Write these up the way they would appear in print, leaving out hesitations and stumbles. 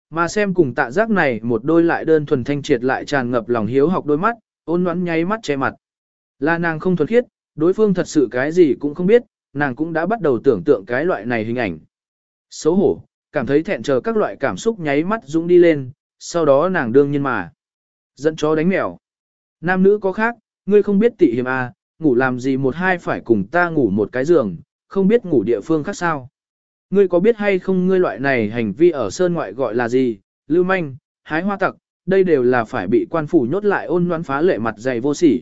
Mà xem cùng tạ giác này một đôi lại đơn thuần thanh triệt lại tràn ngập lòng hiếu học đôi mắt, ôn nhoắn nháy mắt che mặt. Là nàng không thuần khiết, đối phương thật sự cái gì cũng không biết, nàng cũng đã bắt đầu tưởng tượng cái loại này hình ảnh. Xấu hổ, cảm thấy thẹn chờ các loại cảm xúc nháy mắt dũng đi lên, sau đó nàng đương nhiên mà dẫn chó đánh mèo. Nam nữ có khác, ngươi không biết tị hiểm à, ngủ làm gì một hai phải cùng ta ngủ một cái giường, không biết ngủ địa phương khác sao. Ngươi có biết hay không ngươi loại này hành vi ở sơn ngoại gọi là gì, lưu manh, hái hoa tặc, đây đều là phải bị quan phủ nhốt lại ôn loan phá lệ mặt dày vô sỉ.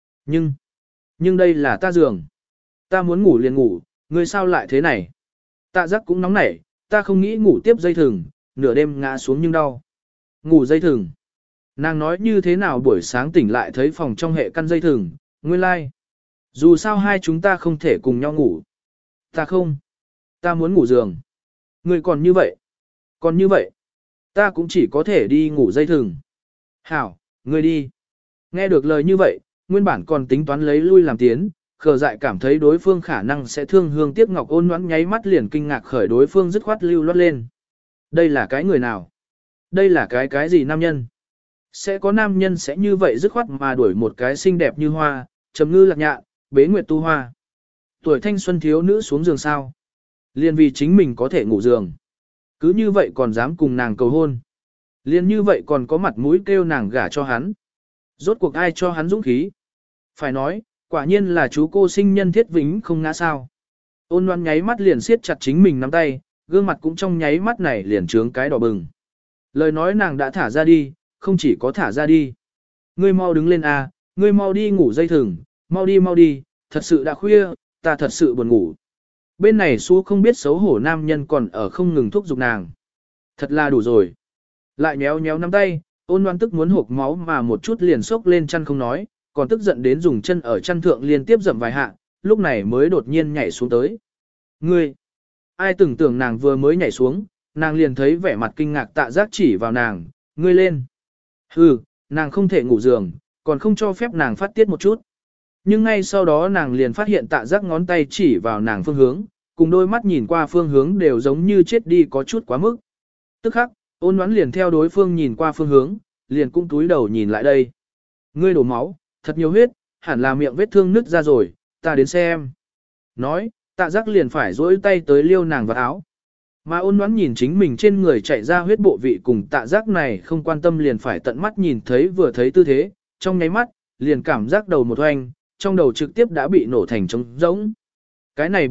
Nhưng đây là ta giường. Ta muốn ngủ liền ngủ, ngươi sao lại thế này? Tạ giác cũng nóng nảy, ta không nghĩ ngủ tiếp dây thừng, nửa đêm ngã xuống nhưng đau. Ngủ dây thừng. Nàng nói như thế nào buổi sáng tỉnh lại thấy phòng trong hệ căn dây thừng, nguyên lai. Like. Dù sao hai chúng ta không thể cùng nhau ngủ. Ta không. Ta muốn ngủ giường. Ngươi còn như vậy. Còn như vậy. Ta cũng chỉ có thể đi ngủ dây thừng. Hảo, ngươi đi. Nghe được lời như vậy, nguyên bản còn tính toán lấy lui làm tiến, khờ dại cảm thấy đối phương khả năng sẽ thương hương tiếc ngọc ôn nhoãn nháy mắt liền kinh ngạc khởi đối phương dứt khoát lưu loát lên. Đây là cái người nào? Đây là cái gì nam nhân? Sẽ có nam nhân sẽ như vậy dứt khoát mà đuổi một cái xinh đẹp như hoa, trầm ngư lạc nhạ, bế nguyệt tu hoa. Tuổi thanh xuân thiếu nữ xuống giường sao? Liên vì chính mình có thể ngủ giường. Cứ như vậy còn dám cùng nàng cầu hôn. Liên như vậy còn có mặt mũi kêu nàng gả cho hắn. Rốt cuộc ai cho hắn dũng khí? Phải nói, quả nhiên là chú cô sinh nhân thiết vĩnh không ngã sao. Ôn loan nháy mắt liền siết chặt chính mình nắm tay, gương mặt cũng trong nháy mắt này liền trướng cái đỏ bừng. Lời nói nàng đã thả ra đi, không chỉ có thả ra đi. Ngươi mau đứng lên à, ngươi mau đi ngủ dây thừng, mau đi, thật sự đã khuya, ta thật sự buồn ngủ. Bên này Xu không biết xấu hổ nam nhân còn ở không ngừng thúc giục nàng. Thật là đủ rồi. Lại nhéo nhéo nắm tay, ôn loan tức muốn hộp máu mà một chút liền sốc lên chăn không nói, còn tức giận đến dùng chân ở chăn thượng liên tiếp dậm vài hạ, lúc này mới đột nhiên nhảy xuống tới. Ngươi! Ai từng tưởng nàng vừa mới nhảy xuống, nàng liền thấy vẻ mặt kinh ngạc tạ giác chỉ vào nàng, ngươi lên. Hừ, nàng không thể ngủ giường, còn không cho phép nàng phát tiết một chút. Nhưng ngay sau đó nàng liền phát hiện tạ giác ngón tay chỉ vào nàng phương hướng, cùng đôi mắt nhìn qua phương hướng đều giống như chết đi có chút quá mức. Tức khắc, ôn đoán liền theo đối phương nhìn qua phương hướng, liền cũng túi đầu nhìn lại đây. Ngươi đổ máu, thật nhiều huyết, hẳn là miệng vết thương nứt ra rồi, ta đến xem. Nói, tạ giác liền phải duỗi tay tới liêu nàng vào áo. Mà ôn đoán nhìn chính mình trên người chạy ra huyết bộ vị cùng tạ giác này không quan tâm liền phải tận mắt nhìn thấy vừa thấy tư thế, trong nháy mắt, liền cảm giác đầu một hoành, trong đầu trực tiếp đã bị nổ thành trống rỗng. Cái này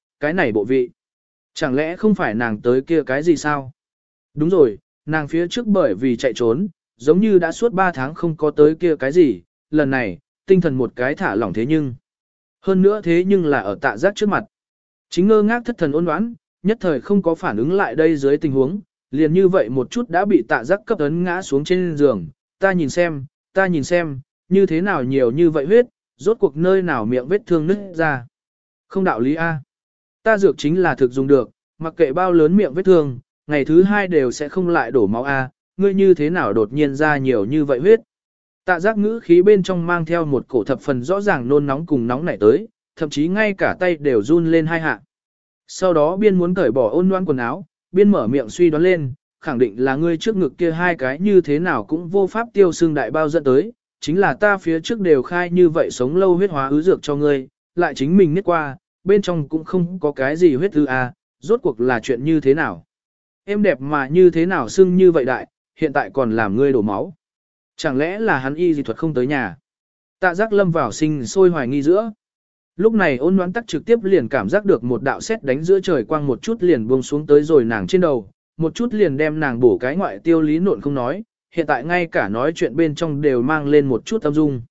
bộ vị. Chẳng lẽ không phải nàng tới kia cái gì sao? Đúng rồi, nàng phía trước bởi vì chạy trốn, giống như đã suốt 3 tháng không có tới kia cái gì, lần này, tinh thần một cái thả lỏng thế nhưng. Hơn nữa thế nhưng là ở tạ giác trước mặt. Chính ngơ ngác thất thần ôn đoán, nhất thời không có phản ứng lại đây dưới tình huống, liền như vậy một chút đã bị tạ giác cấp ấn ngã xuống trên giường. Ta nhìn xem, như thế nào nhiều như vậy huyết, rốt cuộc nơi nào miệng vết thương nứt ra. Không đạo lý A. Ta dược chính là thực dùng được, mặc kệ bao lớn miệng vết thương, ngày thứ 2 đều sẽ không lại đổ máu A, ngươi như thế nào đột nhiên ra nhiều như vậy huyết. Tạ giác ngữ khí bên trong mang theo một cổ thập phần rõ ràng nôn nóng cùng nóng nảy tới, thậm chí ngay cả tay đều run lên 2 hạ. Sau đó biên muốn cởi bỏ ôn loan quần áo, biên mở miệng suy đoán lên, khẳng định là ngươi trước ngực kia 2 cái như thế nào cũng vô pháp tiêu xương đại bao dẫn tới, chính là ta phía trước đều khai như vậy sống lâu huyết hóa ứ dược cho ngươi, lại chính mình niết qua, bên trong cũng không có cái gì huyết ư a, rốt cuộc là chuyện như thế nào. Em đẹp mà như thế nào xưng như vậy đại, hiện tại còn làm ngươi đổ máu. Chẳng lẽ là hắn y dị thuật không tới nhà. Tạ giác lâm vào sinh sôi hoài nghi giữa. Lúc này ôn đoán tắc trực tiếp liền cảm giác được một đạo sét đánh giữa trời quang một chút liền buông xuống tới rồi nàng trên đầu, một chút liền đem nàng bổ cái ngoại tiêu lý nộn không nói, hiện tại ngay cả nói chuyện bên trong đều mang lên một chút âm dung.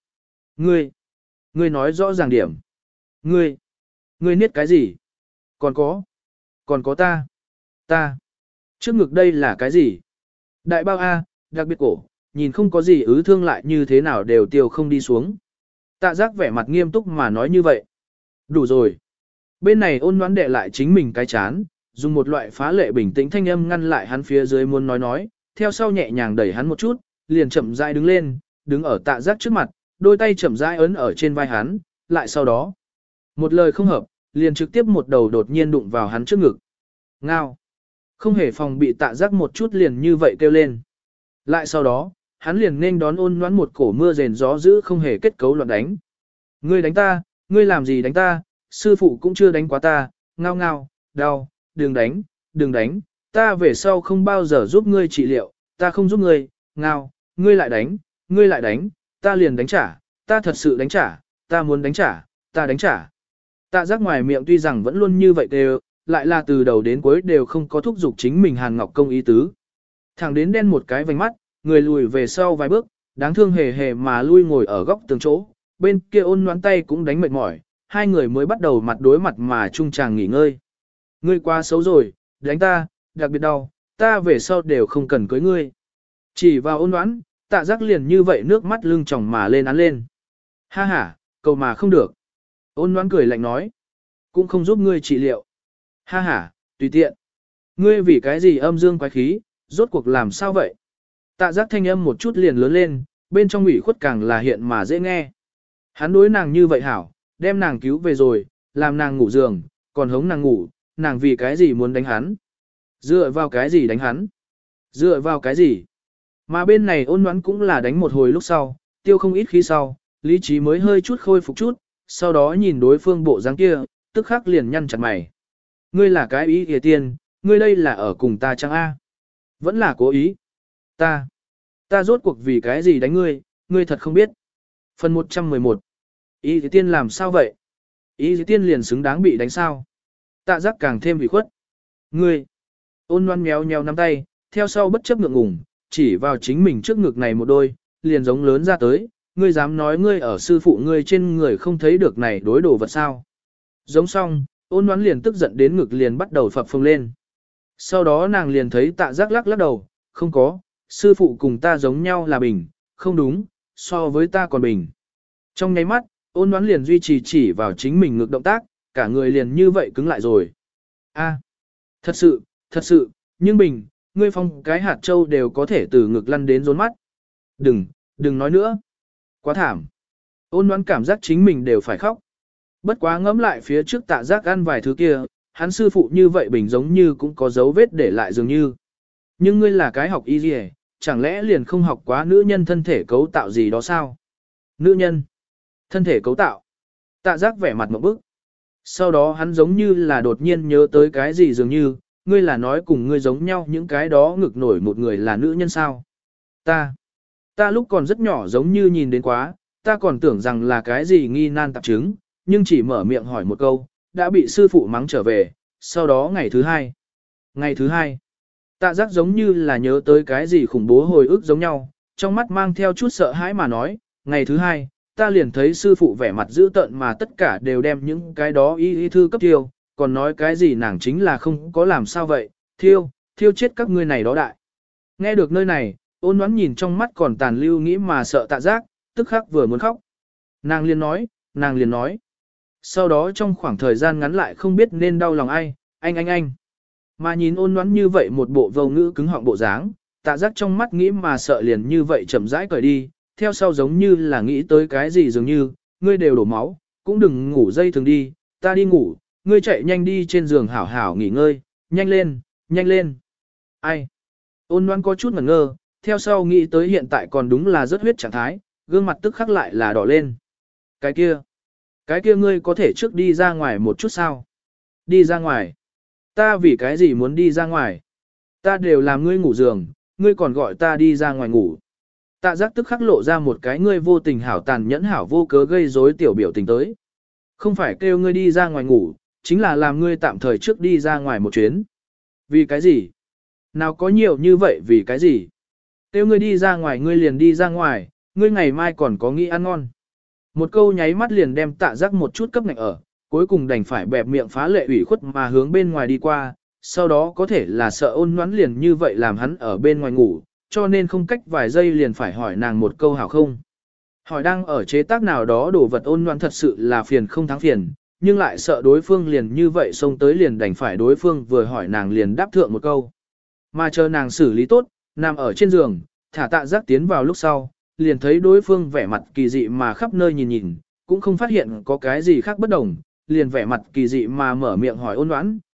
Ngươi nói rõ ràng điểm. Ngươi niết cái gì? Còn có ta. Trước ngực đây là cái gì? Đại bao A, đặc biệt cổ, nhìn không có gì ứ thương lại như thế nào đều tiêu không đi xuống. Tạ giác vẻ mặt nghiêm túc mà nói như vậy. Đủ rồi. Bên này ôn đoán đệ lại chính mình cái chán, dùng một loại phá lệ bình tĩnh thanh âm ngăn lại hắn phía dưới muốn nói, theo sau nhẹ nhàng đẩy hắn một chút, liền chậm rãi đứng lên, đứng ở tạ giác trước mặt, đôi tay chậm rãi ấn ở trên vai hắn, lại sau đó. Một lời không hợp, liền trực tiếp một đầu đột nhiên đụng vào hắn trước ngực. Ngao. Không hề phòng bị tạ giác một chút liền như vậy kêu lên. Lại sau đó, hắn liền nên đón ôn nhoãn một cổ mưa rền gió dữ không hề kết cấu loạn đánh. Ngươi đánh ta, ngươi làm gì đánh ta, sư phụ cũng chưa đánh quá ta, ngao ngao, đau, đừng đánh, đừng đánh, ta về sau không bao giờ giúp ngươi trị liệu, ta không giúp ngươi, ngao, ngươi lại đánh, ta liền đánh trả, ta thật sự đánh trả, ta muốn đánh trả, ta đánh trả. Tạ giác ngoài miệng tuy rằng vẫn luôn như vậy đều, lại là từ đầu đến cuối đều không có thúc giục chính mình Hàn Ngọc Công ý tứ. Thẳng đến đen một cái vành mắt, người lùi về sau vài bước, đáng thương hề hề mà lui ngồi ở góc tường chỗ, bên kia ôn nhoáng tay cũng đánh mệt mỏi, hai người mới bắt đầu mặt đối mặt mà chung chàng nghỉ ngơi. Ngươi quá xấu rồi, đánh ta, đặc biệt đau, ta về sau đều không cần cưới ngươi. Chỉ vào ôn nhoáng, tạ giác liền như vậy nước mắt lưng tròng mà lên án lên. Ha ha, cầu mà không được. Ôn nhoáng cười lạnh nói, cũng không giúp ngươi trị liệu. Ha ha, tùy tiện. Ngươi vì cái gì âm dương quái khí, rốt cuộc làm sao vậy? Tạ giác thanh âm một chút liền lớn lên, bên trong ủy khuất càng là hiện mà dễ nghe. Hắn đối nàng như vậy hảo, đem nàng cứu về rồi, làm nàng ngủ giường, còn hống nàng ngủ, nàng vì cái gì muốn đánh hắn? Dựa vào cái gì đánh hắn? Dựa vào cái gì? Mà bên này ôn nhoắn cũng là đánh một hồi lúc sau, tiêu không ít khi sau, lý trí mới hơi chút khôi phục chút, sau đó nhìn đối phương bộ dáng kia, tức khắc liền nhăn chặt mày. Ngươi là cái ý kìa tiên, ngươi đây là ở cùng ta chăng a? Vẫn là cố ý. Ta rốt cuộc vì cái gì đánh ngươi, ngươi thật không biết. Phần 111. Ý thì tiên làm sao vậy? Ý thì tiên liền xứng đáng bị đánh sao? Tạ giác càng thêm bị khuất. Ngươi. Ôn loan méo nheo nắm tay, theo sau bất chấp ngượng ngùng, chỉ vào chính mình trước ngực này một đôi, liền giống lớn ra tới. Ngươi dám nói ngươi ở sư phụ ngươi trên người không thấy được này đối đồ vật sao? Giống xong, ôn loan liền tức giận đến ngực liền bắt đầu phập phồng lên. Sau đó nàng liền thấy tạ giác lắc đầu, không có, sư phụ cùng ta giống nhau là bình, không đúng, so với ta còn bình. Trong nháy mắt, ôn đoán liền duy trì chỉ vào chính mình ngực động tác, cả người liền như vậy cứng lại rồi. A, thật sự, nhưng bình, ngươi phong cái hạt châu đều có thể từ ngực lăn đến rốn mắt. Đừng nói nữa. Quá thảm. Ôn đoán cảm giác chính mình đều phải khóc. Bất quá ngẫm lại phía trước tạ giác ăn vài thứ kia, hắn sư phụ như vậy bình giống như cũng có dấu vết để lại dường như. Nhưng ngươi là cái học y gì, chẳng lẽ liền không học quá nữ nhân thân thể cấu tạo gì đó sao? Nữ nhân, thân thể cấu tạo. Tạ giác vẻ mặt một bức. Sau đó hắn giống như là đột nhiên nhớ tới cái gì dường như, ngươi là nói cùng ngươi giống nhau những cái đó ngực nổi một người là nữ nhân sao? Ta lúc còn rất nhỏ giống như nhìn đến quá, ta còn tưởng rằng là cái gì nghi nan tạp chứng, nhưng chỉ mở miệng hỏi một câu, đã bị sư phụ mắng trở về, sau đó ngày thứ hai, tạ giác giống như là nhớ tới cái gì khủng bố hồi ức giống nhau, trong mắt mang theo chút sợ hãi mà nói, ngày thứ hai, ta liền thấy sư phụ vẻ mặt dữ tợn mà tất cả đều đem những cái đó y thư cấp thiêu, còn nói cái gì nàng chính là không có làm sao vậy, thiêu chết các ngươi này đó đại. Nghe được nơi này, ôn đoán nhìn trong mắt còn tàn lưu nghĩ mà sợ tạ giác, tức khắc vừa muốn khóc. Nàng liền nói. Sau đó trong khoảng thời gian ngắn lại không biết nên đau lòng ai, anh. Mà nhìn ôn đoán như vậy một bộ vô ngữ cứng họng bộ dáng, tạ giác trong mắt nghĩ mà sợ liền như vậy chậm rãi cởi đi, theo sau giống như là nghĩ tới cái gì dường như, ngươi đều đổ máu, cũng đừng ngủ dây thường đi, ta đi ngủ, ngươi chạy nhanh đi trên giường hảo hảo nghỉ ngơi, nhanh lên. Ai? Ôn đoán có chút ngẩn ngơ, theo sau nghĩ tới hiện tại còn đúng là rất huyết trạng thái, gương mặt tức khắc lại là đỏ lên. Cái kia ngươi có thể trước đi ra ngoài một chút sao? Đi ra ngoài? Ta vì cái gì muốn đi ra ngoài? Ta đều làm ngươi ngủ giường, ngươi còn gọi ta đi ra ngoài ngủ. Tạ giác tức khắc lộ ra một cái ngươi vô tình hảo tàn nhẫn hảo vô cớ gây rối tiểu biểu tình tới. Không phải kêu ngươi đi ra ngoài ngủ, chính là làm ngươi tạm thời trước đi ra ngoài một chuyến. Vì cái gì? Nào có nhiều như vậy vì cái gì? Kêu ngươi đi ra ngoài ngươi liền đi ra ngoài, ngươi ngày mai còn có nghĩ ăn ngon. Một câu nháy mắt liền đem tạ giác một chút cấp ngạnh ở, cuối cùng đành phải bẹp miệng phá lệ ủy khuất mà hướng bên ngoài đi qua, sau đó có thể là sợ ôn nhoắn liền như vậy làm hắn ở bên ngoài ngủ, cho nên không cách vài giây liền phải hỏi nàng một câu hảo không. Hỏi đang ở chế tác nào đó đồ vật ôn nhoắn thật sự là phiền không thắng phiền, nhưng lại sợ đối phương liền như vậy xông tới liền đành phải đối phương vừa hỏi nàng liền đáp thượng một câu. Mà chờ nàng xử lý tốt, nằm ở trên giường, thả tạ giác tiến vào lúc sau, liền thấy đối phương vẻ mặt kỳ dị mà khắp nơi nhìn, cũng không phát hiện có cái gì khác bất đồng, liền vẻ mặt kỳ dị mà mở miệng hỏi ôn đoán,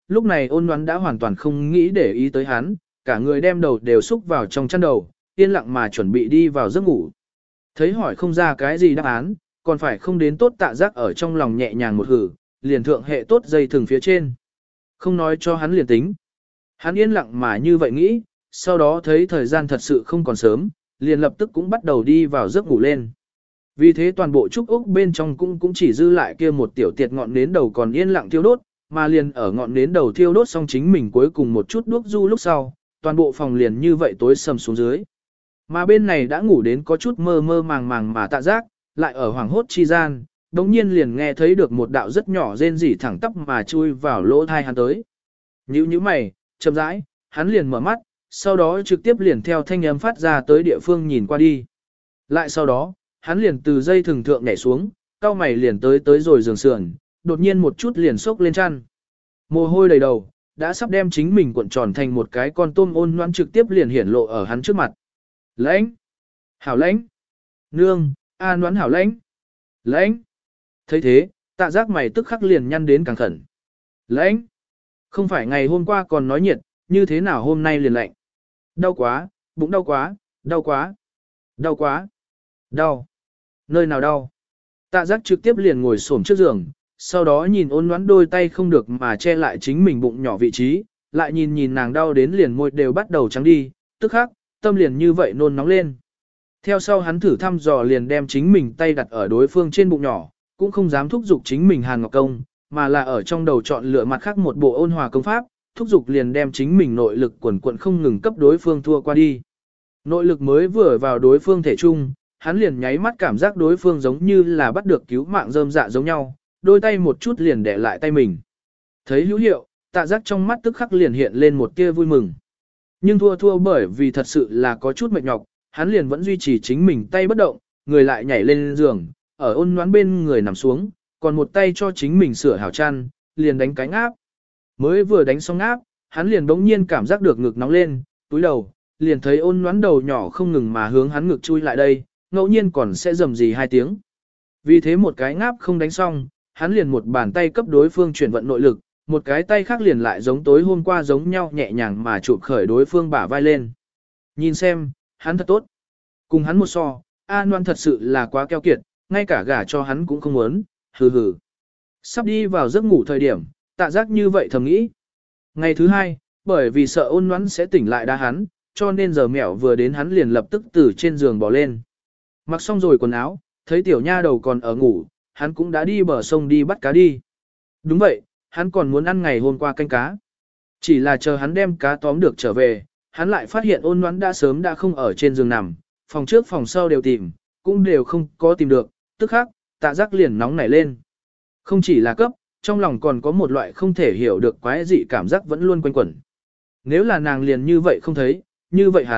lúc này ôn đoán đã hoàn toàn không nghĩ để ý tới hắn, cả người đem đầu đều xúc vào trong chăn đầu, yên lặng mà chuẩn bị đi vào giấc ngủ. Thấy hỏi không ra cái gì đáp án, còn phải không đến tốt Tạ Giác ở trong lòng nhẹ nhàng một hử, liền thượng hệ tốt dây thừng phía trên. Không nói cho hắn liền tính. Hắn yên lặng mà như vậy nghĩ, sau đó thấy thời gian thật sự không còn sớm, liền lập tức cũng bắt đầu đi vào giấc ngủ lên. Vì thế toàn bộ trúc ốc bên trong cũng chỉ dư lại kia một tiểu tiệt ngọn nến đầu còn yên lặng thiêu đốt, mà liền ở ngọn nến đầu thiêu đốt xong chính mình cuối cùng một chút đuốc du lúc sau, toàn bộ phòng liền như vậy tối sầm xuống dưới. Mà bên này đã ngủ đến có chút mơ mơ màng màng mà Tạ Giác, lại ở hoàng hốt chi gian, đống nhiên liền nghe thấy được một đạo rất nhỏ rên rỉ thẳng tắp mà chui vào lỗ thai hắn tới. Nhíu mày, chậm rãi, hắn liền mở mắt, sau đó trực tiếp liền theo thanh âm phát ra tới địa phương nhìn qua đi. Lại sau đó, hắn liền từ dây thừng thượng nhảy xuống, cao mày liền tới rồi giường sườn, đột nhiên một chút liền sốc lên chăn. Mồ hôi đầy đầu, đã sắp đem chính mình cuộn tròn thành một cái con tôm ôn loãng trực tiếp liền hiển lộ ở hắn trước mặt. Lãnh! Hảo lãnh! Nương! An Loan hảo lãnh! Lãnh! Thấy thế, Tạ Giác mày tức khắc liền nhăn đến càng khẩn. Lãnh! Không phải ngày hôm qua còn nói nhiệt, như thế nào hôm nay liền lạnh? Đau quá, bụng đau quá, đau quá, đau quá, đau. Nơi nào đau? Tạ Giác trực tiếp liền ngồi xổm trước giường, sau đó nhìn ôn nhoắn đôi tay không được mà che lại chính mình bụng nhỏ vị trí, lại nhìn nàng đau đến liền môi đều bắt đầu trắng đi, tức khắc, tâm liền như vậy nôn nóng lên. Theo sau hắn thử thăm dò liền đem chính mình tay đặt ở đối phương trên bụng nhỏ, cũng không dám thúc giục chính mình Hàn Ngọc Công, mà là ở trong đầu chọn lựa mặt khác một bộ ôn hòa công pháp, thúc giục liền đem chính mình nội lực quần quận không ngừng cấp đối phương thua qua đi. Nội lực mới vừa vào đối phương thể trung, hắn liền nháy mắt cảm giác đối phương giống như là bắt được cứu mạng rơm dạ giống nhau, đôi tay một chút liền để lại tay mình. Thấy hữu hiệu, Tạ Giác trong mắt tức khắc liền hiện lên một tia vui mừng. Nhưng thua bởi vì thật sự là có chút mệt nhọc, hắn liền vẫn duy trì chính mình tay bất động, người lại nhảy lên giường, ở ôn nhoán bên người nằm xuống, còn một tay cho chính mình sửa hảo chăn, liền đánh cánh áp. Mới vừa đánh xong áp, hắn liền bỗng nhiên cảm giác được ngực nóng lên, túi đầu, liền thấy ôn nhoán đầu nhỏ không ngừng mà hướng hắn ngực chui lại đây, ngẫu nhiên còn sẽ rầm rì 2 tiếng. Vì thế một cái ngáp không đánh xong, hắn liền một bàn tay cấp đối phương chuyển vận nội lực, một cái tay khác liền lại giống tối hôm qua giống nhau nhẹ nhàng mà chụp khởi đối phương bả vai lên. Nhìn xem, hắn thật tốt. Cùng hắn một so, An Loan thật sự là quá keo kiệt, ngay cả gả cho hắn cũng không muốn, hừ hừ. Sắp đi vào giấc ngủ thời điểm, Tạ Giác như vậy thầm nghĩ. Ngày thứ hai, bởi vì sợ ôn nhoắn sẽ tỉnh lại đá hắn, cho nên giờ mẹo vừa đến hắn liền lập tức từ trên giường bỏ lên. Mặc xong rồi quần áo, thấy tiểu nha đầu còn ở ngủ, hắn cũng đã đi bờ sông đi bắt cá đi. Đúng vậy, hắn còn muốn ăn ngày hôm qua canh cá. Chỉ là chờ hắn đem cá tóm được trở về, hắn lại phát hiện ôn nhoắn đã sớm đã không ở trên giường nằm, phòng trước phòng sau đều tìm, cũng đều không có tìm được, tức khắc, Tạ Giác liền nóng nảy lên. Không chỉ là cấp, trong lòng còn có một loại không thể hiểu được quái dị cảm giác vẫn luôn quanh quẩn. Nếu là nàng liền như vậy không thấy, như vậy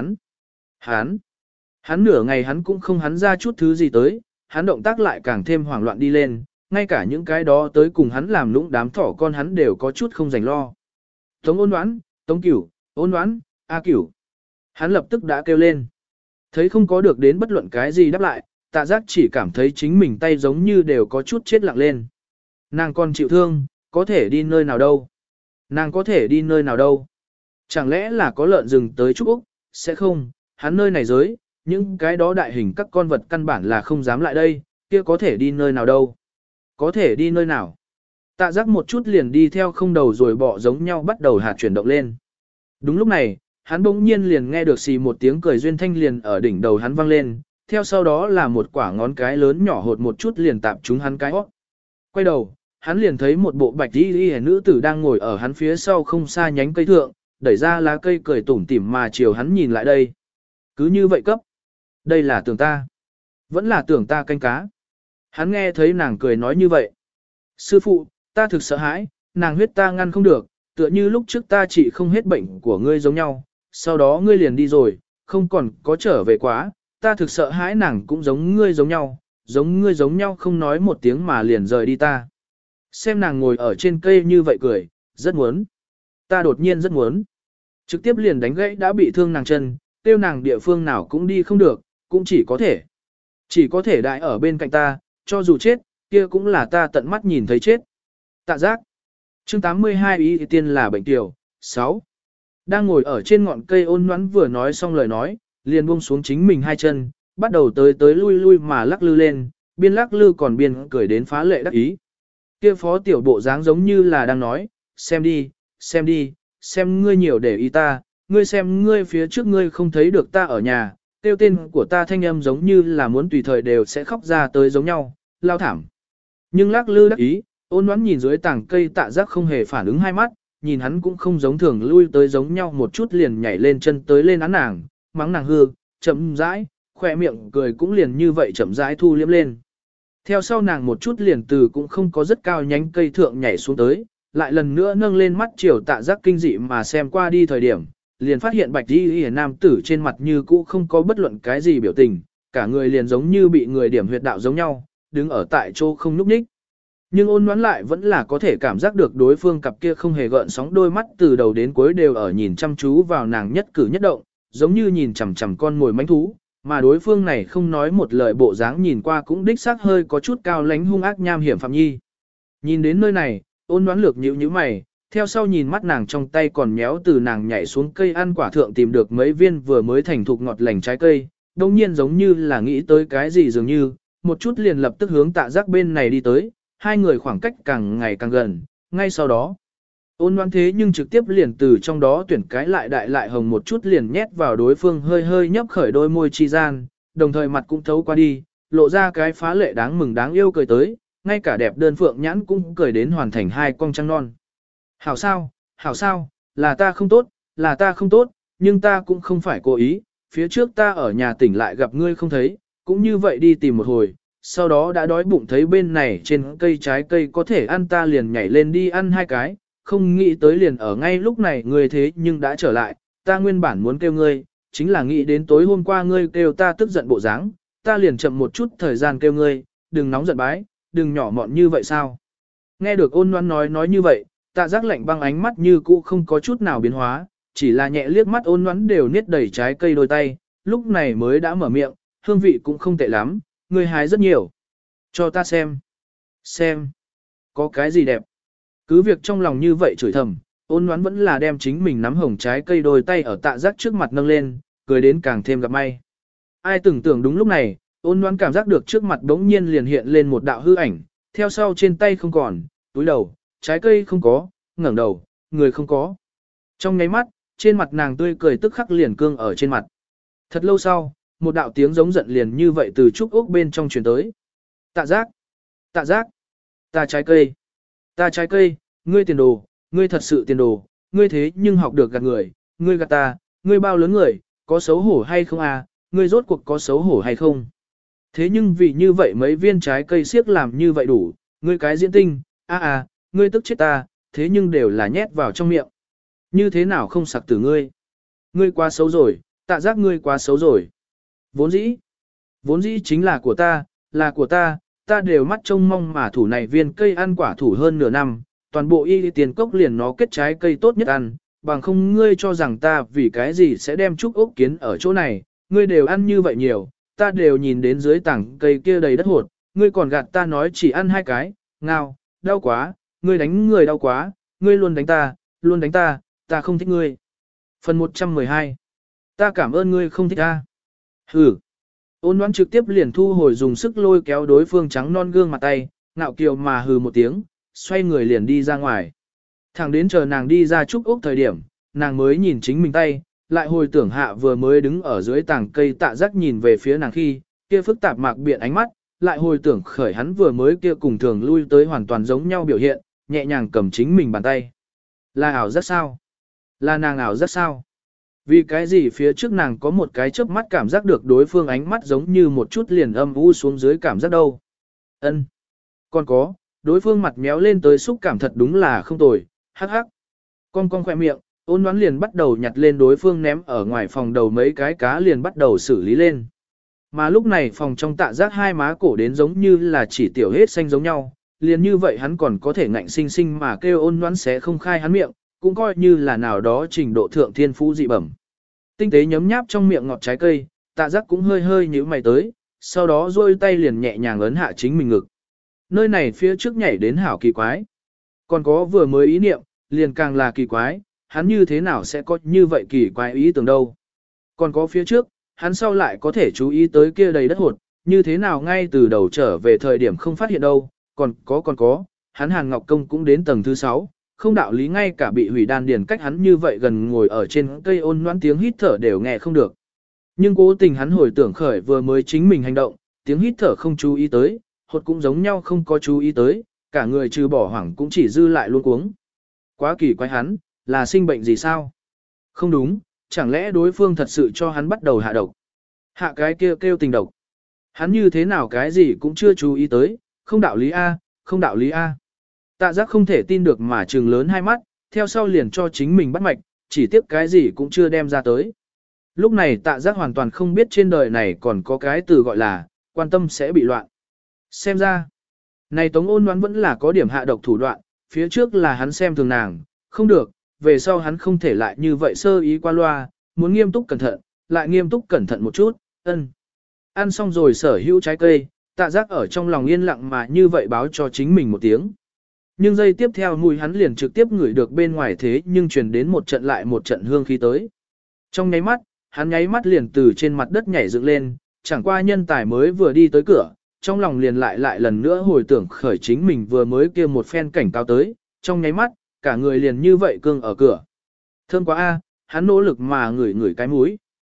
hắn nửa ngày hắn cũng không hắn ra chút thứ gì tới, hắn động tác lại càng thêm hoảng loạn đi lên, ngay cả những cái đó tới cùng hắn làm lũng đám thỏ con hắn đều có chút không dành lo. Tống ôn đoán, Tống Cửu, ôn đoán, A Cửu. Hắn lập tức đã kêu lên. Thấy không có được đến bất luận cái gì đáp lại, Tạ Giác chỉ cảm thấy chính mình tay giống như đều có chút chết lặng lên. Nàng còn chịu thương, có thể đi nơi nào đâu? Nàng có thể đi nơi nào đâu? Chẳng lẽ là có lợn rừng tới Trúc Úc? Sẽ không, hắn nơi này giới, những cái đó đại hình các con vật căn bản là không dám lại đây, kia có thể đi nơi nào đâu? Có thể đi nơi nào? Tạ Giác một chút liền đi theo không đầu rồi bỏ giống nhau bắt đầu hạt chuyển động lên. Đúng lúc này, hắn bỗng nhiên liền nghe được xì một tiếng cười duyên thanh liền ở đỉnh đầu hắn vang lên, theo sau đó là một quả ngón cái lớn nhỏ hột một chút liền tạp trúng hắn cái hót. Quay đầu, hắn liền thấy một bộ bạch y nữ tử đang ngồi ở hắn phía sau không xa nhánh cây thượng, đẩy ra lá cây cười tủm tỉm mà chiều hắn nhìn lại đây. Cứ như vậy cấp. Đây là tưởng ta. Vẫn là tưởng ta canh cá. Hắn nghe thấy nàng cười nói như vậy. Sư phụ, ta thực sợ hãi, nàng huyết ta ngăn không được, tựa như lúc trước ta chỉ không hết bệnh của ngươi giống nhau, sau đó ngươi liền đi rồi, không còn có trở về quá, ta thực sợ hãi nàng cũng giống ngươi giống nhau không nói một tiếng mà liền rời đi ta. Xem nàng ngồi ở trên cây như vậy cười, rất muốn. Ta đột nhiên rất muốn. Trực tiếp liền đánh gãy đã bị thương nàng chân, tiêu nàng địa phương nào cũng đi không được, cũng chỉ có thể đại ở bên cạnh ta, cho dù chết, kia cũng là ta tận mắt nhìn thấy chết. Tạ Giác. Chương 82 ý tiên là bệnh tiểu. 6. Đang ngồi ở trên ngọn cây ôn nhoắn vừa nói xong lời nói, liền buông xuống chính mình hai chân, bắt đầu tới tới lui lui mà lắc lư lên, biên lắc lư còn biên cười đến phá lệ đắc ý. Kia phó tiểu bộ dáng giống như là đang nói, xem đi, xem đi, xem ngươi nhiều để ý ta, ngươi xem ngươi phía trước ngươi không thấy được ta ở nhà, tiêu tên của ta thanh âm giống như là muốn tùy thời đều sẽ khóc ra tới giống nhau, lao thảm. Nhưng lắc lư đắc ý, ôn đoán nhìn dưới tảng cây Tạ Giác không hề phản ứng hai mắt, nhìn hắn cũng không giống thường lui tới giống nhau một chút liền nhảy lên chân tới lên án nàng, mắng nàng hư, chậm rãi, khỏe miệng cười cũng liền như vậy chậm rãi thu liếm lên. Theo sau nàng một chút liền từ cũng không có rất cao nhánh cây thượng nhảy xuống tới, lại lần nữa nâng lên mắt chiều Tạ Giác kinh dị mà xem qua đi thời điểm, liền phát hiện bạch y nam tử trên mặt như cũ không có bất luận cái gì biểu tình, cả người liền giống như bị người điểm huyệt đạo giống nhau, đứng ở tại chỗ không nhúc nhích. Nhưng ôn đoán lại vẫn là có thể cảm giác được đối phương cặp kia không hề gợn sóng đôi mắt từ đầu đến cuối đều ở nhìn chăm chú vào nàng nhất cử nhất động, giống như nhìn chằm chằm con mồi mánh thú, mà đối phương này không nói một lời bộ dáng nhìn qua cũng đích xác hơi có chút cao lánh hung ác nham hiểm phạm nhi. Nhìn đến nơi này, ôn đoán lược nhíu nhíu mày, theo sau nhìn mắt nàng trong tay còn méo từ nàng nhảy xuống cây ăn quả thượng tìm được mấy viên vừa mới thành thục ngọt lành trái cây, đồng nhiên giống như là nghĩ tới cái gì dường như, một chút liền lập tức hướng Tạ Giác bên này đi tới, hai người khoảng cách càng ngày càng gần, ngay sau đó. Ôn đoán thế nhưng trực tiếp liền từ trong đó tuyển cái lại đại lại hồng một chút liền nhét vào đối phương hơi hơi nhấp khởi đôi môi chi gian, đồng thời mặt cũng thấu qua đi, lộ ra cái phá lệ đáng mừng đáng yêu cười tới, ngay cả đẹp đơn phượng nhãn cũng cười đến hoàn thành hai con trăng non. Hảo sao, là ta không tốt, là ta không tốt, nhưng ta cũng không phải cố ý, phía trước ta ở nhà tỉnh lại gặp ngươi không thấy, cũng như vậy đi tìm một hồi, sau đó đã đói bụng thấy bên này trên cây trái cây có thể ăn ta liền nhảy lên đi ăn hai cái, không nghĩ tới liền ở ngay lúc này ngươi thế nhưng đã trở lại, ta nguyên bản muốn kêu ngươi, chính là nghĩ đến tối hôm qua ngươi kêu ta tức giận bộ dáng, ta liền chậm một chút thời gian kêu ngươi, đừng nóng giận bái, đừng nhỏ mọn như vậy sao. Nghe được ôn ngoan nói như vậy, Tạ Giác lạnh băng ánh mắt như cũ không có chút nào biến hóa, chỉ là nhẹ liếc mắt ôn ngoãn đều niết đầy trái cây đôi tay, lúc này mới đã mở miệng, hương vị cũng không tệ lắm, ngươi hái rất nhiều. Cho ta xem. Xem. Có cái gì đẹp. Cứ việc trong lòng như vậy chửi thầm, ôn ngoãn vẫn là đem chính mình nắm hồng trái cây đôi tay ở Tạ Giác trước mặt nâng lên, cười đến càng thêm gặp may. Ai tưởng tượng đúng lúc này, ôn ngoãn cảm giác được trước mặt đống nhiên liền hiện lên một đạo hư ảnh, theo sau trên tay không còn, túi đầu, trái cây không có, ngẩng đầu, người không có. Trong nháy mắt, trên mặt nàng tươi cười tức khắc liền cương ở trên mặt. Thật lâu sau, một đạo tiếng giống giận liền như vậy từ trúc ốc bên trong truyền tới. Tạ Giác, Tạ Giác, ta trái cây, ngươi tiền đồ, ngươi thật sự tiền đồ, ngươi thế nhưng học được gạt người, ngươi gạt ta, ngươi bao lớn người, có xấu hổ hay không à, ngươi rốt cuộc có xấu hổ hay không. Thế nhưng vì như vậy mấy viên trái cây siếc làm như vậy đủ, ngươi cái diễn tinh, ngươi tức chết ta, thế nhưng đều là nhét vào trong miệng. Như thế nào không sặc tử ngươi? Ngươi quá xấu rồi, Tạ Giác ngươi quá xấu rồi. Vốn dĩ chính là của ta, ta đều mắt trông mong mà thủ này viên cây ăn quả thủ hơn nửa năm, toàn bộ y tiền cốc liền nó kết trái cây tốt nhất ăn, bằng không ngươi cho rằng ta vì cái gì sẽ đem trúc ốc kiến ở chỗ này, ngươi đều ăn như vậy nhiều, ta đều nhìn đến dưới tảng cây kia đầy đất hột, ngươi còn gạt ta nói chỉ ăn hai cái, ngao, đau quá, ngươi đánh người đau quá, ngươi luôn đánh ta, ta không thích ngươi. Phần 112. Ta cảm ơn ngươi không thích ta. Hừ. Ôn Đoán trực tiếp liền thu hồi dùng sức lôi kéo đối phương trắng non gương mặt tay, ngạo kiều mà hừ một tiếng, xoay người liền đi ra ngoài. Thẳng đến chờ nàng đi ra trúc ốc thời điểm, nàng mới nhìn chính mình tay, lại hồi tưởng hạ vừa mới đứng ở dưới tảng cây Tạ Giác nhìn về phía nàng khi, kia phức tạp mạc biện ánh mắt, lại hồi tưởng khởi hắn vừa mới kia cùng thường lui tới hoàn toàn giống nhau biểu hiện, nhẹ nhàng cầm chính mình bàn tay. Là ảo giác sao? Là nàng ảo giác sao? Vì cái gì phía trước nàng có một cái chớp mắt cảm giác được đối phương ánh mắt giống như một chút liền âm u xuống dưới cảm giác đâu. Ân, còn có, đối phương mặt méo lên tới xúc cảm thật đúng là không tồi, hắc hắc. Con khỏe miệng, Ôn Đoán liền bắt đầu nhặt lên đối phương ném ở ngoài phòng đầu mấy cái cá liền bắt đầu xử lý lên. Mà lúc này phòng trong Tạ Giác hai má cổ đến giống như là chỉ tiểu hết xanh giống nhau, liền như vậy hắn còn có thể ngạnh sinh sinh mà kêu Ôn Đoán sẽ không khai hắn miệng, cũng coi như là nào đó trình độ thượng thiên phú dị bẩm. Tinh tế nhấm nháp trong miệng ngọt trái cây, Tạ Giác cũng hơi hơi nhíu mày tới, sau đó duỗi tay liền nhẹ nhàng ấn hạ chính mình ngực. Nơi này phía trước nhảy đến hảo kỳ quái. Còn có vừa mới ý niệm, liền càng là kỳ quái, hắn như thế nào sẽ có như vậy kỳ quái ý tưởng đâu. Còn có phía trước, hắn sau lại có thể chú ý tới kia đầy đất hột, như thế nào ngay từ đầu trở về thời điểm không phát hiện đâu, còn có, hắn Hàn Ngọc Công cũng đến tầng thứ 6, không đạo lý ngay cả bị hủy đan điền cách hắn như vậy gần ngồi ở trên cây ôn noãn tiếng hít thở đều nghe không được. Nhưng cố tình hắn hồi tưởng khởi vừa mới chính mình hành động, tiếng hít thở không chú ý tới, hột cũng giống nhau không có chú ý tới, cả người trừ bỏ hoảng cũng chỉ dư lại luôn cuống. Quá kỳ quái hắn, là sinh bệnh gì sao? Không đúng, chẳng lẽ đối phương thật sự cho hắn bắt đầu hạ độc? Hạ cái kia kêu tình độc. Hắn như thế nào cái gì cũng chưa chú ý tới, không đạo lý A, không đạo lý A. Tạ giác không thể tin được mà trừng lớn hai mắt, theo sau liền cho chính mình bắt mạch, chỉ tiếp cái gì cũng chưa đem ra tới. Lúc này tạ giác hoàn toàn không biết trên đời này còn có cái từ gọi là, quan tâm sẽ bị loạn. Xem ra, này Tống Ôn Ngoãn vẫn là có điểm hạ độc thủ đoạn, phía trước là hắn xem thường nàng, không được, về sau hắn không thể lại như vậy sơ ý qua loa, muốn nghiêm túc cẩn thận, lại nghiêm túc cẩn thận một chút, Ăn xong rồi sở hữu trái cây, tạ giác ở trong lòng yên lặng mà như vậy báo cho chính mình một tiếng. Nhưng giây tiếp theo mùi hắn liền trực tiếp ngửi được bên ngoài thế nhưng truyền đến một trận lại một trận hương khí tới. Trong nháy mắt, hắn nháy mắt liền từ trên mặt đất nhảy dựng lên, chẳng qua nhân tài mới vừa đi tới cửa, trong lòng liền lại lần nữa hồi tưởng khởi chính mình vừa mới kia một phen cảnh cáo tới, trong nháy mắt, cả người liền như vậy cương ở cửa. Thơm quá a, hắn nỗ lực mà ngửi cái mũi.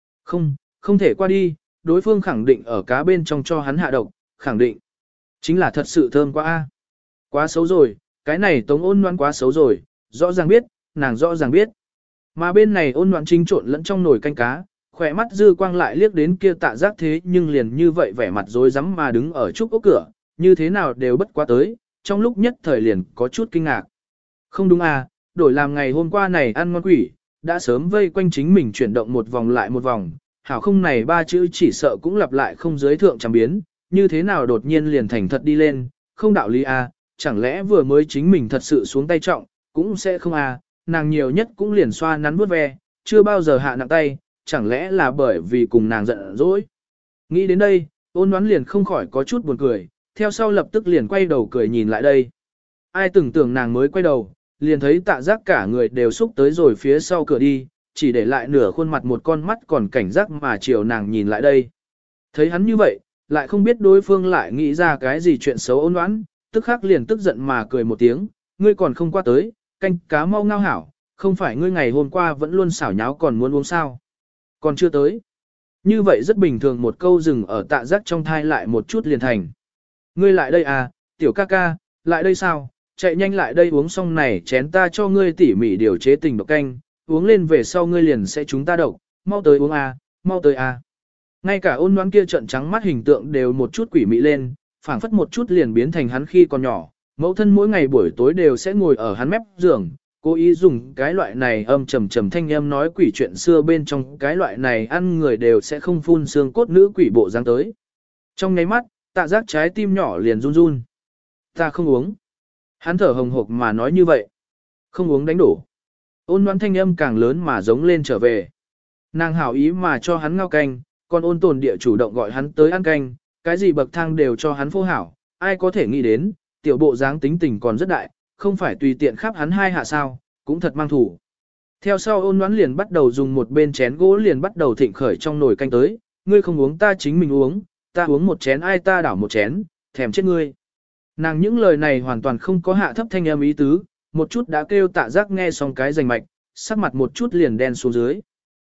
Không thể qua đi, đối phương khẳng định ở cá bên trong cho hắn hạ độc, khẳng định. Chính là thật sự thơm quá a. Quá xấu rồi, cái này Tống Ôn Ngoãn quá xấu rồi, rõ ràng biết, nàng rõ ràng biết. Mà bên này Ôn Ngoãn chính trộn lẫn trong nồi canh cá, khỏe mắt dư quang lại liếc đến kia tạ giác thế nhưng liền như vậy vẻ mặt rối rắm mà đứng ở trúc ốc cửa, như thế nào đều bất quá tới, trong lúc nhất thời liền có chút kinh ngạc. Không đúng à, đổi làm ngày hôm qua này ăn ngon quỷ, đã sớm vây quanh chính mình chuyển động một vòng lại một vòng, hảo không này ba chữ chỉ sợ cũng lặp lại không giới thượng chẳng biến, như thế nào đột nhiên liền thành thật đi lên, không đạo lý à, chẳng lẽ vừa mới chính mình thật sự xuống tay trọng, cũng sẽ không à, nàng nhiều nhất cũng liền xoa nắn vuốt ve, chưa bao giờ hạ nặng tay, chẳng lẽ là bởi vì cùng nàng giận dỗi. Nghĩ đến đây, Ôn Ngoãn liền không khỏi có chút buồn cười, theo sau lập tức liền quay đầu cười nhìn lại đây. Ai tưởng tưởng nàng mới quay đầu, liền thấy tạ giác cả người đều xúc tới rồi phía sau cửa đi, chỉ để lại nửa khuôn mặt một con mắt còn cảnh giác mà chiều nàng nhìn lại đây. Thấy hắn như vậy, lại không biết đối phương lại nghĩ ra cái gì chuyện xấu. Ôn Ngoãn, tức khắc liền tức giận mà cười một tiếng, ngươi còn không qua tới, canh cá mau ngao hảo, không phải ngươi ngày hôm qua vẫn luôn xảo nháo còn muốn uống sao. Còn chưa tới. Như vậy rất bình thường một câu dừng ở tạ giác trong thai lại một chút liền thành. Ngươi lại đây à, tiểu ca ca, lại đây sao, chạy nhanh lại đây uống xong này chén ta cho ngươi tỉ mỉ điều chế tình độc canh, uống lên về sau ngươi liền sẽ chúng ta độc, mau tới uống à, mau tới à. Ngay cả Ôn Ngoãn kia trận trắng mắt hình tượng đều một chút quỷ mị lên, phảng phất một chút liền biến thành hắn khi còn nhỏ, mẫu thân mỗi ngày buổi tối đều sẽ ngồi ở hắn mép giường, cố ý dùng cái loại này âm trầm trầm thanh âm nói quỷ chuyện xưa bên trong cái loại này ăn người đều sẽ không phun xương cốt nữ quỷ bộ dáng tới. Trong nháy mắt, tạ giác trái tim nhỏ liền run run. Ta không uống. Hắn thở hồng hộc mà nói như vậy. Không uống đánh đổ. Ôn Ngoãn thanh âm càng lớn mà giống lên trở về. Nàng hảo ý mà cho hắn ngao canh, còn Ôn Tồn địa chủ động gọi hắn tới ăn canh, cái gì bậc thang đều cho hắn phô hảo, ai có thể nghĩ đến, tiểu bộ dáng tính tình còn rất đại, không phải tùy tiện khắp hắn hai hạ sao, cũng thật mang thủ. Theo sau Ôn Ngoãn liền bắt đầu dùng một bên chén gỗ liền bắt đầu thịnh khởi trong nồi canh tới, ngươi không uống ta chính mình uống, ta uống một chén ai ta đảo một chén, thèm chết ngươi. Nàng những lời này hoàn toàn không có hạ thấp thanh âm ý tứ, một chút đã kêu tạ giác nghe xong cái rành mạch, sắc mặt một chút liền đen xuống dưới.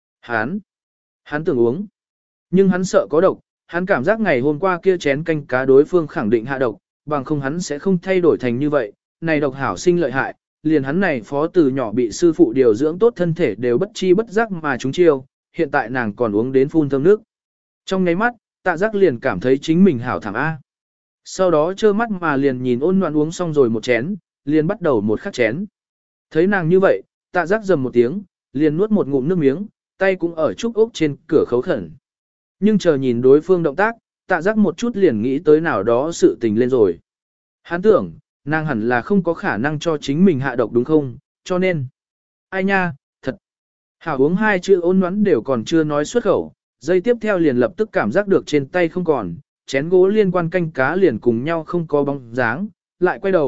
Hắn tưởng uống, nhưng hắn sợ có độc, hắn cảm giác ngày hôm qua kia chén canh cá đối phương khẳng định hạ độc, bằng không hắn sẽ không thay đổi thành như vậy, này độc hảo sinh lợi hại, liền hắn này phó từ nhỏ bị sư phụ điều dưỡng tốt thân thể đều bất chi bất giác mà chúng chiêu, hiện tại nàng còn uống đến phun thơm nước. Trong nháy mắt, tạ giác liền cảm thấy chính mình hảo thảm A. Sau đó trơ mắt mà liền nhìn Ôn Ngoãn uống xong rồi một chén, liền bắt đầu một khắc chén. Thấy nàng như vậy, tạ giác dầm một tiếng, liền nuốt một ngụm nước miếng, tay cũng ở trúc ốc trên cửa khấu khẩn. Nhưng chờ nhìn đối phương động tác, tạ giác một chút liền nghĩ tới nào đó sự tình lên rồi. Hắn tưởng, nàng hẳn là không có khả năng cho chính mình hạ độc đúng không, cho nên. Ai nha, thật. Hảo uống hai chữ Ôn Ngoãn đều còn chưa nói xuất khẩu, giây tiếp theo liền lập tức cảm giác được trên tay không còn, chén gỗ liên quan canh cá liền cùng nhau không có bóng dáng, lại quay đầu,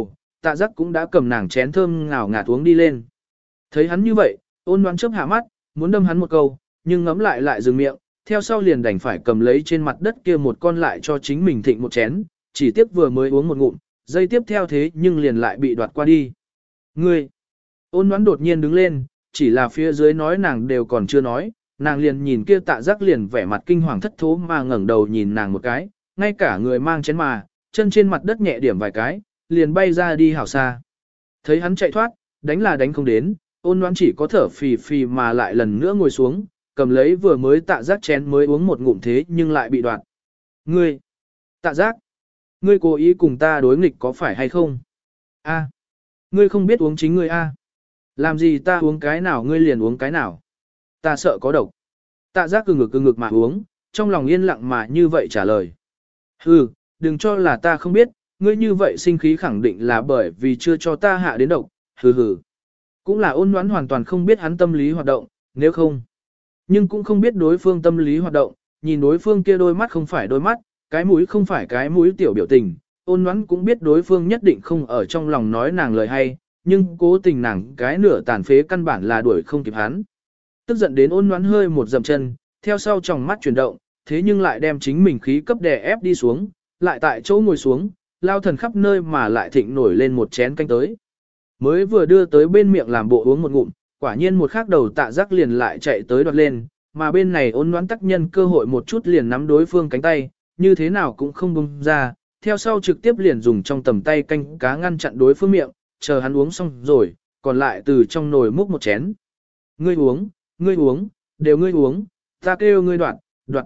tạ giác cũng đã cầm nàng chén thơm ngào ngạt uống đi lên. Thấy hắn như vậy, ôn đoán chớp hạ mắt, muốn đâm hắn một câu, nhưng ngấm lại lại dừng miệng, theo sau liền đành phải cầm lấy trên mặt đất kia một con lại cho chính mình thịnh một chén, chỉ tiếc vừa mới uống một ngụm, dây tiếp theo thế nhưng liền lại bị đoạt qua đi. Ngươi! Ôn đoán đột nhiên đứng lên, chỉ là phía dưới nói nàng đều còn chưa nói, nàng liền nhìn kia tạ giác liền vẻ mặt kinh hoàng thất thố mà ngẩng đầu nhìn nàng một cái, ngay cả người mang chén mà, chân trên mặt đất nhẹ điểm vài cái, liền bay ra đi hảo xa. Thấy hắn chạy thoát, đánh là đánh không đến, ôn đoán chỉ có thở phì phì mà lại lần nữa ngồi xuống, cầm lấy vừa mới tạ giác chén mới uống một ngụm thế nhưng lại bị đoạt. Ngươi! Tạ giác! Ngươi cố ý cùng ta đối nghịch có phải hay không? A! Ngươi không biết uống chính ngươi a? Làm gì ta uống cái nào ngươi liền uống cái nào? Ta sợ có độc. Tạ giác cừ ngực mà uống, trong lòng yên lặng mà như vậy trả lời. Hừ, đừng cho là ta không biết, ngươi như vậy sinh khí khẳng định là bởi vì chưa cho ta hạ đến độc, hừ hừ. Cũng là ôn đoán hoàn toàn không biết hắn tâm lý hoạt động, nếu không. Nhưng cũng không biết đối phương tâm lý hoạt động, nhìn đối phương kia đôi mắt không phải đôi mắt, cái mũi không phải cái mũi tiểu biểu tình, ôn đoán cũng biết đối phương nhất định không ở trong lòng nói nàng lời hay, nhưng cố tình nàng cái nửa tàn phế căn bản là đuổi không kịp hắn. Tức giận đến ôn đoán hơi một dầm chân, theo sau tròng mắt chuyển động, thế nhưng lại đem chính mình khí cấp đè ép đi xuống, lại tại chỗ ngồi xuống, lao thần khắp nơi mà lại thịnh nổi lên một chén canh tới. Mới vừa đưa tới bên miệng làm bộ uống một ngụm, quả nhiên một khắc đầu tạ giác liền lại chạy tới đoạt lên, mà bên này ôn đoán tác nhân cơ hội một chút liền nắm đối phương cánh tay, như thế nào cũng không buông ra, theo sau trực tiếp liền dùng trong tầm tay canh cá ngăn chặn đối phương miệng, chờ hắn uống xong rồi, còn lại từ trong nồi múc một chén. Ngươi uống, đều ngươi uống, ta kêu ngươi đoạt.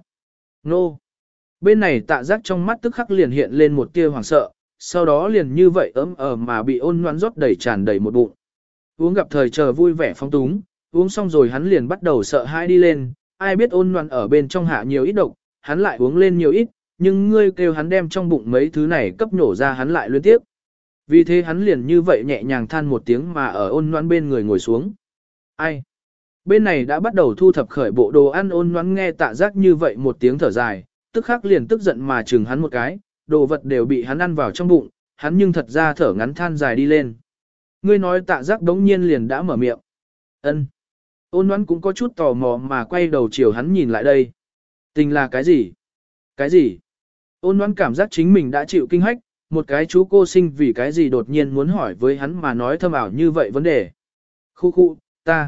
Nô! Bên này tạ giác trong mắt tức khắc liền hiện lên một tia hoảng sợ, sau đó liền như vậy mà bị ôn nhoắn rót đầy tràn đầy một bụng. Uống gặp thời chờ vui vẻ phong túng, uống xong rồi hắn liền bắt đầu sợ hãi đi lên, ai biết ôn nhoắn ở bên trong hạ nhiều ít độc, hắn lại uống lên nhiều ít, nhưng ngươi kêu hắn đem trong bụng mấy thứ này cấp nhổ ra hắn lại liên tiếp. Vì thế hắn liền như vậy nhẹ nhàng than một tiếng mà ở ôn nhoắn bên người ngồi xuống. Ai? Bên này đã bắt đầu thu thập khởi bộ đồ ăn, ôn nhoắn nghe tạ giác như vậy một tiếng thở dài, tức khắc liền tức giận mà chừng hắn một cái, đồ vật đều bị hắn ăn vào trong bụng, hắn nhưng thật ra thở ngắn than dài đi lên. Ngươi nói tạ giác đống nhiên liền đã mở miệng. Ân. Ôn nhoắn cũng có chút tò mò mà quay đầu chiều hắn nhìn lại đây. Tình là cái gì? Cái gì? Ôn nhoắn cảm giác chính mình đã chịu kinh hách, một cái chú cô sinh vì cái gì đột nhiên muốn hỏi với hắn mà nói thâm ảo như vậy vấn đề. Khu,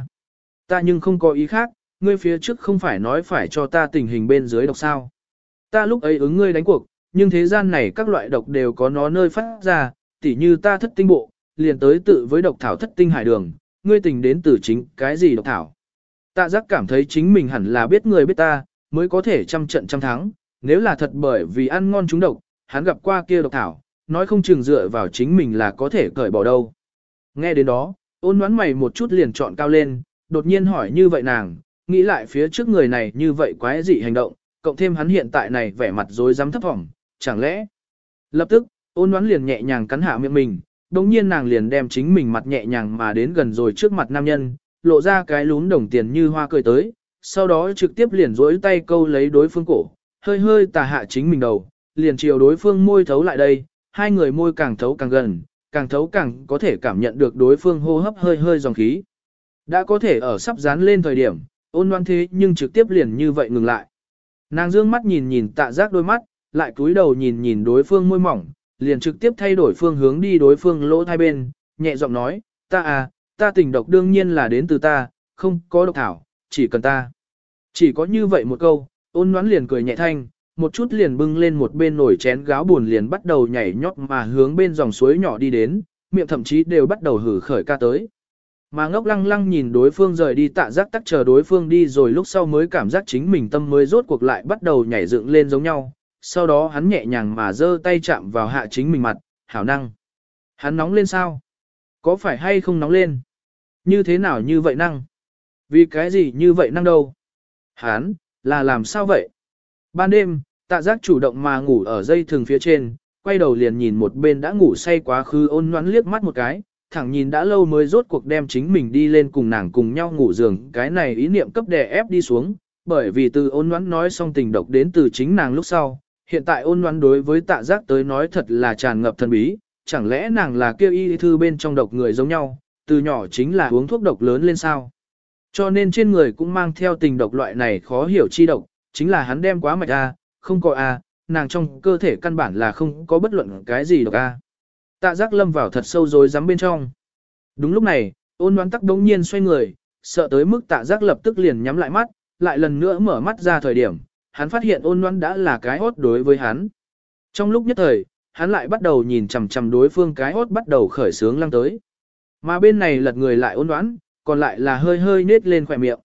ta nhưng không có ý khác, ngươi phía trước không phải nói phải cho ta tình hình bên dưới độc sao. Ta lúc ấy ứng ngươi đánh cuộc, nhưng thế gian này các loại độc đều có nó nơi phát ra, tỉ như ta thất tinh bộ, liền tới tự với độc thảo thất tinh hải đường, ngươi tình đến từ chính cái gì độc thảo. Tạ giác cảm thấy chính mình hẳn là biết người biết ta, mới có thể trăm trận trăm thắng, nếu là thật bởi vì ăn ngon trúng độc, hắn gặp qua kia độc thảo, nói không chừng dựa vào chính mình là có thể cởi bỏ đâu. Nghe đến đó, ôn nhoắn mày một chút liền trọn cao lên, đột nhiên hỏi như vậy nàng, nghĩ lại phía trước người này như vậy quái dị hành động, cộng thêm hắn hiện tại này vẻ mặt rối rắm thấp thỏm, chẳng lẽ. Lập tức, ôn nhoắn liền nhẹ nhàng cắn hạ miệng mình, đồng nhiên nàng liền đem chính mình mặt nhẹ nhàng mà đến gần rồi trước mặt nam nhân, lộ ra cái lún đồng tiền như hoa cười tới, sau đó trực tiếp liền duỗi tay câu lấy đối phương cổ, hơi hơi tà hạ chính mình đầu, liền chiều đối phương môi thấu lại đây, hai người môi càng thấu càng gần, càng thấu càng có thể cảm nhận được đối phương hô hấp hơi hơi dòng khí. Đã có thể ở sắp dán lên thời điểm, ôn nhoắn thế nhưng trực tiếp liền như vậy ngừng lại. Nàng dương mắt nhìn nhìn tạ giác đôi mắt, lại cúi đầu nhìn nhìn đối phương môi mỏng, liền trực tiếp thay đổi phương hướng đi đối phương lỗ hai bên, nhẹ giọng nói, ta tình độc đương nhiên là đến từ ta, không có độc thảo, chỉ cần ta. Chỉ có như vậy một câu, ôn nhoắn liền cười nhẹ thanh, một chút liền bưng lên một bên nồi chén gáo buồn liền bắt đầu nhảy nhót mà hướng bên dòng suối nhỏ đi đến, miệng thậm chí đều bắt đầu hử khởi ca tới. Mà ngốc lăng lăng nhìn đối phương rời đi tạ giác tắc chờ đối phương đi rồi lúc sau mới cảm giác chính mình tâm mới rốt cuộc lại bắt đầu nhảy dựng lên giống nhau. Sau đó hắn nhẹ nhàng mà giơ tay chạm vào hạ chính mình mặt, hảo năng. Hắn nóng lên sao? Có phải hay không nóng lên? Như thế nào như vậy năng? Vì cái gì như vậy năng đâu? Hắn, là làm sao vậy? Ban đêm, tạ giác chủ động mà ngủ ở dây thừng phía trên, quay đầu liền nhìn một bên đã ngủ say quá khứ ôn nhoắn liếc mắt một cái, thẳng nhìn đã lâu mới rốt cuộc đem chính mình đi lên cùng nàng cùng nhau ngủ giường, cái này ý niệm cấp đè ép đi xuống, bởi vì từ ôn nhoắn nói xong tình độc đến từ chính nàng lúc sau, hiện tại ôn nhoắn đối với tạ giác tới nói thật là tràn ngập thần bí, chẳng lẽ nàng là kêu y thư bên trong độc người giống nhau, từ nhỏ chính là uống thuốc độc lớn lên sao? Cho nên trên người cũng mang theo tình độc loại này khó hiểu chi độc, chính là hắn đem quá mạch a, không có a, nàng trong cơ thể căn bản là không có bất luận cái gì độc a. Tạ Giác lâm vào thật sâu rối rắm bên trong. Đúng lúc này, Ôn Loan Tắc đống nhiên xoay người, sợ tới mức Tạ Giác lập tức liền nhắm lại mắt, lại lần nữa mở mắt ra thời điểm, hắn phát hiện Ôn Loan đã là cái hốt đối với hắn. Trong lúc nhất thời, hắn lại bắt đầu nhìn chằm chằm đối phương cái hốt bắt đầu khởi sướng lăng tới. Mà bên này lật người lại Ôn Loan, còn lại là hơi hơi nết lên khỏe miệng.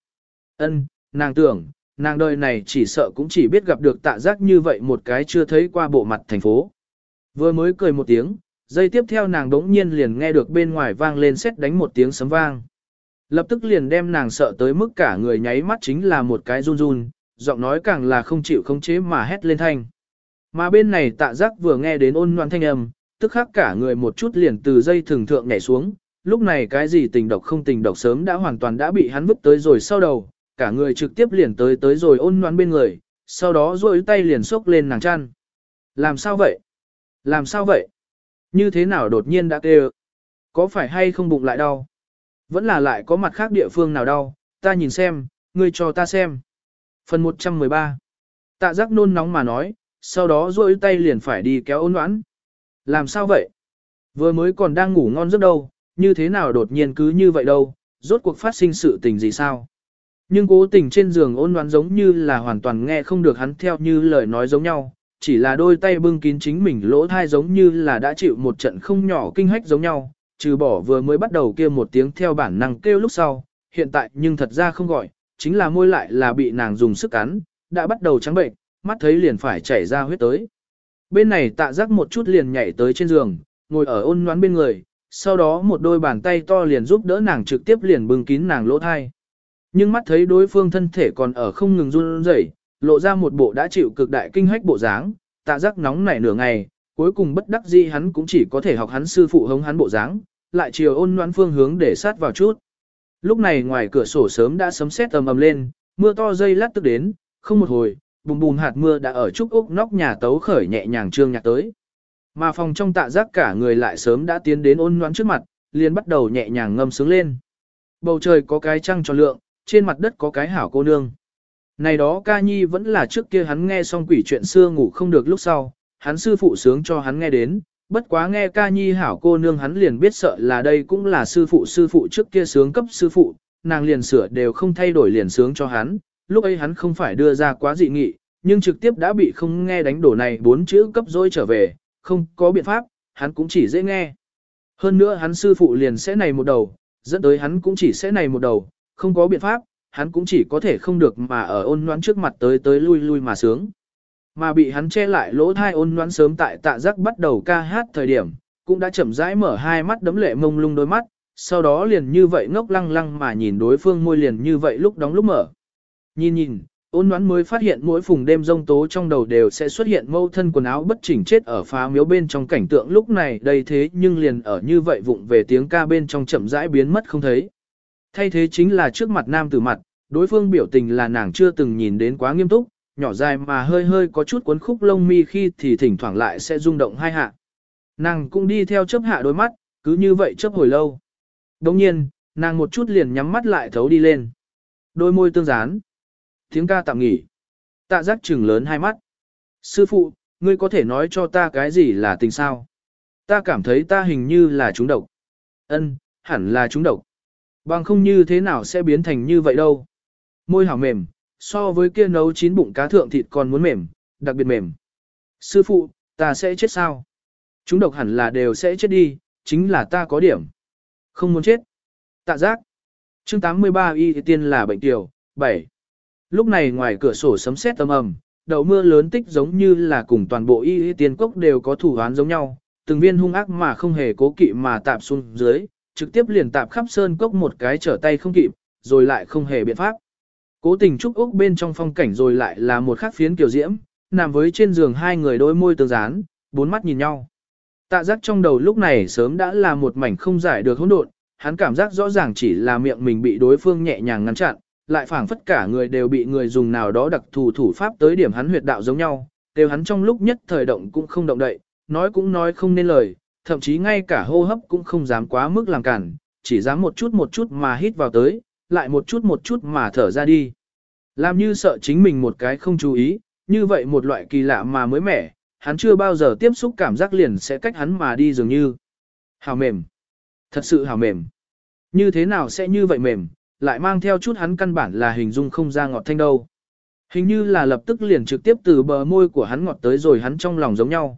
Nàng tưởng, nàng đời này chỉ sợ cũng chỉ biết gặp được Tạ Giác như vậy một cái chưa thấy qua bộ mặt thành phố. Vừa mới cười một tiếng, giây tiếp theo nàng đống nhiên liền nghe được bên ngoài vang lên sét đánh một tiếng sấm vang. Lập tức liền đem nàng sợ tới mức cả người nháy mắt chính là một cái run run, giọng nói càng là không chịu khống chế mà hét lên thanh. Mà bên này Tạ Giác vừa nghe đến Ôn Loan thanh âm, tức khắc cả người một chút liền từ dây thường thượng nhảy xuống, lúc này cái gì tình độc không tình độc sớm đã hoàn toàn đã bị hắn vứt tới rồi sau đầu, cả người trực tiếp liền tới rồi Ôn Loan bên người, sau đó duỗi tay liền xốc lên nàng chăn. Làm sao vậy? Làm sao vậy? Như thế nào đột nhiên đã kêu? Có phải hay không bụng lại đau? Vẫn là lại có mặt khác địa phương nào đau? Ta nhìn xem, ngươi cho ta xem. Phần 113. Tạ Giác nôn nóng mà nói, sau đó duỗi tay liền phải đi kéo Ôn Loan. Làm sao vậy? Vừa mới còn đang ngủ ngon giấc đâu, như thế nào đột nhiên cứ như vậy đâu, rốt cuộc phát sinh sự tình gì sao? Nhưng cố tình trên giường Ôn Loan giống như là hoàn toàn nghe không được hắn theo như lời nói giống nhau, chỉ là đôi tay bưng kín chính mình lỗ thai giống như là đã chịu một trận không nhỏ kinh hách giống nhau, trừ bỏ vừa mới bắt đầu kia một tiếng theo bản năng kêu lúc sau, hiện tại nhưng thật ra không gọi, chính là môi lại là bị nàng dùng sức cắn, đã bắt đầu trắng bệnh, mắt thấy liền phải chảy ra huyết tới. Bên này Tạ Giác một chút liền nhảy tới trên giường, ngồi ở Ôn Loan bên người, sau đó một đôi bàn tay to liền giúp đỡ nàng trực tiếp liền bưng kín nàng lỗ thai. Nhưng mắt thấy đối phương thân thể còn ở không ngừng run rẩy, lộ ra một bộ đã chịu cực đại kinh hách bộ dáng, Tạ Giác nóng nảy nửa ngày, cuối cùng bất đắc dĩ hắn cũng chỉ có thể học hắn sư phụ hống hắn bộ dáng, lại chiều Ôn Loan phương hướng để sát vào chút. Lúc này ngoài cửa sổ sớm đã sấm sét ầm ầm lên, mưa to dây lát tức đến, không một hồi, bùm bùm hạt mưa đã ở trúc ốc nóc nhà tấu khởi nhẹ nhàng trương nhạc tới. Mà phòng trong Tạ Giác cả người lại sớm đã tiến đến Ôn Loan trước mặt, liền bắt đầu nhẹ nhàng ngâm sướng lên. Bầu trời có cái trăng tròn lượng, trên mặt đất có cái hảo cô nương. Này đó ca nhi vẫn là trước kia hắn nghe xong quỷ chuyện xưa ngủ không được lúc sau, hắn sư phụ sướng cho hắn nghe đến, bất quá nghe ca nhi hảo cô nương hắn liền biết sợ là đây cũng là sư phụ trước kia sướng cấp sư phụ, nàng liền sửa đều không thay đổi liền sướng cho hắn, lúc ấy hắn không phải đưa ra quá dị nghị, nhưng trực tiếp đã bị không nghe đánh đổ này 4 chữ cấp dối trở về, không có biện pháp, hắn cũng chỉ dễ nghe. Hơn nữa hắn sư phụ liền sẽ này một đầu, dẫn tới hắn cũng chỉ sẽ này một đầu, không có biện pháp, hắn cũng chỉ có thể không được mà ở Ôn Loan trước mặt tới lui mà sướng. Mà bị hắn che lại lỗ thai Ôn Loan sớm tại Tạ Giác bắt đầu ca hát thời điểm, cũng đã chậm rãi mở hai mắt đấm lệ mông lung đôi mắt, sau đó liền như vậy ngốc lăng lăng mà nhìn đối phương môi liền như vậy lúc đóng lúc mở. Nhìn, Ôn Loan mới phát hiện mỗi phùng đêm rông tố trong đầu đều sẽ xuất hiện mâu thân quần áo bất chỉnh chết ở phá miếu bên trong cảnh tượng lúc này đây thế nhưng liền ở như vậy vụng về tiếng ca bên trong chậm rãi biến mất không thấy. Thay thế chính là trước mặt nam tử mặt, đối phương biểu tình là nàng chưa từng nhìn đến quá nghiêm túc, nhỏ dài mà hơi hơi có chút cuốn khúc lông mi khi thì thỉnh thoảng lại sẽ rung động hai hạ. Nàng cũng đi theo chớp hạ đôi mắt, cứ như vậy chớp hồi lâu. Đồng nhiên, nàng một chút liền nhắm mắt lại thấu đi lên. Đôi môi tương dán. Tiếng ca tạm nghỉ. Tạ Giác trừng lớn hai mắt. Sư phụ, ngươi có thể nói cho ta cái gì là tình sao? Ta cảm thấy ta hình như là trúng độc. Hẳn là trúng độc. Bằng không như thế nào sẽ biến thành như vậy đâu. Môi hảo mềm, so với kia nấu chín bụng cá thượng thịt còn muốn mềm, đặc biệt mềm. Sư phụ, ta sẽ chết sao? Chúng độc hẳn là đều sẽ chết đi, chính là ta có điểm. Không muốn chết. Tạ Giác. Chương 83 y tiên là bệnh tiểu, 7. Lúc này ngoài cửa sổ sấm sét âm ầm, đậu mưa lớn tích giống như là cùng toàn bộ y tiên cốc đều có thủ án giống nhau, từng viên hung ác mà không hề cố kỵ mà tạp xuống dưới, trực tiếp liền tạp khắp sơn cốc một cái trở tay không kịp, rồi lại không hề biện pháp. Cố tình trúc ốc bên trong phong cảnh rồi lại là một khắc phiến kiểu diễm, nằm với trên giường hai người đôi môi tương dán, bốn mắt nhìn nhau. Tạ Giác trong đầu lúc này sớm đã là một mảnh không giải được hỗn độn, hắn cảm giác rõ ràng chỉ là miệng mình bị đối phương nhẹ nhàng ngăn chặn, lại phảng phất cả người đều bị người dùng nào đó đặc thù thủ pháp tới điểm hắn huyệt đạo giống nhau, đều hắn trong lúc nhất thời động cũng không động đậy, nói cũng nói không nên lời, thậm chí ngay cả hô hấp cũng không dám quá mức làm cản, chỉ dám một chút mà hít vào tới, lại một chút mà thở ra đi. Làm như sợ chính mình một cái không chú ý, như vậy một loại kỳ lạ mà mới mẻ, hắn chưa bao giờ tiếp xúc cảm giác liền sẽ cách hắn mà đi dường như. Hào mềm. Thật sự hào mềm. Như thế nào sẽ như vậy mềm, lại mang theo chút hắn căn bản là hình dung không ra ngọt thanh đâu. Hình như là lập tức liền trực tiếp từ bờ môi của hắn ngọt tới rồi hắn trong lòng giống nhau,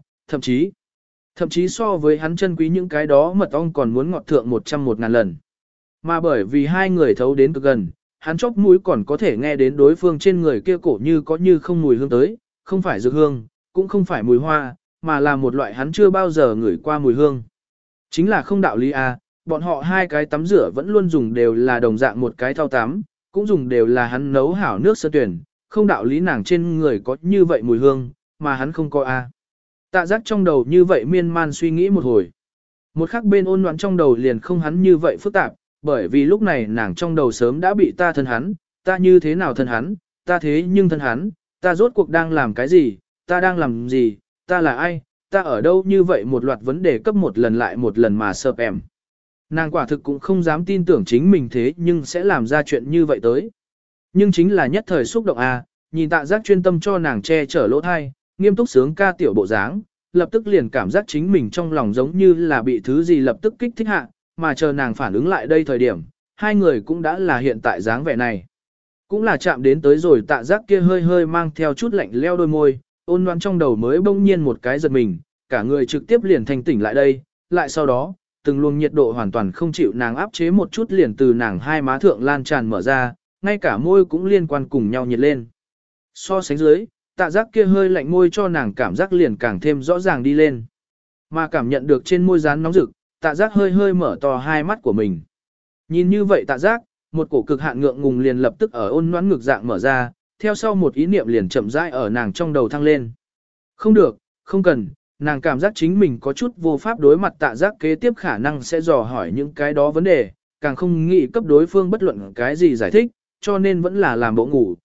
thậm chí so với hắn chân quý những cái đó mật ong còn muốn ngọt thượng 100.000 lần. Mà bởi vì hai người thấu đến cực gần, hắn chóp mũi còn có thể nghe đến đối phương trên người kia cổ như có như không mùi hương tới, không phải dược hương, cũng không phải mùi hoa, mà là một loại hắn chưa bao giờ ngửi qua mùi hương. Chính là không đạo lý à, bọn họ hai cái tắm rửa vẫn luôn dùng đều là đồng dạng một cái thau tắm, cũng dùng đều là hắn nấu hảo nước sơ tuyển, không đạo lý nàng trên người có như vậy mùi hương, mà hắn không có à. Tạ giác trong đầu như vậy miên man suy nghĩ một hồi. Một khắc bên ôn loạn trong đầu liền không hắn như vậy phức tạp, bởi vì lúc này nàng trong đầu sớm đã bị ta thân hắn, ta như thế nào thân hắn, ta thế nhưng thân hắn, ta rốt cuộc đang làm cái gì, ta đang làm gì, ta là ai, ta ở đâu như vậy một loạt vấn đề cấp một lần lại một lần mà sợp em. Nàng quả thực cũng không dám tin tưởng chính mình thế nhưng sẽ làm ra chuyện như vậy tới. Nhưng chính là nhất thời xúc động à, nhìn tạ giác chuyên tâm cho nàng che chở lỗ thai, nghiêm túc sướng ca tiểu bộ dáng, lập tức liền cảm giác chính mình trong lòng giống như là bị thứ gì lập tức kích thích hạ, mà chờ nàng phản ứng lại đây thời điểm, hai người cũng đã là hiện tại dáng vẻ này. Cũng là chạm đến tới rồi tạ giác kia hơi hơi mang theo chút lạnh leo đôi môi, ôn loan trong đầu mới bỗng nhiên một cái giật mình, cả người trực tiếp liền thanh tỉnh lại đây, lại sau đó, từng luồng nhiệt độ hoàn toàn không chịu nàng áp chế một chút liền từ nàng hai má thượng lan tràn mở ra, ngay cả môi cũng liên quan cùng nhau nhiệt lên. So sánh dưới, tạ giác kia hơi lạnh môi cho nàng cảm giác liền càng thêm rõ ràng đi lên. Mà cảm nhận được trên môi rán nóng rực, tạ giác hơi hơi mở to hai mắt của mình. Nhìn như vậy tạ giác, một cổ cực hạn ngượng ngùng liền lập tức ở ôn noãn ngực dạng mở ra, theo sau một ý niệm liền chậm rãi ở nàng trong đầu thăng lên. Không được, không cần, nàng cảm giác chính mình có chút vô pháp đối mặt tạ giác kế tiếp khả năng sẽ dò hỏi những cái đó vấn đề, càng không nghĩ cấp đối phương bất luận cái gì giải thích, cho nên vẫn là làm bộ ngủ,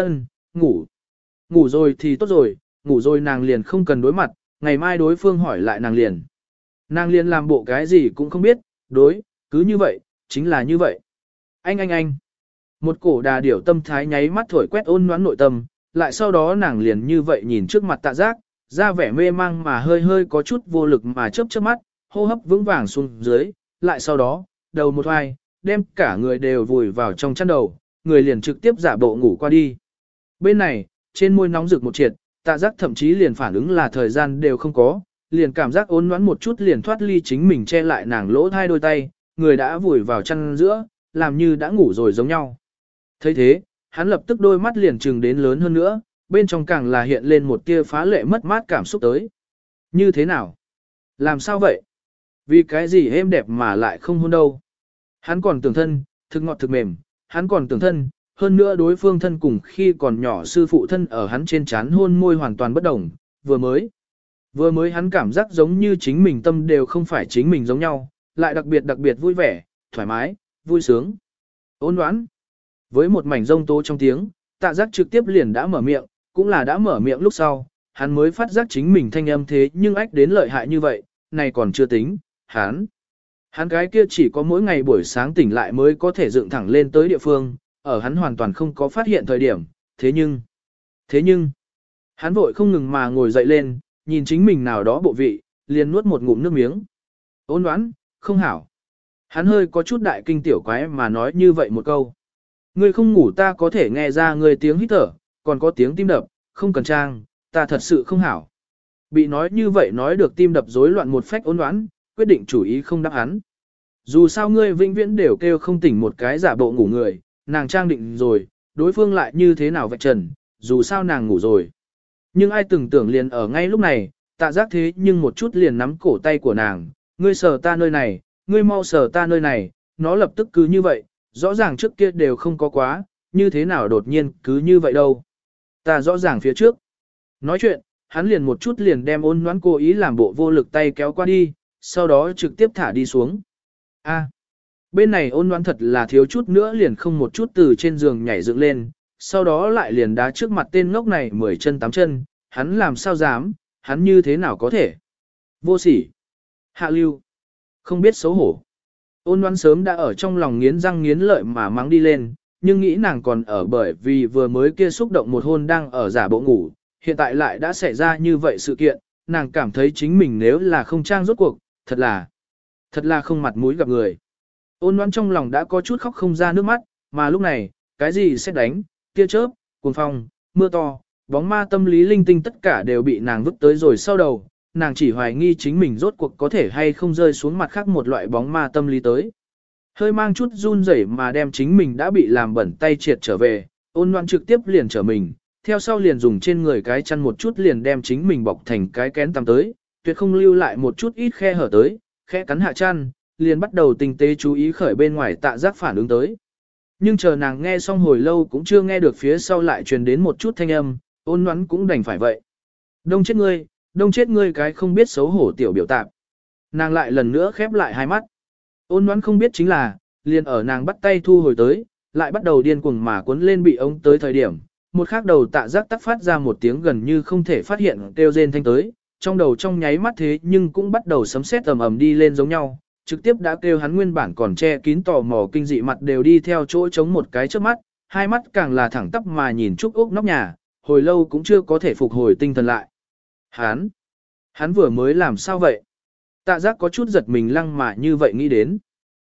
ngủ. Ngủ rồi thì tốt rồi, ngủ rồi nàng liền không cần đối mặt, ngày mai đối phương hỏi lại nàng liền. Nàng liền làm bộ cái gì cũng không biết, cứ như vậy, chính là như vậy. Anh. Một cổ đà điểu tâm thái nháy mắt thổi quét ôn noãn nội tâm, lại sau đó nàng liền như vậy nhìn trước mặt tạ giác, ra vẻ mê mang mà hơi hơi có chút vô lực mà chớp mắt, hô hấp vững vàng xuống dưới, lại sau đó, đầu một hoài, đem cả người đều vùi vào trong chăn đầu, người liền trực tiếp giả bộ ngủ qua đi. Bên này, trên môi nóng rực một triệt, tạ giác thậm chí liền phản ứng là thời gian đều không có, liền cảm giác ôn noãn một chút liền thoát ly chính mình che lại nàng lỗ hai đôi tay, người đã vùi vào chăn giữa, làm như đã ngủ rồi giống nhau. Thấy thế, hắn lập tức đôi mắt liền trừng đến lớn hơn nữa, bên trong càng là hiện lên một tia phá lệ mất mát cảm xúc tới. Như thế nào? Làm sao vậy? Vì cái gì êm đẹp mà lại không hôn đâu? Hắn còn tưởng thân, thực ngọt thực mềm, hắn còn tưởng thân, hơn nữa đối phương thân cùng khi còn nhỏ sư phụ thân ở hắn trên trán hôn môi hoàn toàn bất đồng, vừa mới hắn cảm giác giống như chính mình tâm đều không phải chính mình giống nhau, lại đặc biệt vui vẻ, thoải mái, vui sướng. Ôn đoán. Với một mảnh rông tố trong tiếng, tạ giác trực tiếp liền đã mở miệng, cũng là đã mở miệng lúc sau, hắn mới phát giác chính mình thanh âm thế nhưng ách đến lợi hại như vậy, này còn chưa tính, hắn cái kia chỉ có mỗi ngày buổi sáng tỉnh lại mới có thể dựng thẳng lên tới địa phương, ở hắn hoàn toàn không có phát hiện thời điểm, thế nhưng, hắn vội không ngừng mà ngồi dậy lên, nhìn chính mình nào đó bộ vị, liền nuốt một ngụm nước miếng. Ôn đoán, không hảo. Hắn hơi có chút đại kinh tiểu quái mà nói như vậy một câu. Ngươi không ngủ ta có thể nghe ra ngươi tiếng hít thở, còn có tiếng tim đập, không cần trang, ta thật sự không hảo. Bị nói như vậy nói được tim đập rối loạn một phách ôn đoán, quyết định chủ ý không đáp hắn. Dù sao ngươi vĩnh viễn đều kêu không tỉnh một cái giả bộ ngủ người, nàng trang định rồi, đối phương lại như thế nào vạch trần, dù sao nàng ngủ rồi. Nhưng ai từng tưởng liền ở ngay lúc này, tạ giác thế nhưng một chút liền nắm cổ tay của nàng, ngươi sờ ta nơi này, ngươi mau sờ ta nơi này, nó lập tức cứ như vậy, rõ ràng trước kia đều không có quá, như thế nào đột nhiên cứ như vậy đâu. Ta rõ ràng phía trước. Nói chuyện, hắn liền một chút liền đem ôn noãn cố ý làm bộ vô lực tay kéo qua đi, sau đó trực tiếp thả đi xuống. Bên này ôn noãn thật là thiếu chút nữa liền không một chút từ trên giường nhảy dựng lên, sau đó lại liền đá trước mặt tên ngốc này 10 chân 8 chân, hắn làm sao dám, hắn như thế nào có thể. Vô sỉ. Hạ lưu. Không biết xấu hổ. Ôn Loan sớm đã ở trong lòng nghiến răng nghiến lợi mà mắng đi lên, nhưng nghĩ nàng còn ở bởi vì vừa mới kia xúc động một hôn đang ở giả bộ ngủ, hiện tại lại đã xảy ra như vậy sự kiện, nàng cảm thấy chính mình nếu là không trang rốt cuộc, thật là không mặt mũi gặp người. Ôn Loan trong lòng đã có chút khóc không ra nước mắt, mà lúc này, cái gì sẽ đánh, tia chớp, cuồng phong, mưa to, bóng ma tâm lý linh tinh tất cả đều bị nàng vứt tới rồi sau đầu, nàng chỉ hoài nghi chính mình rốt cuộc có thể hay không rơi xuống mặt khác một loại bóng ma tâm lý tới. Hơi mang chút run rẩy mà đem chính mình đã bị làm bẩn tay triệt trở về, Ôn Loan trực tiếp liền trở mình, theo sau liền dùng trên người cái chăn một chút liền đem chính mình bọc thành cái kén tăm tới, tuyệt không lưu lại một chút ít khe hở tới, khẽ cắn hạ chăn, liền bắt đầu tinh tế chú ý khởi bên ngoài Tạ Giác phản ứng tới. Nhưng chờ nàng nghe xong hồi lâu cũng chưa nghe được phía sau lại truyền đến một chút thanh âm, Ôn Loan cũng đành phải vậy. Đông chết ngươi cái không biết xấu hổ tiểu biểu tạp. Nàng lại lần nữa khép lại hai mắt. Ôn Loan không biết chính là, liền ở nàng bắt tay thu hồi tới, lại bắt đầu điên cuồng mà cuốn lên bị ống tới thời điểm. Một khắc đầu Tạ Giác tắc phát ra một tiếng gần như không thể phát hiện kêu rên thanh tới, trong đầu trong nháy mắt thế nhưng cũng bắt đầu sấm sét ầm ầm đi lên giống nhau, trực tiếp đã kêu hắn nguyên bản còn che kín tò mò kinh dị mặt đều đi theo chỗ chống một cái trước mắt, hai mắt càng là thẳng tắp mà nhìn Trúc Úc nóc nhà, hồi lâu cũng chưa có thể phục hồi tinh thần lại. Hắn vừa mới làm sao vậy? Tạ Giác có chút giật mình lăng mà như vậy nghĩ đến.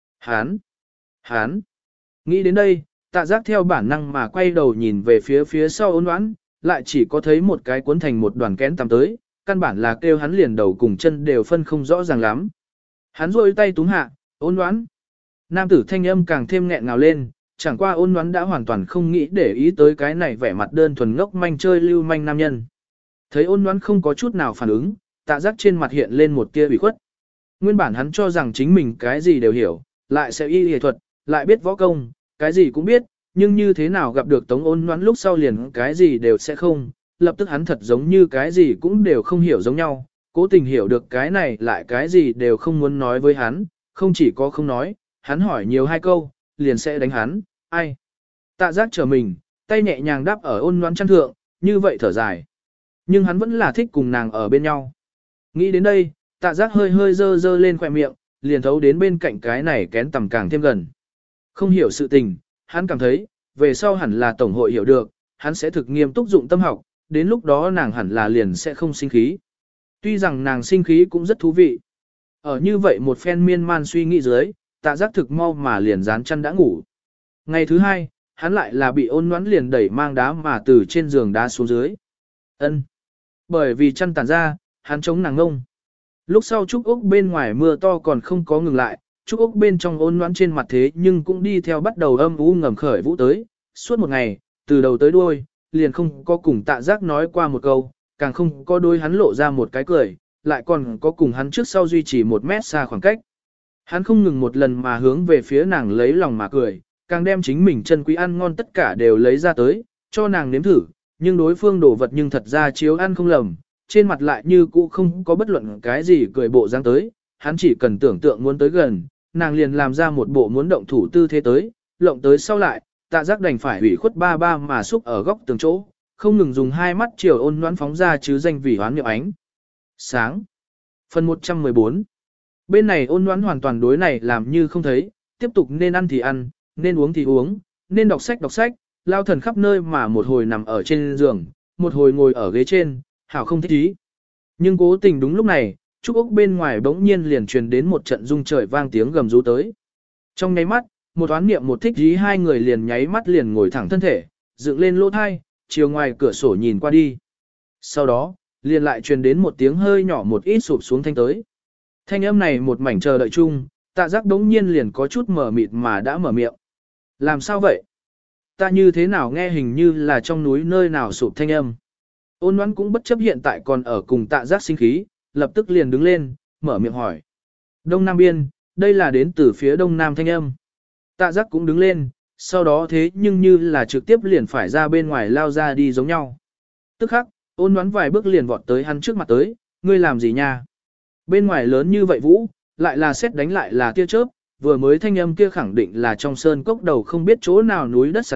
Hắn. Nghĩ đến đây, Tạ Giác theo bản năng mà quay đầu nhìn về phía sau Ôn Loan, lại chỉ có thấy một cái cuốn thành một đoàn kén tăm tới, căn bản là kêu hắn liền đầu cùng chân đều phân không rõ ràng lắm. Hắn rôi tay túm hạ, Ôn Loan. Nam tử thanh âm càng thêm nghẹn ngào lên, chẳng qua Ôn Loan đã hoàn toàn không nghĩ để ý tới cái này vẻ mặt đơn thuần ngốc manh chơi lưu manh nam nhân. Thấy Ôn Loan không có chút nào phản ứng, Tạ Giác trên mặt hiện lên một tia ủy khuất. Nguyên bản hắn cho rằng chính mình cái gì đều hiểu, lại sẽ y y thuật, lại biết võ công, cái gì cũng biết, nhưng như thế nào gặp được Tống Ôn Loan lúc sau liền cái gì đều sẽ không, lập tức hắn thật giống như cái gì cũng đều không hiểu giống nhau, cố tình hiểu được cái này lại cái gì đều không muốn nói với hắn, không chỉ có không nói, hắn hỏi nhiều hai câu, liền sẽ đánh hắn, ai. Tạ Giác trở mình, tay nhẹ nhàng đáp ở Ôn Loan chăn thượng, như vậy thở dài. Nhưng hắn vẫn là thích cùng nàng ở bên nhau. Nghĩ đến đây, Tạ Giác hơi dơ lên khỏe miệng, liền thấu đến bên cạnh cái này kén tầm càng thêm gần. Không hiểu sự tình, hắn cảm thấy, về sau hẳn là tổng hội hiểu được, hắn sẽ thực nghiêm túc dụng tâm học, đến lúc đó nàng hẳn là liền sẽ không sinh khí. Tuy rằng nàng sinh khí cũng rất thú vị. Ở như vậy một phen miên man suy nghĩ dưới, Tạ Giác thực mau mà liền dán chăn đã ngủ. Ngày thứ hai, hắn lại là bị Ôn Loan liền đẩy mang đá mà từ trên giường đá xuống dưới. Ân. Bởi vì chăn tản ra, hắn chống nàng ngông. Lúc sau Trúc Úc bên ngoài mưa to còn không có ngừng lại, Trúc Úc bên trong Ôn Loan trên mặt thế nhưng cũng đi theo bắt đầu âm u ngầm khởi vũ tới. Suốt một ngày, từ đầu tới đuôi, liền không có cùng Tạ Giác nói qua một câu, càng không có đôi hắn lộ ra một cái cười, lại còn có cùng hắn trước sau duy trì 1 mét xa khoảng cách. Hắn không ngừng một lần mà hướng về phía nàng lấy lòng mà cười, càng đem chính mình chân quý ăn ngon tất cả đều lấy ra tới, cho nàng nếm thử, nhưng đối phương đổ vật nhưng thật ra chiếu ăn không lầm, trên mặt lại như cũ không có bất luận cái gì cười bộ dáng tới, hắn chỉ cần tưởng tượng muốn tới gần, nàng liền làm ra một bộ muốn động thủ tư thế tới, lộng tới sau lại, Tạ Giác đành phải ủy khuất ba ba mà xúc ở góc tường chỗ, không ngừng dùng hai mắt chiều Ôn Loan phóng ra chứ danh vì hoán niệm ánh. Sáng. Phần 114. Bên này Ôn Loan hoàn toàn đối này làm như không thấy, tiếp tục nên ăn thì ăn, nên uống thì uống, nên đọc sách, lao thần khắp nơi mà một hồi nằm ở trên giường, một hồi ngồi ở ghế trên, hảo không thích ý. Nhưng cố tình đúng lúc này, Trúc Úc bên ngoài bỗng nhiên liền truyền đến một trận rung trời vang tiếng gầm rú tới. Trong nháy mắt, một toán niệm một thích ý hai người liền nháy mắt liền ngồi thẳng thân thể, dựng lên lỗ thai, chiều ngoài cửa sổ nhìn qua đi. Sau đó, liền lại truyền đến một tiếng hơi nhỏ một ít sụp xuống thanh tới. Thanh âm này một mảnh chờ đợi chung, Tạ Giác đống nhiên liền có chút mở mịt mà đã mở miệng. Làm sao vậy? Ta như thế nào nghe hình như là trong núi nơi nào sụp thanh âm. Ôn Loan cũng bất chấp hiện tại còn ở cùng Tạ Giác sinh khí, lập tức liền đứng lên, mở miệng hỏi. Đông Nam Biên, đây là đến từ phía Đông Nam thanh âm. Tạ Giác cũng đứng lên, sau đó thế nhưng như là trực tiếp liền phải ra bên ngoài lao ra đi giống nhau. Tức khắc, Ôn Loan vài bước liền vọt tới hắn trước mặt tới, ngươi làm gì nha? Bên ngoài lớn như vậy vũ, lại là sét đánh lại là tia chớp, vừa mới thanh âm kia khẳng định là trong sơn cốc đầu không biết chỗ nào núi đất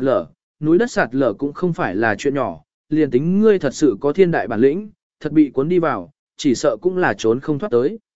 sạt lở cũng không phải là chuyện nhỏ, liền tính ngươi thật sự có thiên đại bản lĩnh, thật bị cuốn đi vào, chỉ sợ cũng là trốn không thoát tới.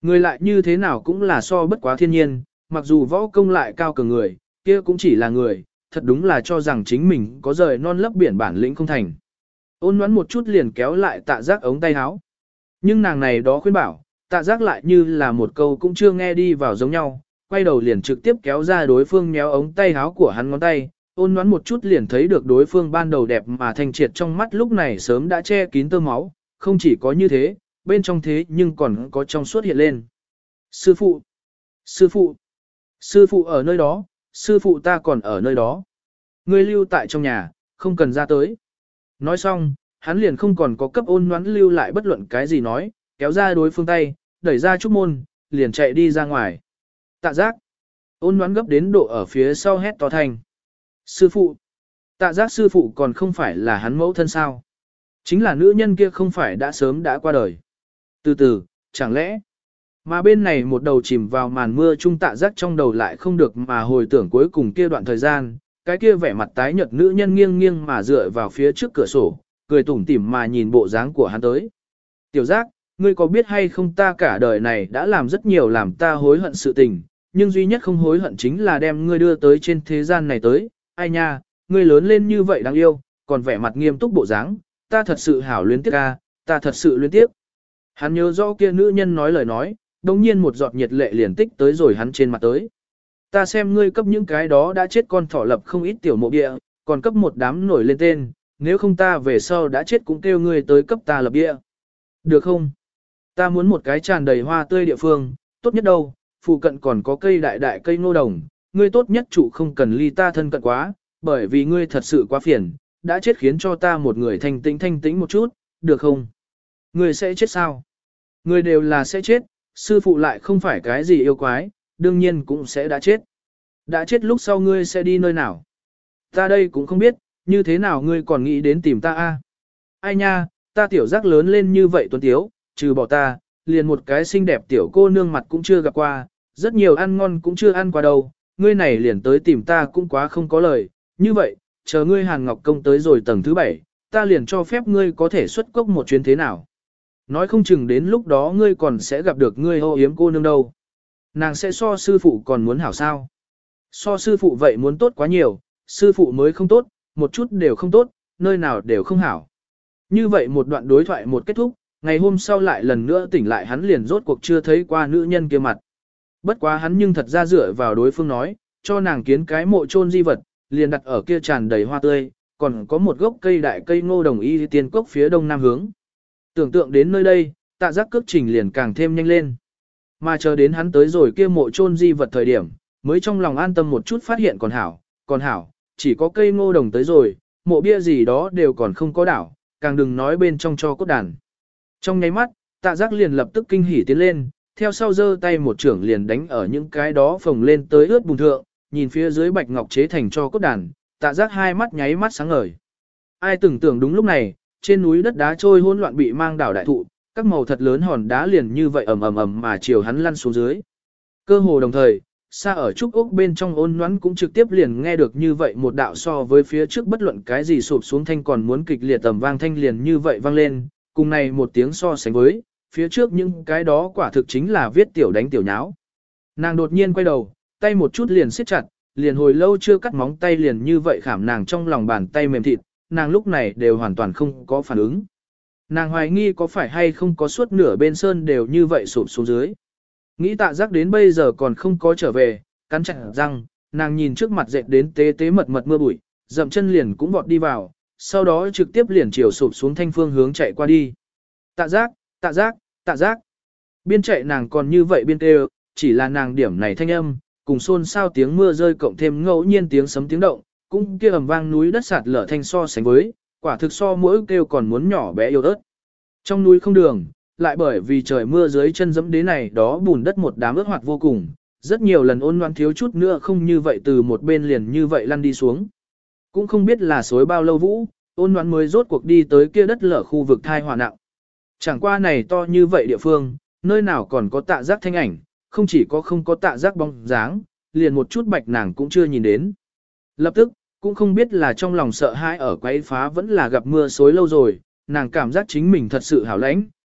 Người lại như thế nào cũng là so bất quá thiên nhiên, mặc dù võ công lại cao cường người, kia cũng chỉ là người, thật đúng là cho rằng chính mình có rời non lấp biển bản lĩnh không thành. Ôn Ngoãn một chút liền kéo lại Tạ Giác ống tay áo. Nhưng nàng này đó khuyên bảo, Tạ Giác lại như là một câu cũng chưa nghe đi vào giống nhau, quay đầu liền trực tiếp kéo ra đối phương méo ống tay áo của hắn ngón tay. Ôn Ngoãn một chút liền thấy được đối phương ban đầu đẹp mà thanh triệt trong mắt lúc này sớm đã che kín tơ máu, không chỉ có như thế, bên trong thế nhưng còn có trong suốt hiện lên. Sư phụ! Sư phụ! Sư phụ ở nơi đó! Sư phụ ta còn ở nơi đó! Ngươi lưu tại trong nhà, không cần ra tới. Nói xong, hắn liền không còn có cấp Ôn Ngoãn lưu lại bất luận cái gì nói, kéo ra đối phương tay, đẩy ra trúc môn, liền chạy đi ra ngoài. Tạ Giác! Ôn Ngoãn gấp đến độ ở phía sau hét to thành. Sư phụ! Tạ Giác sư phụ còn không phải là hắn mẫu thân sao? Chính là nữ nhân kia không phải đã sớm đã qua đời. Từ từ, chẳng lẽ... Mà bên này một đầu chìm vào màn mưa trung Tạ Giác trong đầu lại không được mà hồi tưởng cuối cùng kia đoạn thời gian, cái kia vẻ mặt tái nhợt nữ nhân nghiêng nghiêng mà dựa vào phía trước cửa sổ, cười tủm tỉm mà nhìn bộ dáng của hắn tới. Tiểu Giác, ngươi có biết hay không ta cả đời này đã làm rất nhiều làm ta hối hận sự tình, nhưng duy nhất không hối hận chính là đem ngươi đưa tới trên thế gian này tới. Ai nha, ngươi lớn lên như vậy đáng yêu, còn vẻ mặt nghiêm túc bộ dáng, ta thật sự hảo luyến tiếc ca, ta thật sự luyến tiếc. Hắn nhớ rõ kia nữ nhân nói lời nói, đồng nhiên một giọt nhiệt lệ liền tích tới rồi hắn trên mặt tới. Ta xem ngươi cấp những cái đó đã chết con thỏ lập không ít tiểu mộ địa, còn cấp một đám nổi lên tên, nếu không ta về sau đã chết cũng kêu ngươi tới cấp ta lập địa. Được không? Ta muốn một cái tràn đầy hoa tươi địa phương, tốt nhất đâu, phụ cận còn có cây đại đại cây ngô đồng, ngươi tốt nhất trụ không cần ly ta thân cận quá, bởi vì ngươi thật sự quá phiền, đã chết khiến cho ta một người thanh tĩnh một chút, được không? Ngươi sẽ chết sao? Ngươi đều là sẽ chết, sư phụ lại không phải cái gì yêu quái, đương nhiên cũng sẽ đã chết. Đã chết lúc sau ngươi sẽ đi nơi nào? Ta đây cũng không biết, như thế nào ngươi còn nghĩ đến tìm ta a? Ai nha, ta tiểu Giác lớn lên như vậy tuấn tiếu, trừ bỏ ta, liền một cái xinh đẹp tiểu cô nương mặt cũng chưa gặp qua, rất nhiều ăn ngon cũng chưa ăn qua đâu, ngươi này liền tới tìm ta cũng quá không có lời, như vậy, chờ ngươi Hàn Ngọc Công tới rồi tầng thứ 7, ta liền cho phép ngươi có thể xuất cốc một chuyến thế nào. Nói không chừng đến lúc đó ngươi còn sẽ gặp được ngươi ô yếm cô nương đâu. Nàng sẽ so sư phụ còn muốn hảo sao. So sư phụ vậy muốn tốt quá nhiều, sư phụ mới không tốt, một chút đều không tốt, nơi nào đều không hảo. Như vậy một đoạn đối thoại một kết thúc, ngày hôm sau lại lần nữa tỉnh lại hắn liền rốt cuộc chưa thấy qua nữ nhân kia mặt. Bất quá hắn nhưng thật ra dựa vào đối phương nói, cho nàng kiến cái mộ chôn di vật, liền đặt ở kia tràn đầy hoa tươi, còn có một gốc cây đại cây ngô đồng y tiên cốc phía đông nam hướng. Tưởng tượng đến nơi đây, Tạ Giác cước trình liền càng thêm nhanh lên. Mà chờ đến hắn tới rồi kia mộ chôn di vật thời điểm, mới trong lòng an tâm một chút phát hiện còn hảo, chỉ có cây ngô đồng tới rồi, mộ bia gì đó đều còn không có đảo, càng đừng nói bên trong cho cốt đàn. Trong nháy mắt, Tạ Giác liền lập tức kinh hỉ tiến lên, theo sau giơ tay một trưởng liền đánh ở những cái đó phồng lên tới ướt bùn thượng, nhìn phía dưới bạch ngọc chế thành cho cốt đàn, Tạ Giác hai mắt nháy mắt sáng ngời. Ai tưởng tượng đúng lúc này, trên núi đất đá trôi hỗn loạn bị mang đảo đại thụ, các màu thật lớn hòn đá liền như vậy ầm ầm ầm mà chiều hắn lăn xuống dưới. Cơ hồ đồng thời, xa ở trúc ốc bên trong Ôn Ngoãn cũng trực tiếp liền nghe được như vậy một đạo so với phía trước bất luận cái gì sụp xuống thanh còn muốn kịch liệt tầm vang thanh liền như vậy vang lên, cùng này một tiếng so sánh với, phía trước những cái đó quả thực chính là viết tiểu đánh tiểu nháo. Nàng đột nhiên quay đầu, tay một chút liền siết chặt, liền hồi lâu chưa cắt móng tay liền như vậy khảm nàng trong lòng bàn tay mềm thịt, nàng lúc này đều hoàn toàn không có phản ứng. Nàng hoài nghi có phải hay không có suốt nửa bên sơn đều như vậy sụp xuống dưới. Nghĩ Tạ Giác đến bây giờ còn không có trở về, cắn chặt răng, nàng nhìn trước mặt dệt đến tế tế mật mật mưa bụi, dậm chân liền cũng vọt đi vào, sau đó trực tiếp liền chiều sụp xuống thanh phương hướng chạy qua đi. Tạ Giác, Tạ Giác, Tạ Giác. Biên chạy nàng còn như vậy biên kêu, chỉ là nàng điểm này thanh âm, cùng xôn xao tiếng mưa rơi cộng thêm ngẫu nhiên tiếng sấm tiếng động, cũng kia ầm vang núi đất sạt lở thanh so sánh với, quả thực so mỗi kêu còn muốn nhỏ bé yếu ớt. Trong núi không đường, lại bởi vì trời mưa dưới chân dẫm đế này đó bùn đất một đám ướt hoạt vô cùng, rất nhiều lần Ôn Ngoãn thiếu chút nữa không như vậy từ một bên liền như vậy lăn đi xuống. Cũng không biết là xối bao lâu vũ, Ôn Ngoãn mới rốt cuộc đi tới kia đất lở khu vực thai hỏa nặng. Chẳng qua này to như vậy địa phương, nơi nào còn có Tạ Giác thanh ảnh, không chỉ có không có Tạ Giác bóng dáng, liền một chút bạch nàng cũng chưa nhìn đến. Lập tức, cũng không biết là trong lòng sợ hãi ở quấy phá vẫn là gặp mưa xối lâu rồi, nàng cảm giác chính mình thật sự hảo lãnh,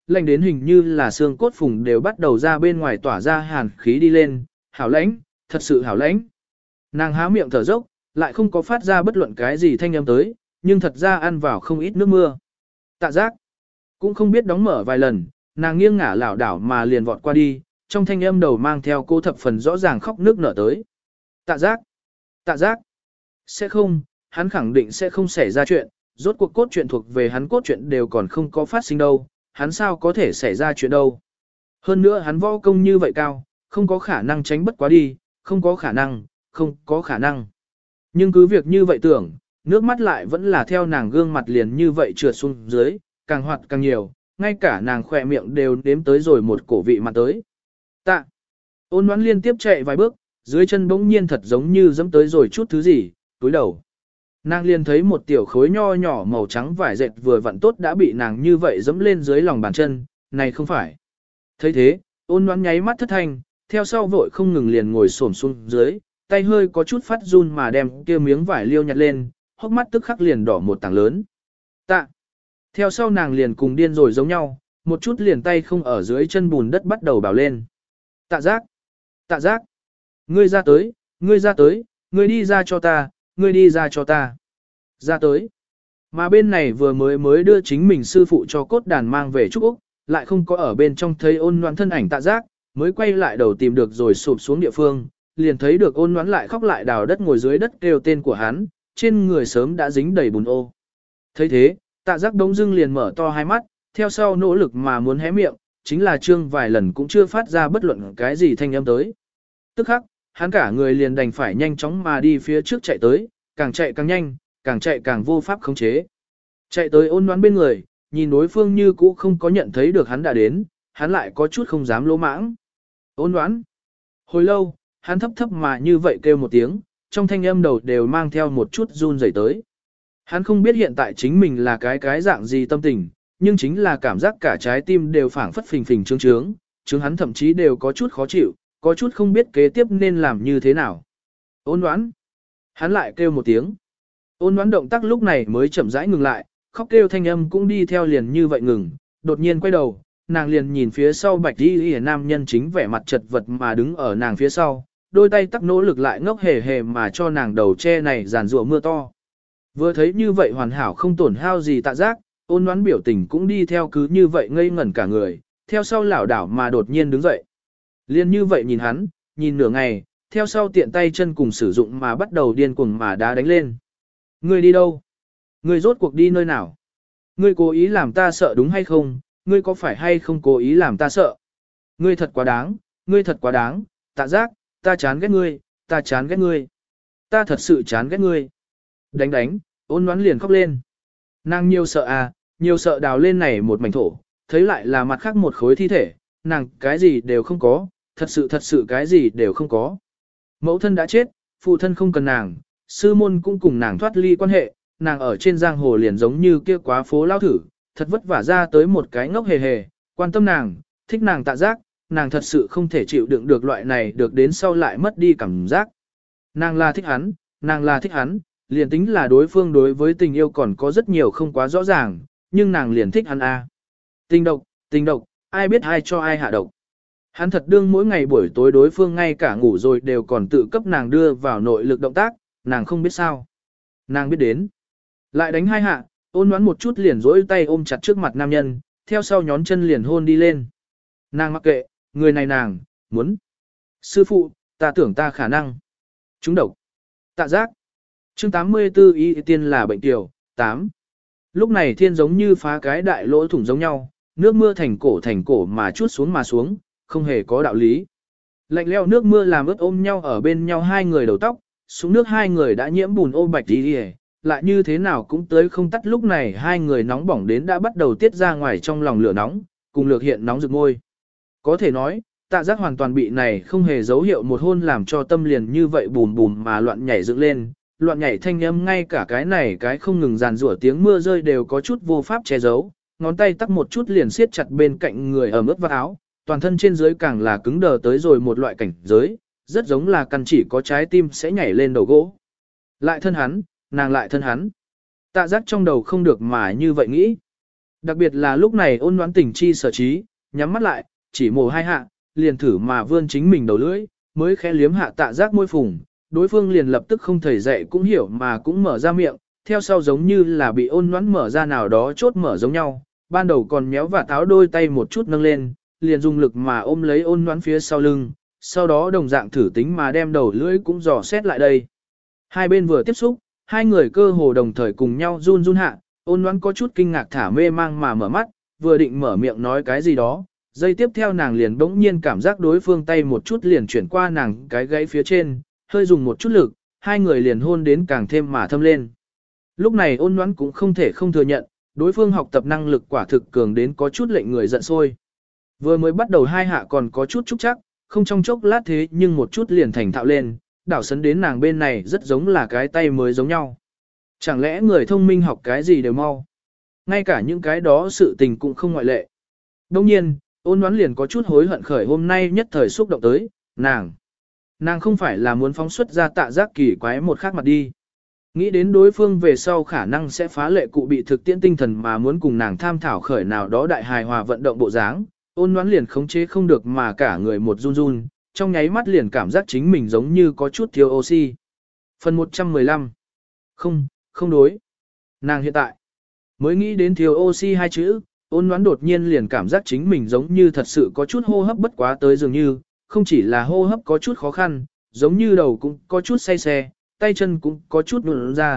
lạnh đến hình như là xương cốt phùng đều bắt đầu ra bên ngoài tỏa ra hàn khí đi lên, hảo lãnh, thật sự hảo lãnh. Nàng há miệng thở dốc, lại không có phát ra bất luận cái gì thanh âm tới, nhưng thật ra ăn vào không ít nước mưa. Tạ giác, cũng không biết đóng mở vài lần, nàng nghiêng ngả lảo đảo mà liền vọt qua đi, trong thanh âm đầu mang theo cô thập phần rõ ràng khóc nước nở tới. Tạ giác, sẽ không, hắn khẳng định sẽ không xảy ra chuyện, rốt cuộc cốt truyện thuộc về hắn cốt truyện đều còn không có phát sinh đâu, hắn sao có thể xảy ra chuyện đâu. Hơn nữa hắn võ công như vậy cao, không có khả năng tránh bất quá đi, không có khả năng. Nhưng cứ việc như vậy tưởng, nước mắt lại vẫn là theo nàng gương mặt liền như vậy trượt xuống dưới, càng hoạt càng nhiều, ngay cả nàng khỏe miệng đều đếm tới rồi một cổ vị mặt tới. Tạ, ôn đoán liên tiếp chạy vài bước, dưới chân bỗng nhiên thật giống như dẫm tới rồi chút thứ gì, túi đầu. Nàng liền thấy một tiểu khối nho nhỏ màu trắng vải dệt vừa vặn tốt đã bị nàng như vậy dẫm lên dưới lòng bàn chân, này không phải. Thấy thế, ôn đoán nháy mắt thất thanh, theo sau vội không ngừng liền ngồi xổm xuống dưới, tay hơi có chút phát run mà đem kia miếng vải liêu nhặt lên, hốc mắt tức khắc liền đỏ một tảng lớn. Tạ. Theo sau nàng liền cùng điên rồi giống nhau, một chút liền tay không ở dưới chân bùn đất bắt đầu bảo lên. Tạ giác. Tạ giác. Ngươi ra tới, ngươi ra tới, ngươi đi ra cho ta, ngươi đi ra cho ta. Ra tới. Mà bên này vừa mới đưa chính mình sư phụ cho cốt đàn mang về Trúc Úc, lại không có ở bên trong thấy ôn noãn thân ảnh tạ giác, mới quay lại đầu tìm được rồi sụp xuống địa phương, liền thấy được ôn noãn lại khóc lại đào đất ngồi dưới đất kêu tên của hắn, trên người sớm đã dính đầy bùn ô. Thấy thế, tạ giác đống dưng liền mở to hai mắt, theo sau nỗ lực mà muốn hé miệng, chính là trương vài lần cũng chưa phát ra bất luận cái gì thanh âm tới. Tức khắc, hắn cả người liền đành phải nhanh chóng mà đi phía trước chạy tới, càng chạy càng nhanh, càng chạy càng vô pháp khống chế. Chạy tới ôn noãn bên người, nhìn đối phương như cũ không có nhận thấy được hắn đã đến, hắn lại có chút không dám lỗ mãng. Ôn noãn. Hồi lâu, hắn thấp thấp mà như vậy kêu một tiếng, trong thanh âm đầu đều mang theo một chút run rẩy tới. Hắn không biết hiện tại chính mình là cái dạng gì tâm tình, nhưng chính là cảm giác cả trái tim đều phảng phất phình phình trướng trướng, chứng hắn thậm chí đều có chút khó chịu, có chút không biết kế tiếp nên làm như thế nào. Ôn đoán. Hắn lại kêu một tiếng. Ôn đoán động tác lúc này mới chậm rãi ngừng lại, khóc kêu thanh âm cũng đi theo liền như vậy ngừng, đột nhiên quay đầu, nàng liền nhìn phía sau bạch y nam nhân chính vẻ mặt chật vật mà đứng ở nàng phía sau, đôi tay tắc nỗ lực lại ngốc hề hề mà cho nàng đầu che này giàn rủa mưa to. Vừa thấy như vậy hoàn hảo không tổn hao gì tạ giác, ôn đoán biểu tình cũng đi theo cứ như vậy ngây ngẩn cả người, theo sau lảo đảo mà đột nhiên đứng dậy. Liên như vậy nhìn hắn, nhìn nửa ngày, theo sau tiện tay chân cùng sử dụng mà bắt đầu điên cuồng mà đá đánh lên. Ngươi đi đâu? Ngươi rốt cuộc đi nơi nào? Ngươi cố ý làm ta sợ đúng hay không? Ngươi có phải hay không cố ý làm ta sợ? Ngươi thật quá đáng, ngươi thật quá đáng, tạ giác, ta chán ghét ngươi, ta chán ghét ngươi. Ta thật sự chán ghét ngươi. Đánh, ôn đoán liền khóc lên. Nàng nhiều sợ à, nhiều sợ đào lên này một mảnh thổ, thấy lại là mặt khác một khối thi thể, nàng cái gì đều không có, thật sự cái gì đều không có. Mẫu thân đã chết, phụ thân không cần nàng, sư môn cũng cùng nàng thoát ly quan hệ, nàng ở trên giang hồ liền giống như kia quá phố lao thử, thật vất vả ra tới một cái ngốc hề hề, quan tâm nàng, thích nàng tạ giác, nàng thật sự không thể chịu đựng được loại này được đến sau lại mất đi cảm giác. Nàng là thích hắn, liền tính là đối phương đối với tình yêu còn có rất nhiều không quá rõ ràng, nhưng nàng liền thích hắn a. Tình độc, ai biết ai cho ai hạ độc. Hắn thật đương mỗi ngày buổi tối đối phương ngay cả ngủ rồi đều còn tự cấp nàng đưa vào nội lực động tác, nàng không biết sao. Nàng biết đến. Lại đánh hai hạ, ôn đoán một chút liền rỗi tay ôm chặt trước mặt nam nhân, theo sau nhón chân liền hôn đi lên. Nàng mặc kệ, người này nàng, muốn. Sư phụ, ta tưởng ta khả năng. Trúng độc. Tạ giác. Chương 84 y tiên là bệnh tiểu, 8. Lúc này thiên giống như phá cái đại lỗ thủng giống nhau, nước mưa thành cổ mà chút xuống, không hề có đạo lý. Lạnh leo nước mưa làm ướt ôm nhau ở bên nhau hai người đầu tóc, xuống nước hai người đã nhiễm bùn ô bạch đi lại như thế nào cũng tới không tắt lúc này hai người nóng bỏng đến đã bắt đầu tiết ra ngoài trong lòng lửa nóng, cùng lược hiện nóng rực môi. Có thể nói, tạ giác hoàn toàn bị này không hề dấu hiệu một hôn làm cho tâm liền như vậy bùm bùm mà loạn nhảy dựng lên, loạn nhảy thanh âm ngay cả cái này cái không ngừng giàn rủa tiếng mưa rơi đều có chút vô pháp che giấu, ngón tay tắc một chút liền siết chặt bên cạnh người ở ướt vắt áo, toàn thân trên dưới càng là cứng đờ tới rồi một loại cảnh giới, rất giống là căn chỉ có trái tim sẽ nhảy lên đầu gỗ. Lại thân hắn, nàng lại thân hắn. Tạ giác trong đầu không được mà như vậy nghĩ. Đặc biệt là lúc này ôn đoán tình chi sở trí, nhắm mắt lại, chỉ mổ hai hạ, liền thử mà vươn chính mình đầu lưỡi, mới khẽ liếm hạ tạ giác môi phùng, đối phương liền lập tức không thầy dạy cũng hiểu mà cũng mở ra miệng, theo sau giống như là bị ôn đoán mở ra nào đó chốt mở giống nhau, ban đầu còn méo và táo đôi tay một chút nâng lên, liền dùng lực mà ôm lấy ôn đoán phía sau lưng, sau đó đồng dạng thử tính mà đem đầu lưỡi cũng dò xét lại đây. Hai bên vừa tiếp xúc, hai người cơ hồ đồng thời cùng nhau run run hạ, ôn đoán có chút kinh ngạc thả mê mang mà mở mắt, vừa định mở miệng nói cái gì đó, giây tiếp theo nàng liền bỗng nhiên cảm giác đối phương tay một chút liền chuyển qua nàng cái gáy phía trên, hơi dùng một chút lực, hai người liền hôn đến càng thêm mà thâm lên. Lúc này ôn đoán cũng không thể không thừa nhận, đối phương học tập năng lực quả thực cường đến có chút lệnh người giận sôi. Vừa mới bắt đầu hai hạ còn có chút trúc chắc, không trong chốc lát thế nhưng một chút liền thành thạo lên, đảo sấn đến nàng bên này rất giống là cái tay mới giống nhau. Chẳng lẽ người thông minh học cái gì đều mau? Ngay cả những cái đó sự tình cũng không ngoại lệ. Đông nhiên, ôn đoán liền có chút hối hận khởi hôm nay nhất thời xúc động tới, nàng không phải là muốn phóng xuất ra tạ giác kỳ quái một khác mặt đi. Nghĩ đến đối phương về sau khả năng sẽ phá lệ cụ bị thực tiễn tinh thần mà muốn cùng nàng tham thảo khởi nào đó đại hài hòa vận động bộ dáng, ôn đoán liền khống chế không được mà cả người một run run, trong nháy mắt liền cảm giác chính mình giống như có chút thiếu oxy. Phần 115. Không đối. Nàng hiện tại mới nghĩ đến thiếu oxy hai chữ, ôn đoán đột nhiên liền cảm giác chính mình giống như thật sự có chút hô hấp bất quá tới dường như, không chỉ là hô hấp có chút khó khăn, giống như đầu cũng có chút say xe, tay chân cũng có chút nụn ra,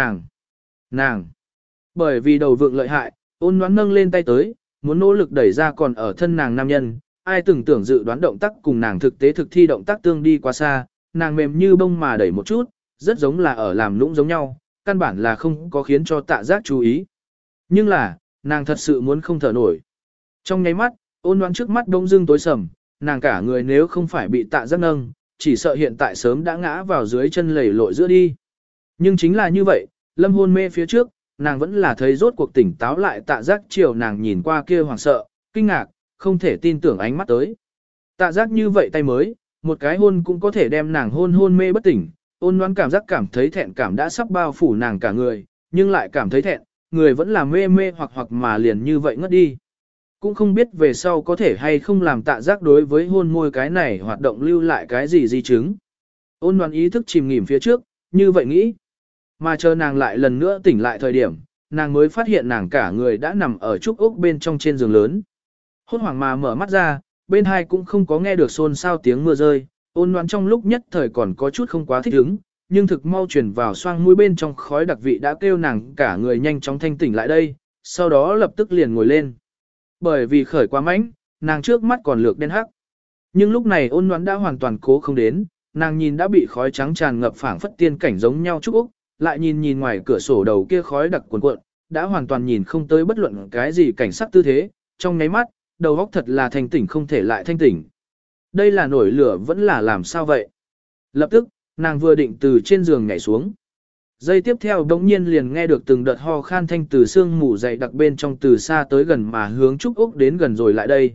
nàng. Bởi vì đầu vượng lợi hại, ôn đoán nâng lên tay tới, muốn nỗ lực đẩy ra còn ở thân nàng nam nhân, ai từng tưởng dự đoán động tác cùng nàng thực tế thực thi động tác tương đi quá xa, nàng mềm như bông mà đẩy một chút, rất giống là ở làm lũng giống nhau, căn bản là không có khiến cho tạ giác chú ý. Nhưng là, nàng thật sự muốn không thở nổi. Trong nháy mắt, ôn đoán trước mắt đông dưng tối sầm, nàng cả người nếu không phải bị tạ giác nâng, chỉ sợ hiện tại sớm đã ngã vào dưới chân lầy lội giữa đi. Nhưng chính là như vậy, lâm hôn mê phía trước, nàng vẫn là thấy rốt cuộc tỉnh táo lại tạ giác chiều nàng nhìn qua kia hoảng sợ, kinh ngạc, không thể tin tưởng ánh mắt tới. Tạ giác như vậy tay mới, một cái hôn cũng có thể đem nàng hôn mê bất tỉnh, ôn đoán cảm giác cảm thấy thẹn cảm đã sắp bao phủ nàng cả người, nhưng lại cảm thấy thẹn, người vẫn là mê hoặc mà liền như vậy ngất đi. Cũng không biết về sau có thể hay không làm tạ giác đối với hôn môi cái này hoạt động lưu lại cái gì di chứng. Ôn đoán ý thức chìm nghỉm phía trước, như vậy nghĩ. Mà chờ nàng lại lần nữa tỉnh lại thời điểm, nàng mới phát hiện nàng cả người đã nằm ở trúc ốc bên trong trên giường lớn. Hốt hoảng mà mở mắt ra, bên hai cũng không có nghe được xôn xao tiếng mưa rơi, ôn đoán trong lúc nhất thời còn có chút không quá thích ứng, nhưng thực mau chuyển vào xoang mũi bên trong khói đặc vị đã kêu nàng cả người nhanh chóng thanh tỉnh lại đây, sau đó lập tức liền ngồi lên. Bởi vì khởi quá mạnh, nàng trước mắt còn lược đen hắc. Nhưng lúc này ôn đoán đã hoàn toàn cố không đến, nàng nhìn đã bị khói trắng tràn ngập phảng phất tiên cảnh giống nhau trúc úc, lại nhìn ngoài cửa sổ đầu kia khói đặc cuồn cuộn, đã hoàn toàn nhìn không tới bất luận cái gì cảnh sắc tư thế, trong nháy mắt, đầu óc thật là thanh tỉnh không thể lại thanh tỉnh. Đây là nổi lửa vẫn là làm sao vậy? Lập tức, nàng vừa định từ trên giường nhảy xuống. Giây tiếp theo đống nhiên liền nghe được từng đợt ho khan thanh từ xương mù dày đặc bên trong từ xa tới gần mà hướng Trúc Úc đến gần rồi lại đây.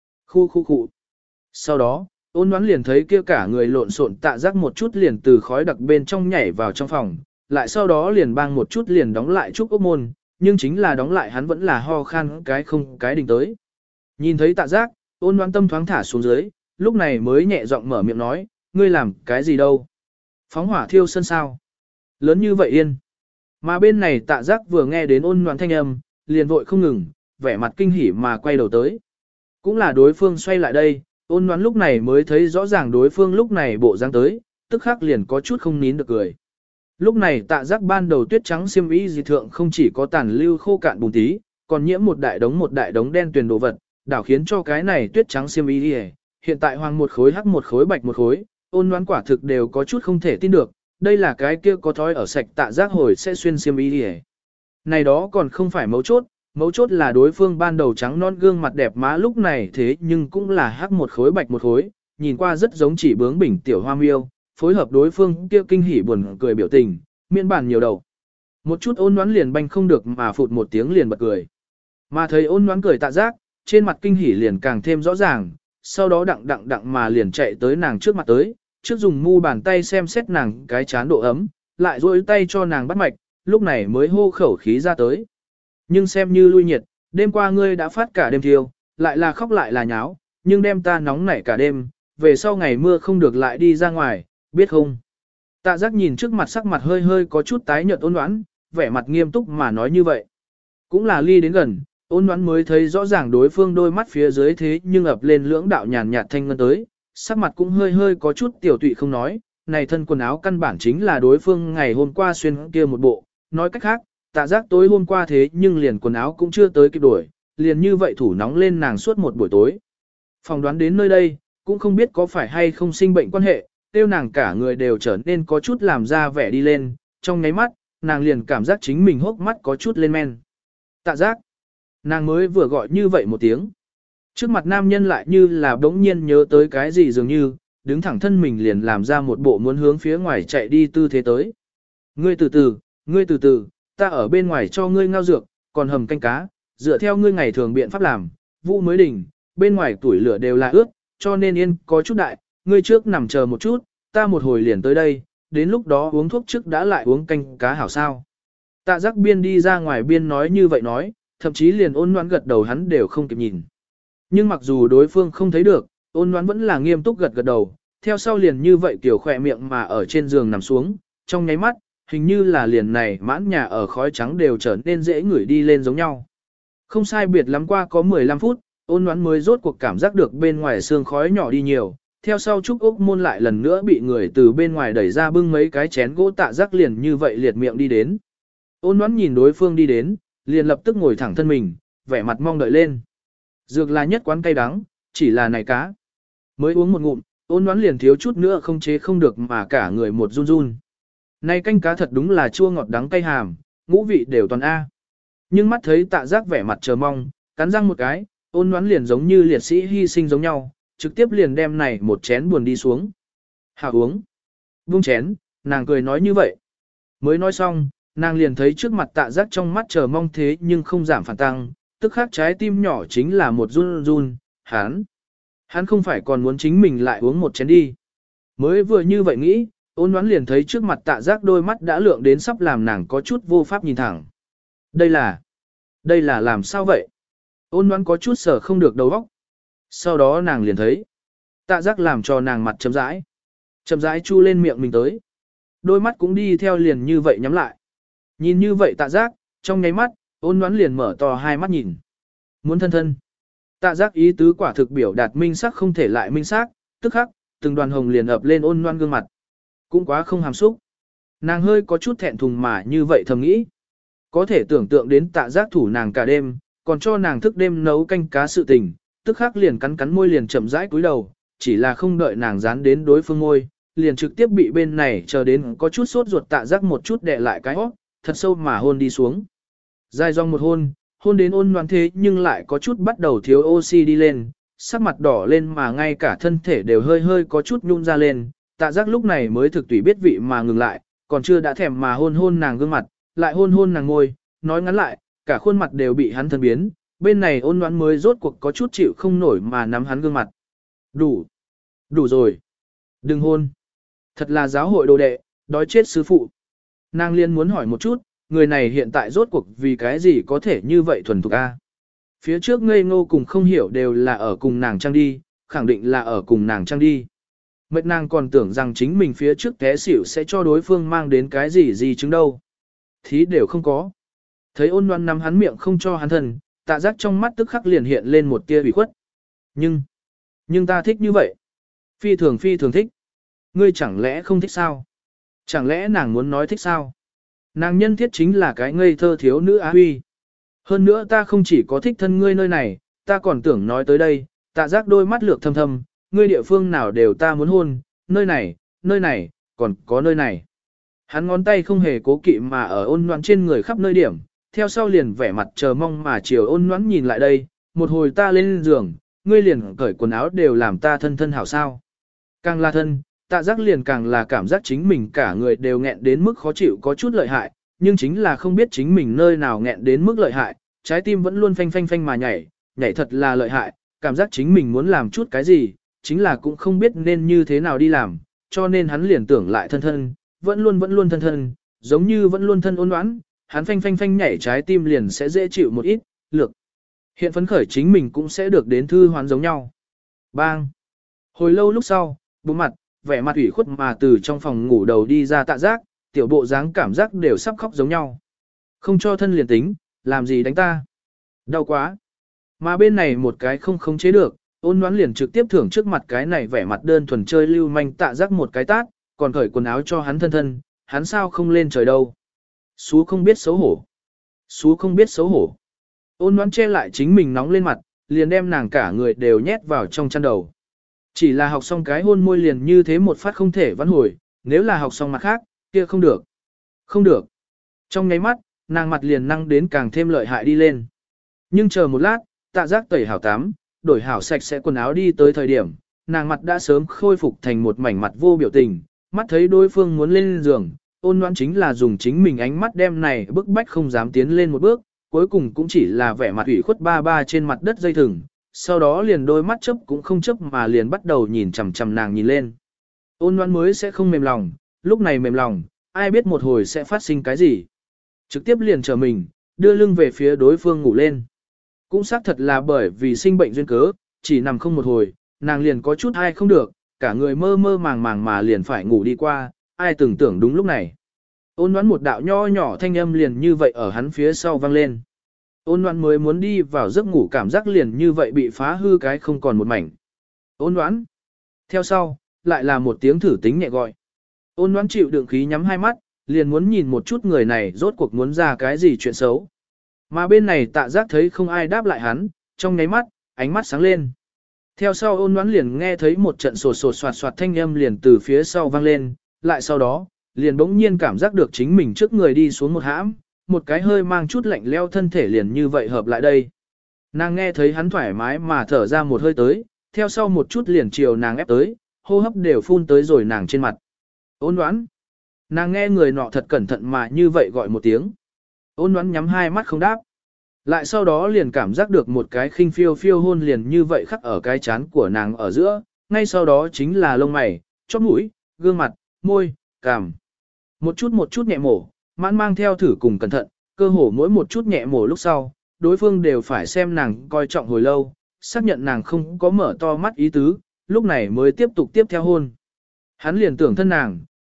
Khu. Sau đó, ôn đoán liền thấy kia cả người lộn xộn tạ giác một chút liền từ khói đặc bên trong nhảy vào trong phòng, lại sau đó liền bang một chút liền đóng lại Trúc Úc môn, nhưng chính là đóng lại hắn vẫn là ho khan cái không cái đình tới. Nhìn thấy tạ giác, ôn đoán tâm thoáng thả xuống dưới, lúc này mới nhẹ giọng mở miệng nói, ngươi làm cái gì đâu? Phóng hỏa thiêu sân sao? Lớn như vậy yên. Mà bên này tạ giác vừa nghe đến ôn đoán thanh âm, liền vội không ngừng, vẻ mặt kinh hỉ mà quay đầu tới. Cũng là đối phương xoay lại đây, ôn đoán lúc này mới thấy rõ ràng đối phương lúc này bộ dáng tới, tức khắc liền có chút không nín được cười. Lúc này tạ giác ban đầu tuyết trắng xiêm y dị thượng không chỉ có tàn lưu khô cạn bùn tí, còn nhiễm một đại đống đen tuyền đồ vật, đảo khiến cho cái này tuyết trắng xiêm y đi hiện tại hoàng một khối hắc một khối bạch một khối, ôn đoán quả thực đều có chút không thể tin được, đây là cái kia có thói ở sạch tạ giác hồi sẽ xuyên xiêm y đi Này đó còn không phải mấu chốt là đối phương ban đầu trắng non gương mặt đẹp má lúc này thế nhưng cũng là hắc một khối bạch một khối, nhìn qua rất giống chỉ bướng bỉnh tiểu hoa miêu, phối hợp đối phương kia kinh hỉ buồn cười biểu tình, miễn bản nhiều đầu. Một chút ôn đoán liền banh không được mà phụt một tiếng liền bật cười. Mà thấy ôn đoán cười tạ giác, trên mặt kinh hỉ liền càng thêm rõ ràng, sau đó đặng mà liền chạy tới nàng trước mặt tới, trước dùng mu bàn tay xem xét nàng cái chán độ ấm, lại duỗi tay cho nàng bắt mạch, lúc này mới hô khẩu khí ra tới. Nhưng xem như lui nhiệt, đêm qua ngươi đã phát cả đêm thiêu, lại là khóc lại là nháo, nhưng đem ta nóng nảy cả đêm, về sau ngày mưa không được lại đi ra ngoài, biết không? Tạ giác nhìn trước mặt sắc mặt hơi hơi có chút tái nhợt Ôn Ngoãn, vẻ mặt nghiêm túc mà nói như vậy. Cũng là ly đến gần, Ôn Ngoãn mới thấy rõ ràng đối phương đôi mắt phía dưới thế nhưng ập lên lưỡng đạo nhàn nhạt thanh ngân tới, sắc mặt cũng hơi hơi có chút tiểu tụy không nói, này thân quần áo căn bản chính là đối phương ngày hôm qua xuyên kia một bộ, nói cách khác, Tạ giác tối hôm qua thế nhưng liền quần áo cũng chưa tới kịp đổi, liền như vậy thủ nóng lên nàng suốt một buổi tối. Phỏng đoán đến nơi đây, cũng không biết có phải hay không sinh bệnh quan hệ, tiêu nàng cả người đều trở nên có chút làm ra vẻ đi lên, trong nháy mắt, nàng liền cảm giác chính mình hốc mắt có chút lên men. Tạ giác, nàng mới vừa gọi như vậy một tiếng. Trước mặt nam nhân lại như là đống nhiên nhớ tới cái gì dường như, đứng thẳng thân mình liền làm ra một bộ muốn hướng phía ngoài chạy đi tư thế tới. Ngươi từ từ, ta ở bên ngoài cho ngươi ngao dược, còn hầm canh cá, dựa theo ngươi ngày thường biện pháp làm, vụ mới đỉnh, bên ngoài tuổi lửa đều là ướt, cho nên yên có chút đại, ngươi trước nằm chờ một chút, ta một hồi liền tới đây, đến lúc đó uống thuốc trước đã lại uống canh cá hảo sao. Tạ giác biên đi ra ngoài biên nói như vậy nói, thậm chí liền Ôn Ngoãn gật đầu hắn đều không kịp nhìn. Nhưng mặc dù đối phương không thấy được, Ôn Ngoãn vẫn là nghiêm túc gật gật đầu, theo sau liền như vậy kiểu khỏe miệng mà ở trên giường nằm xuống, trong nháy mắt, hình như là liền này mãn nhà ở khói trắng đều trở nên dễ ngửi đi lên giống nhau. Không sai biệt lắm qua có 15 phút, Ôn Ngoãn mới rốt cuộc cảm giác được bên ngoài sương khói nhỏ đi nhiều, theo sau Trúc Úc Môn lại lần nữa bị người từ bên ngoài đẩy ra bưng mấy cái chén gỗ Tạ giác liền như vậy liệt miệng đi đến. Ôn Ngoãn nhìn đối phương đi đến, liền lập tức ngồi thẳng thân mình, vẻ mặt mong đợi lên. Dược là nhất quán cay đắng, chỉ là này cá. Mới uống một ngụm, Ôn Ngoãn liền thiếu chút nữa không chế không được mà cả người một run run. Này canh cá thật đúng là chua ngọt đắng cay hàm, ngũ vị đều toàn A. Nhưng mắt thấy Tạ giác vẻ mặt chờ mong, cắn răng một cái, Ôn Ngoãn liền giống như liệt sĩ hy sinh giống nhau, trực tiếp liền đem này một chén buồn đi xuống. Hảo uống. Vung chén, nàng cười nói như vậy. Mới nói xong, nàng liền thấy trước mặt Tạ giác trong mắt chờ mong thế nhưng không giảm phản tăng, tức khắc trái tim nhỏ chính là một run run, hắn không phải còn muốn chính mình lại uống một chén đi. Mới vừa như vậy nghĩ, Ôn Ngoãn liền thấy trước mặt Tạ giác đôi mắt đã lượng đến sắp làm nàng có chút vô pháp nhìn thẳng. Đây là làm sao vậy? Ôn Ngoãn có chút sở không được đầu óc. Sau đó nàng liền thấy, Tạ giác làm cho nàng mặt chậm rãi chu lên miệng mình tới. Đôi mắt cũng đi theo liền như vậy nhắm lại. Nhìn như vậy Tạ giác, trong nháy mắt, Ôn Ngoãn liền mở to hai mắt nhìn. Muốn thân thân. Tạ giác ý tứ quả thực biểu đạt minh sắc không thể lại minh xác, tức khắc, từng đoàn hồng liền ập lên Ôn Ngoãn gương mặt. Cũng quá không hàm xúc. Nàng hơi có chút thẹn thùng mà như vậy thầm nghĩ. Có thể tưởng tượng đến Tạ giác thủ nàng cả đêm, còn cho nàng thức đêm nấu canh cá sự tình, tức khắc liền cắn môi liền chậm rãi cúi đầu, chỉ là không đợi nàng dán đến đối phương môi, liền trực tiếp bị bên này chờ đến có chút sốt ruột Tạ giác một chút đè lại cái hót, thật sâu mà hôn đi xuống. Dài dòng một hôn đến Ôn Ngoãn thế nhưng lại có chút bắt đầu thiếu oxy đi lên, sắc mặt đỏ lên mà ngay cả thân thể đều hơi hơi có chút nhung ra lên, Tạ giác lúc này mới thực tùy biết vị mà ngừng lại, còn chưa đã thèm mà hôn nàng gương mặt, lại hôn nàng ngôi, nói ngắn lại, cả khuôn mặt đều bị hắn thân biến, bên này Ôn Ngoãn mới rốt cuộc có chút chịu không nổi mà nắm hắn gương mặt. Đủ rồi. Đừng hôn. Thật là giáo hội đồ đệ, đói chết sư phụ. Nàng liên muốn hỏi một chút, người này hiện tại rốt cuộc vì cái gì có thể như vậy thuần thục a? Phía trước ngây ngô cùng không hiểu đều là ở cùng nàng trang đi, khẳng định là ở cùng nàng trang đi. Mệt nàng còn tưởng rằng chính mình phía trước té xỉu sẽ cho đối phương mang đến cái gì chứng đâu. Thí đều không có. Thấy Ôn Ngoãn nắm hắn miệng không cho hắn thân, Tạ giác trong mắt tức khắc liền hiện lên một tia ủy khuất. Nhưng ta thích như vậy. Phi thường thích. Ngươi chẳng lẽ không thích sao? Chẳng lẽ nàng muốn nói thích sao? Nàng nhân thiết chính là cái ngây thơ thiếu nữ á huy. Hơn nữa ta không chỉ có thích thân ngươi nơi này, ta còn tưởng nói tới đây, Tạ giác đôi mắt lược thâm thâm, ngươi địa phương nào đều ta muốn hôn, nơi này, còn có nơi này. Hắn ngón tay không hề cố kỵ mà ở Ôn Ngoãn trên người khắp nơi điểm, theo sau liền vẻ mặt chờ mong mà chiều Ôn Ngoãn nhìn lại đây, một hồi ta lên giường, ngươi liền cởi quần áo đều làm ta thân hảo sao. Càng là thân, Tạ giác liền càng là cảm giác chính mình cả người đều nghẹn đến mức khó chịu có chút lợi hại, nhưng chính là không biết chính mình nơi nào nghẹn đến mức lợi hại, trái tim vẫn luôn phanh mà nhảy thật là lợi hại, cảm giác chính mình muốn làm chút cái gì, chính là cũng không biết nên như thế nào đi làm, cho nên hắn liền tưởng lại thân, vẫn luôn thân, giống như vẫn luôn thân Ôn Ngoãn, hắn phanh nhảy trái tim liền sẽ dễ chịu một ít, lược. Hiện phấn khởi chính mình cũng sẽ được đến thư hoán giống nhau. Bang! Hồi lâu lúc sau, bụng mặt, vẻ mặt ủy khuất mà từ trong phòng ngủ đầu đi ra Tạ Giác, tiểu bộ dáng cảm giác đều sắp khóc giống nhau. Không cho thân liền tính, làm gì đánh ta? Đau quá! Mà bên này một cái không khống chế được, Ôn Ngoãn liền trực tiếp thưởng trước mặt cái này vẻ mặt đơn thuần chơi lưu manh Tạ Giác một cái tát, còn cởi quần áo cho hắn thân thân, hắn sao không lên trời đâu. Xú không biết xấu hổ. Xú không biết xấu hổ. Ôn Ngoãn che lại chính mình nóng lên mặt, liền đem nàng cả người đều nhét vào trong chăn đầu. Chỉ là học xong cái hôn môi liền như thế một phát không thể vãn hồi, nếu là học xong mặt khác, kia không được. Không được. Trong nháy mắt, nàng mặt liền năng đến càng thêm lợi hại đi lên. Nhưng chờ một lát, Tạ Giác tẩy hảo tắm, đổi hảo sạch sẽ quần áo đi tới thời điểm, nàng mặt đã sớm khôi phục thành một mảnh mặt vô biểu tình, mắt thấy đối phương muốn lên giường, Ôn Ngoãn chính là dùng chính mình ánh mắt đem này bức bách không dám tiến lên một bước, cuối cùng cũng chỉ là vẻ mặt ủy khuất ba ba trên mặt đất dây thừng, sau đó liền đôi mắt chớp cũng không chớp mà liền bắt đầu nhìn chằm chằm nàng nhìn lên. Ôn Ngoãn mới sẽ không mềm lòng, lúc này mềm lòng, ai biết một hồi sẽ phát sinh cái gì. Trực tiếp liền chờ mình, đưa lưng về phía đối phương ngủ lên. Cũng xác thật là bởi vì sinh bệnh duyên cớ, chỉ nằm không một hồi, nàng liền có chút ai không được, cả người mơ mơ màng màng mà liền phải ngủ đi qua, ai tưởng tượng đúng lúc này. Ôn Ngoãn một đạo nho nhỏ thanh âm liền như vậy ở hắn phía sau vang lên. Ôn Ngoãn mới muốn đi vào giấc ngủ cảm giác liền như vậy bị phá hư cái không còn một mảnh. Ôn Ngoãn. Theo sau, lại là một tiếng thử tính nhẹ gọi. Ôn Ngoãn chịu đựng khí nhắm hai mắt, liền muốn nhìn một chút người này rốt cuộc muốn ra cái gì chuyện xấu. Mà bên này Tạ Giác thấy không ai đáp lại hắn, trong nháy mắt, ánh mắt sáng lên. Theo sau Ôn Ngoãn liền nghe thấy một trận sột sột soạt soạt thanh âm liền từ phía sau vang lên, lại sau đó, liền bỗng nhiên cảm giác được chính mình trước người đi xuống một hãm, một cái hơi mang chút lạnh leo thân thể liền như vậy hợp lại đây. Nàng nghe thấy hắn thoải mái mà thở ra một hơi tới, theo sau một chút liền chiều nàng ép tới, hô hấp đều phun tới rồi nàng trên mặt. Ôn Ngoãn. Nàng nghe người nọ thật cẩn thận mà như vậy gọi một tiếng. Ôn Ngoãn nhắm hai mắt không đáp. Lại sau đó liền cảm giác được một cái khinh phiêu phiêu hôn liền như vậy khắc ở cái chán của nàng ở giữa, ngay sau đó chính là lông mày, chóp mũi, gương mặt, môi, cằm. Một chút nhẹ mổ, mãn mang theo thử cùng cẩn thận, cơ hồ mỗi một chút nhẹ mổ lúc sau, đối phương đều phải xem nàng coi trọng hồi lâu, xác nhận nàng không có mở to mắt ý tứ, lúc này mới tiếp tục tiếp theo hôn. Hắn liền tưởng thân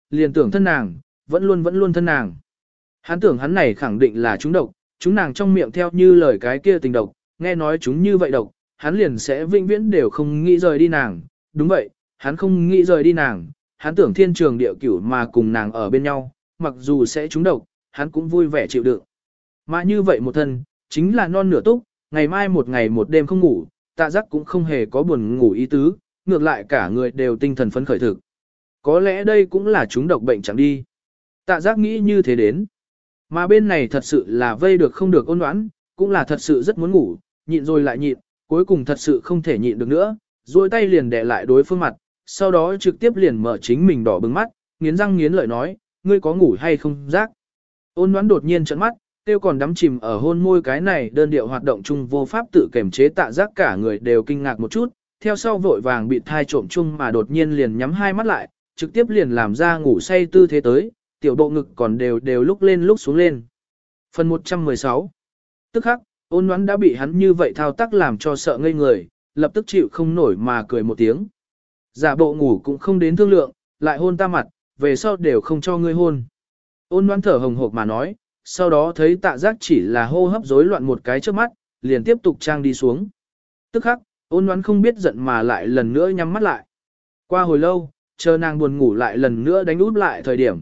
nàng, vẫn luôn thân nàng. Hắn tưởng hắn này khẳng định là chúng độc, chúng nàng trong miệng theo như lời cái kia tình độc, nghe nói chúng như vậy độc, hắn liền sẽ vĩnh viễn đều không nghĩ rời đi nàng. Đúng vậy, hắn không nghĩ rời đi nàng, hắn tưởng thiên trường địa cửu mà cùng nàng ở bên nhau, mặc dù sẽ trúng độc, hắn cũng vui vẻ chịu đựng. Mà như vậy một thân, chính là non nửa túc, ngày mai một ngày một đêm không ngủ, Tạ Giác cũng không hề có buồn ngủ ý tứ, ngược lại cả người đều tinh thần phấn khởi thực. Có lẽ đây cũng là trúng độc bệnh chẳng đi. Tạ Giác nghĩ như thế đến. Mà bên này thật sự là vây được không được Ôn Ngoãn, cũng là thật sự rất muốn ngủ, nhịn rồi lại nhịn, cuối cùng thật sự không thể nhịn được nữa, duỗi tay liền đè lại đối phương mặt, sau đó trực tiếp liền mở chính mình đỏ bừng mắt, nghiến răng nghiến lợi nói, ngươi có ngủ hay không giác. Ôn Ngoãn đột nhiên trợn mắt, tiêu còn đắm chìm ở hôn môi cái này đơn điệu hoạt động chung vô pháp tự kiềm chế Tạ Giác cả người đều kinh ngạc một chút, theo sau vội vàng bị thai trộm chung mà đột nhiên liền nhắm hai mắt lại, trực tiếp liền làm ra ngủ say tư thế tới, tiểu bộ ngực còn đều lúc lên lúc xuống lên. Phần 116. Tức khắc, Ôn Ngoãn đã bị hắn như vậy thao tác làm cho sợ ngây người, lập tức chịu không nổi mà cười một tiếng. Giả bộ ngủ cũng không đến thương lượng, lại hôn ta mặt, về sau đều không cho ngươi hôn. Ôn Ngoãn thở hồng hộc mà nói, sau đó thấy Tạ Giác chỉ là hô hấp rối loạn một cái trước mắt, liền tiếp tục trang đi xuống. Tức khắc, Ôn Ngoãn không biết giận mà lại lần nữa nhắm mắt lại. Qua hồi lâu, chờ nàng buồn ngủ lại lần nữa đánh út lại thời điểm,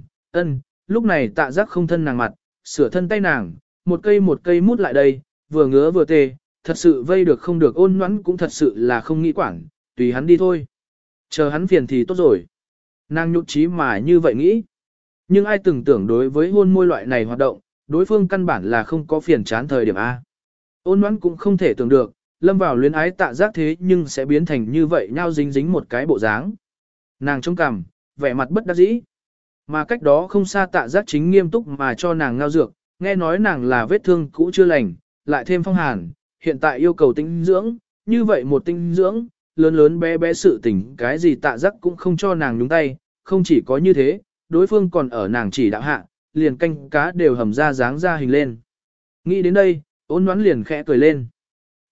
lúc này Tạ Giác không thân nàng mặt, sửa thân tay nàng, một cây mút lại đây, vừa ngứa vừa tê, thật sự vây được không được. Ôn Ngoãn cũng thật sự là không nghĩ quản, tùy hắn đi thôi. Chờ hắn phiền thì tốt rồi. Nàng nhụt chí mà như vậy nghĩ. Nhưng ai từng tưởng đối với hôn môi loại này hoạt động, đối phương căn bản là không có phiền chán thời điểm A. Ôn Ngoãn cũng không thể tưởng được, lâm vào luyến ái Tạ Giác thế nhưng sẽ biến thành như vậy nhau dính dính một cái bộ dáng. Nàng trông cằm, vẻ mặt bất đắc dĩ. Mà cách đó không xa Tạ Giác chính nghiêm túc mà cho nàng ngao dược, nghe nói nàng là vết thương cũ chưa lành, lại thêm phong hàn, hiện tại yêu cầu tinh dưỡng, như vậy một tinh dưỡng, lớn lớn bé bé sự tình cái gì Tạ Giác cũng không cho nàng nhúng tay, không chỉ có như thế, đối phương còn ở nàng chỉ đạo hạ, liền canh cá đều hầm ra dáng ra hình lên. Nghĩ đến đây, Ôn Ngoãn liền khẽ cười lên.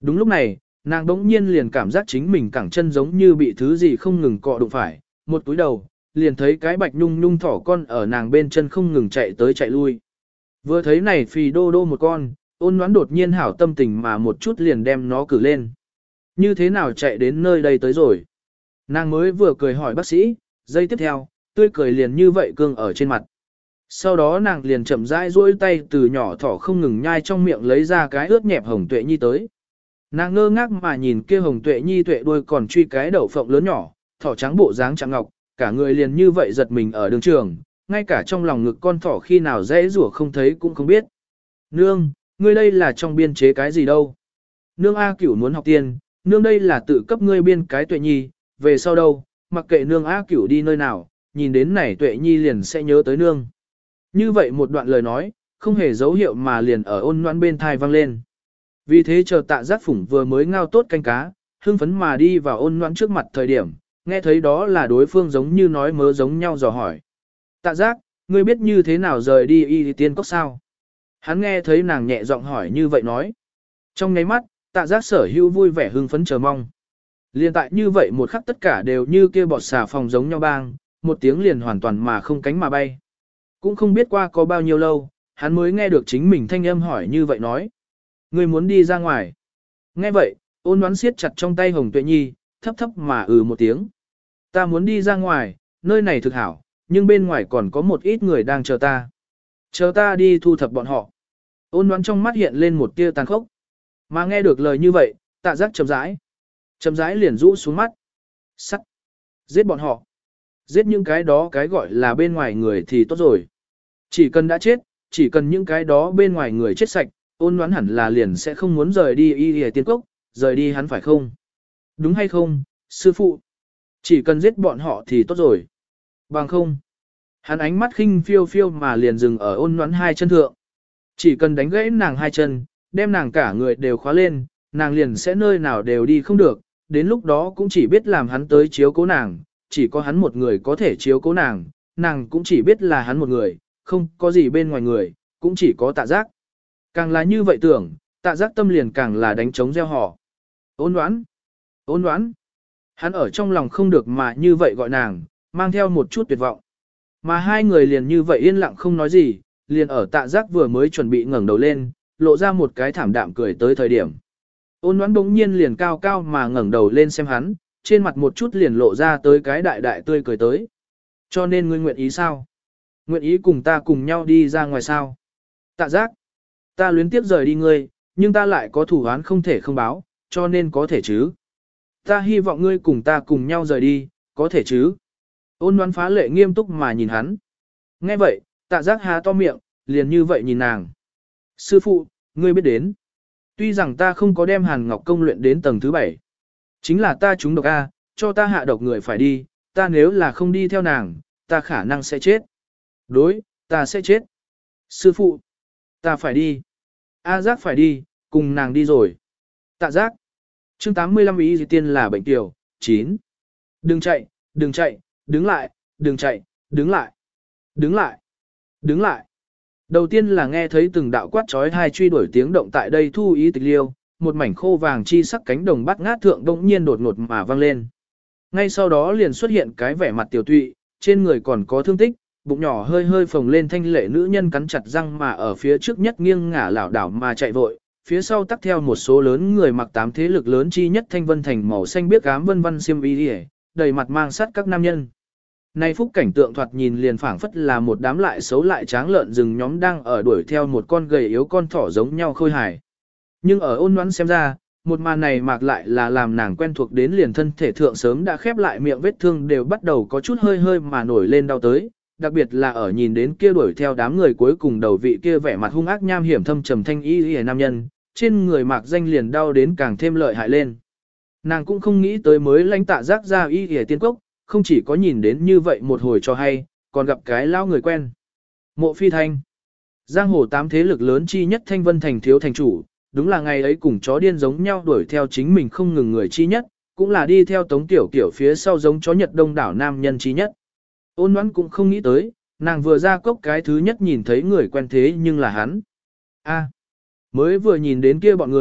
Đúng lúc này, nàng đống nhiên liền cảm giác chính mình cẳng chân giống như bị thứ gì không ngừng cọ đụng phải, một túi đầu, liền thấy cái bạch nhung nhung thỏ con ở nàng bên chân không ngừng chạy tới chạy lui. Vừa thấy này phì đô đô một con, ôn nhoán đột nhiên hảo tâm tình mà một chút liền đem nó cử lên. Như thế nào chạy đến nơi đây tới rồi? Nàng mới vừa cười hỏi bác sĩ, giây tiếp theo, tươi cười liền như vậy cương ở trên mặt. Sau đó nàng liền chậm rãi duỗi tay từ nhỏ thỏ không ngừng nhai trong miệng lấy ra cái ướt nhẹp hồng tuệ nhi tới. Nàng ngơ ngác mà nhìn kia hồng tuệ nhi tuệ đuôi còn truy cái đậu phộng lớn nhỏ, thỏ trắng bộ dáng trắng ngọc, cả người liền như vậy giật mình ở đường trường, ngay cả trong lòng ngực con thỏ khi nào dễ rủa không thấy cũng không biết. Nương, ngươi đây là trong biên chế cái gì đâu? Nương A Cửu muốn học tiên, nương đây là tự cấp ngươi biên cái tuệ nhi, về sau đâu, mặc kệ nương A Cửu đi nơi nào, nhìn đến này tuệ nhi liền sẽ nhớ tới nương. Như vậy một đoạn lời nói, không hề dấu hiệu mà liền ở ôn noãn bên thai vang lên. Vì thế chờ Tạ Giác Phủng vừa mới ngao tốt canh cá, hưng phấn mà đi vào ôn noãn trước mặt thời điểm, nghe thấy đó là đối phương giống như nói mớ giống nhau dò hỏi. Tạ Giác, ngươi biết như thế nào rời đi y tiên cốc sao? Hắn nghe thấy nàng nhẹ giọng hỏi như vậy nói. Trong nháy mắt, Tạ Giác sở hữu vui vẻ hưng phấn chờ mong. Liên tại như vậy một khắc tất cả đều như kia bọt xà phòng giống nhau bang, một tiếng liền hoàn toàn mà không cánh mà bay. Cũng không biết qua có bao nhiêu lâu, hắn mới nghe được chính mình thanh âm hỏi như vậy nói. Ngươi muốn đi ra ngoài. Nghe vậy, ôn đoán siết chặt trong tay Hồng Tuệ Nhi, thấp thấp mà một tiếng. Ta muốn đi ra ngoài, nơi này thực hảo, nhưng bên ngoài còn có một ít người đang chờ ta. Chờ ta đi thu thập bọn họ. Ôn đoán trong mắt hiện lên một tia tàn khốc. Mà nghe được lời như vậy, Tạ Giác chậm rãi. Chậm rãi liền rũ xuống mắt. Sắt. Giết bọn họ. Giết những cái đó cái gọi là bên ngoài người thì tốt rồi. Chỉ cần đã chết, chỉ cần những cái đó bên ngoài người chết sạch, ôn đoán hẳn là liền sẽ không muốn rời đi y hề tiên cốc, rời đi hắn phải không? Đúng hay không, sư phụ? Chỉ cần giết bọn họ thì tốt rồi. Bằng không. Hắn ánh mắt khinh phiêu phiêu mà liền dừng ở ôn đoán hai chân thượng. Chỉ cần đánh gãy nàng hai chân, đem nàng cả người đều khóa lên, nàng liền sẽ nơi nào đều đi không được, đến lúc đó cũng chỉ biết làm hắn tới chiếu cố nàng, chỉ có hắn một người có thể chiếu cố nàng, nàng cũng chỉ biết là hắn một người, không có gì bên ngoài người, cũng chỉ có Tạ Giác. Càng là như vậy tưởng, Tạ Giác tâm liền càng là đánh trống gieo họ. Ôn đoán, ôn đoán. Hắn ở trong lòng không được mà như vậy gọi nàng, mang theo một chút tuyệt vọng. Mà hai người liền như vậy yên lặng không nói gì, liền ở Tạ Giác vừa mới chuẩn bị ngẩng đầu lên, lộ ra một cái thảm đạm cười tới thời điểm. Ôn đoán bỗng nhiên liền cao cao mà ngẩng đầu lên xem hắn, trên mặt một chút liền lộ ra tới cái đại đại tươi cười tới. Cho nên ngươi nguyện ý sao? Nguyện ý cùng ta cùng nhau đi ra ngoài sao? Tạ Giác, ta luyến tiếp rời đi ngươi, nhưng ta lại có thủ án không thể không báo, cho nên có thể chứ. Ta hy vọng ngươi cùng ta cùng nhau rời đi, có thể chứ. Ôn đoán phá lệ nghiêm túc mà nhìn hắn. Nghe vậy, Tạ Giác há to miệng, liền như vậy nhìn nàng. Sư phụ, ngươi biết đến. Tuy rằng ta không có đem Hàn Ngọc Công luyện đến tầng thứ 7. Chính là ta trúng độc A, cho ta hạ độc người phải đi, ta nếu là không đi theo nàng, ta khả năng sẽ chết. Đối, ta sẽ chết. Sư phụ, ta phải đi. A Giác phải đi, cùng nàng đi rồi. Tạ Giác. Chương 85 ý gì tiên là bệnh tiểu, 9. Đừng chạy, đừng chạy, đứng lại, đừng chạy, đứng lại. Đứng lại, đứng lại. Đầu tiên là nghe thấy từng đạo quát trói hai truy đuổi tiếng động tại đây thu ý tịch liêu, một mảnh khô vàng chi sắc cánh đồng bắt ngát thượng đông nhiên đột ngột mà vang lên. Ngay sau đó liền xuất hiện cái vẻ mặt tiểu tụy, trên người còn có thương tích, bụng nhỏ hơi hơi phồng lên thanh lệ nữ nhân cắn chặt răng mà ở phía trước nhất nghiêng ngả lảo đảo mà chạy vội, phía sau tắt theo một số lớn người mặc tám thế lực lớn chi nhất thanh vân thành màu xanh biếc ám vân vân xiêm y đi, đầy mặt mang sắt các nam nhân. Nay phúc cảnh tượng thoạt nhìn liền phảng phất là một đám lại xấu lại tráng lợn rừng nhóm đang ở đuổi theo một con gầy yếu con thỏ giống nhau khôi hài. Nhưng ở ôn đoán xem ra, một màn này mạc lại là làm nàng quen thuộc đến liền thân thể thượng sớm đã khép lại miệng vết thương đều bắt đầu có chút hơi hơi mà nổi lên đau tới, đặc biệt là ở nhìn đến kia đuổi theo đám người cuối cùng đầu vị kia vẻ mặt hung ác nham hiểm thâm trầm thanh y nam nhân, trên người mạc danh liền đau đến càng thêm lợi hại lên. Nàng cũng không nghĩ tới mới lãnh Tạ Giác ra y tiên cốc, không chỉ có nhìn đến như vậy một hồi cho hay, còn gặp cái lao người quen. Mộ Phi Thanh. Giang hồ tám thế lực lớn chi nhất Thanh Vân thành thiếu thành chủ, đúng là ngày ấy cùng chó điên giống nhau đuổi theo chính mình không ngừng người chi nhất, cũng là đi theo Tống Tiểu Kiểu phía sau giống chó Nhật đông đảo nam nhân chi nhất. Ôn đoán cũng không nghĩ tới, nàng vừa ra cốc cái thứ nhất nhìn thấy người quen thế nhưng là hắn. Mới vừa nhìn đến kia bọn người,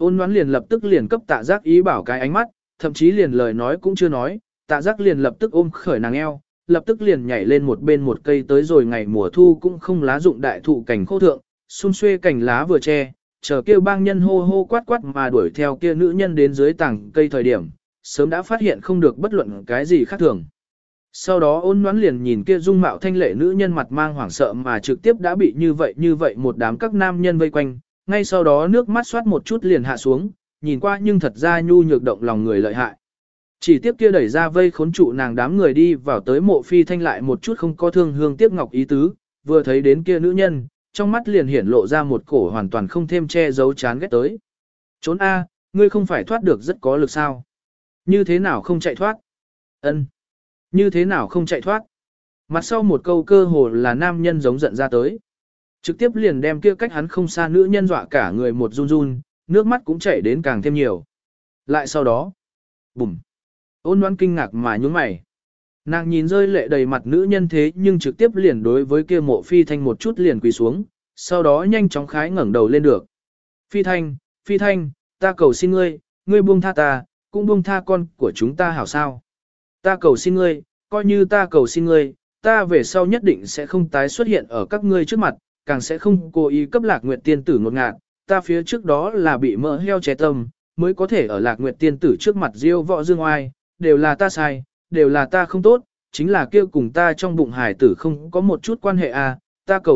Ôn Ngoãn liền lập tức liền cấp Tạ Giác ý bảo cái ánh mắt, thậm chí liền lời nói cũng chưa nói, Tạ Giác liền lập tức ôm khởi nàng eo, lập tức liền nhảy lên một bên một cây tới rồi ngày mùa thu cũng không lá dụng đại thụ cảnh khô thượng, xun xuê cành lá vừa che, chờ kêu bang nhân hô hô quát quát mà đuổi theo kia nữ nhân đến dưới tảng cây thời điểm, sớm đã phát hiện không được bất luận cái gì khác thường. Sau đó Ôn Ngoãn liền nhìn kia dung mạo thanh lệ nữ nhân mặt mang hoảng sợ mà trực tiếp đã bị như vậy một đám các nam nhân vây quanh, ngay sau đó nước mắt xoát một chút liền hạ xuống, nhìn qua nhưng thật ra nhu nhược động lòng người lợi hại. Chỉ tiếp kia đẩy ra vây khốn trụ nàng đám người đi vào tới Mộ Phi Thanh lại một chút không có thương hương tiếc ngọc ý tứ, vừa thấy đến kia nữ nhân, trong mắt liền hiển lộ ra một cổ hoàn toàn không thêm che giấu chán ghét tới. Trốn A, ngươi không phải thoát được rất có lực sao? Như thế nào không chạy thoát? Ân, như thế nào không chạy thoát? Mặt sau một câu cơ hồ là nam nhân giống giận ra tới. Trực tiếp liền đem kia cách hắn không xa nữ nhân dọa cả người một run run, nước mắt cũng chảy đến càng thêm nhiều. Lại sau đó, bùm, Ôn Ngoãn kinh ngạc mà nhướng mày. Nàng nhìn rơi lệ đầy mặt nữ nhân thế nhưng trực tiếp liền đối với kia Mộ Phi Thanh một chút liền quỳ xuống, sau đó nhanh chóng khái ngẩng đầu lên được. Phi Thanh, ta cầu xin ngươi, ngươi buông tha ta, cũng buông tha con của chúng ta hảo sao. Ta cầu xin ngươi, coi như ta cầu xin ngươi, ta về sau nhất định sẽ không tái xuất hiện ở các ngươi trước mặt, càng sẽ không cố ý cấp Lạc Nguyệt tiên tử ngột ngạt, ta phía trước đó là bị mỡ heo ché tâm, mới có thể ở Lạc Nguyệt tiên tử trước mặt diêu võ dương oai, đều là ta sai, đều là ta không tốt, chính là kia cùng ta trong bụng hải tử không có một chút quan hệ à, ta cầu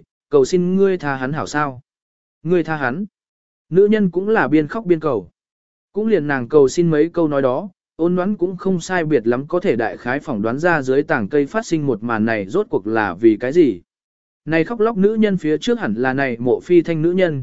xin ngươi tha hắn hảo sao. Ngươi tha hắn. Nữ nhân cũng là biên khóc biên cầu. Cũng liền nàng cầu xin mấy câu nói đó, Ôn Ngoãn cũng không sai biệt lắm có thể đại khái phỏng đoán ra dưới tảng cây phát sinh một màn này rốt cuộc là vì cái gì. Này khóc lóc nữ nhân phía trước hẳn là này Mộ Phi Thanh nữ nhân,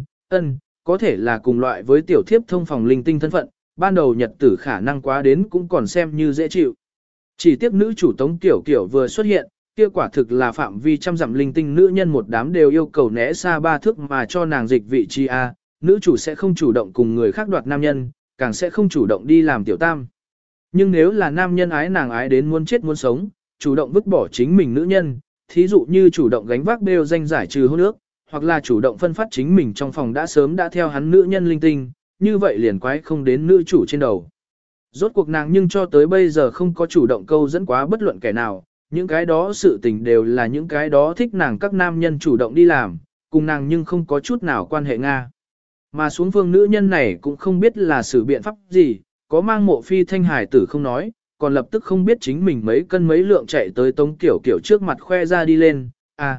có thể là cùng loại với tiểu thiếp thông phòng linh tinh thân phận, ban đầu nhật tử khả năng quá đến cũng còn xem như dễ chịu. Chỉ tiếc nữ chủ Tống Tiểu Kiểu vừa xuất hiện, kia quả thực là phạm vi trăm dặm linh tinh nữ nhân một đám đều yêu cầu né xa 3 thước mà cho nàng dịch vị chi a, nữ chủ sẽ không chủ động cùng người khác đoạt nam nhân, càng sẽ không chủ động đi làm tiểu tam. Nhưng nếu là nam nhân ái nàng ái đến muốn chết muốn sống, chủ động vứt bỏ chính mình nữ nhân, thí dụ như chủ động gánh vác đều danh giải trừ hôn ước, hoặc là chủ động phân phát chính mình trong phòng đã sớm đã theo hắn nữ nhân linh tinh, như vậy liền quái không đến nữ chủ trên đầu. Rốt cuộc nàng nhưng cho tới bây giờ không có chủ động câu dẫn quá bất luận kẻ nào, những cái đó sự tình đều là những cái đó thích nàng các nam nhân chủ động đi làm, cùng nàng nhưng không có chút nào quan hệ Nga. Mà xuống phương nữ nhân này cũng không biết là xử biện pháp gì, có mang Mộ Phi Thanh hải tử không nói, còn lập tức không biết chính mình mấy cân mấy lượng chạy tới Tống Tiểu Kiểu trước mặt khoe ra đi lên,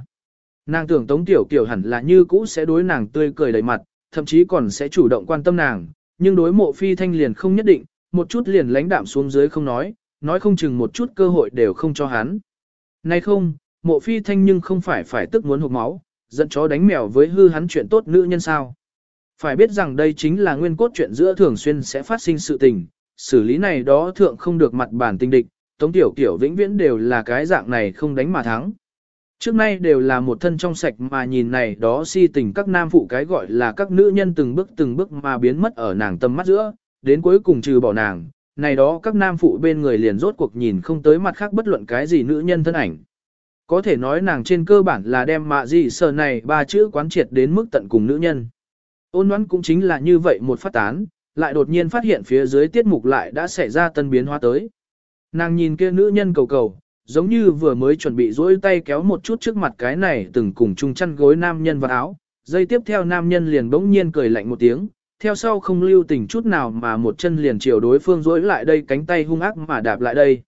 nàng tưởng Tống Tiểu Kiểu hẳn là như cũ sẽ đối nàng tươi cười đầy mặt, thậm chí còn sẽ chủ động quan tâm nàng, nhưng đối Mộ Phi Thanh liền không nhất định, một chút liền lãnh đạm xuống dưới không nói không chừng một chút cơ hội đều không cho hắn. Nay không, Mộ Phi Thanh nhưng không phải tức muốn hộc máu, giận chó đánh mèo với hư hắn chuyện tốt nữ nhân sao. Phải biết rằng đây chính là nguyên cốt chuyện giữa thường xuyên sẽ phát sinh sự tình, xử lý này đó thượng không được mặt bản tình địch, Tống Tiểu Kiểu vĩnh viễn đều là cái dạng này không đánh mà thắng. Trước nay đều là một thân trong sạch mà nhìn này đó si tình các nam phụ cái gọi là các nữ nhân từng bước mà biến mất ở nàng tầm mắt giữa, đến cuối cùng trừ bỏ nàng, này đó các nam phụ bên người liền rốt cuộc nhìn không tới mặt khác bất luận cái gì nữ nhân thân ảnh. Có thể nói nàng trên cơ bản là đem mạ gì sờ này 3 chữ quán triệt đến mức tận cùng nữ nhân. Ôn Ngoãn cũng chính là như vậy một phát tán, lại đột nhiên phát hiện phía dưới tiết mục lại đã xảy ra tân biến hóa tới. Nàng nhìn kia nữ nhân cầu, giống như vừa mới chuẩn bị duỗi tay kéo một chút trước mặt cái này từng cùng chung chăn gối nam nhân vào áo, giây tiếp theo nam nhân liền bỗng nhiên cười lạnh một tiếng, theo sau không lưu tình chút nào mà một chân liền chiều đối phương duỗi lại đây cánh tay hung ác mà đạp lại đây.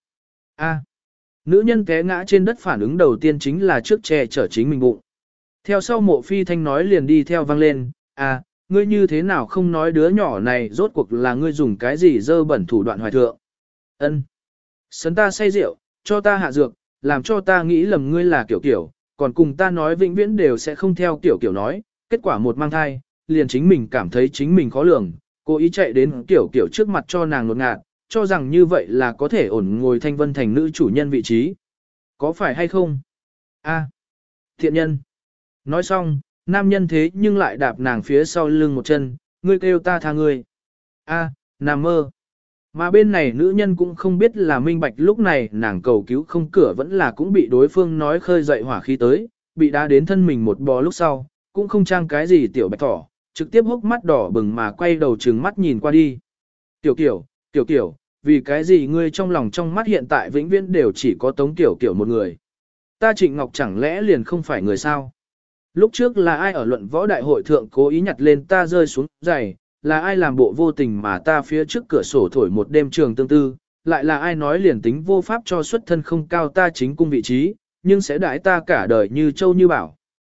Nữ nhân té ngã trên đất phản ứng đầu tiên chính là trước che chở chính mình bụng. Theo sau Mộ Phi Thanh nói liền đi theo vang lên, ngươi như thế nào không nói đứa nhỏ này rốt cuộc là ngươi dùng cái gì dơ bẩn thủ đoạn hoài thượng. Sấn ta say rượu, cho ta hạ dược, làm cho ta nghĩ lầm ngươi là Kiểu Kiểu, còn cùng ta nói vĩnh viễn đều sẽ không theo Kiểu Kiểu nói, kết quả một mang thai, liền chính mình cảm thấy chính mình khó lường, cố ý chạy đến Kiểu Kiểu trước mặt cho nàng ngột ngạt, cho rằng như vậy là có thể ổn ngồi Thanh Vân thành nữ chủ nhân vị trí. Có phải hay không? Thiện nhân. Nói xong, nam nhân thế nhưng lại đạp nàng phía sau lưng một chân, ngươi kêu ta tha ngươi. Nằm mơ. Mà bên này nữ nhân cũng không biết là minh bạch lúc này nàng cầu cứu không cửa vẫn là cũng bị đối phương nói khơi dậy hỏa khí tới, bị đá đến thân mình một bò lúc sau, cũng không trang cái gì tiểu bạch thỏ, trực tiếp hốc mắt đỏ bừng mà quay đầu trừng mắt nhìn qua đi. Tiểu kiểu, vì cái gì ngươi trong lòng trong mắt hiện tại vĩnh viễn đều chỉ có Tống Tiểu kiểu một người. Ta Trịnh Ngọc chẳng lẽ liền không phải người sao? Lúc trước là ai ở luận võ đại hội thượng cố ý nhặt lên ta rơi xuống giày, là ai làm bộ vô tình mà ta phía trước cửa sổ thổi một đêm trường tương tư, lại là ai nói liền tính vô pháp cho xuất thân không cao ta chính cung vị trí, nhưng sẽ đãi ta cả đời như châu như bảo.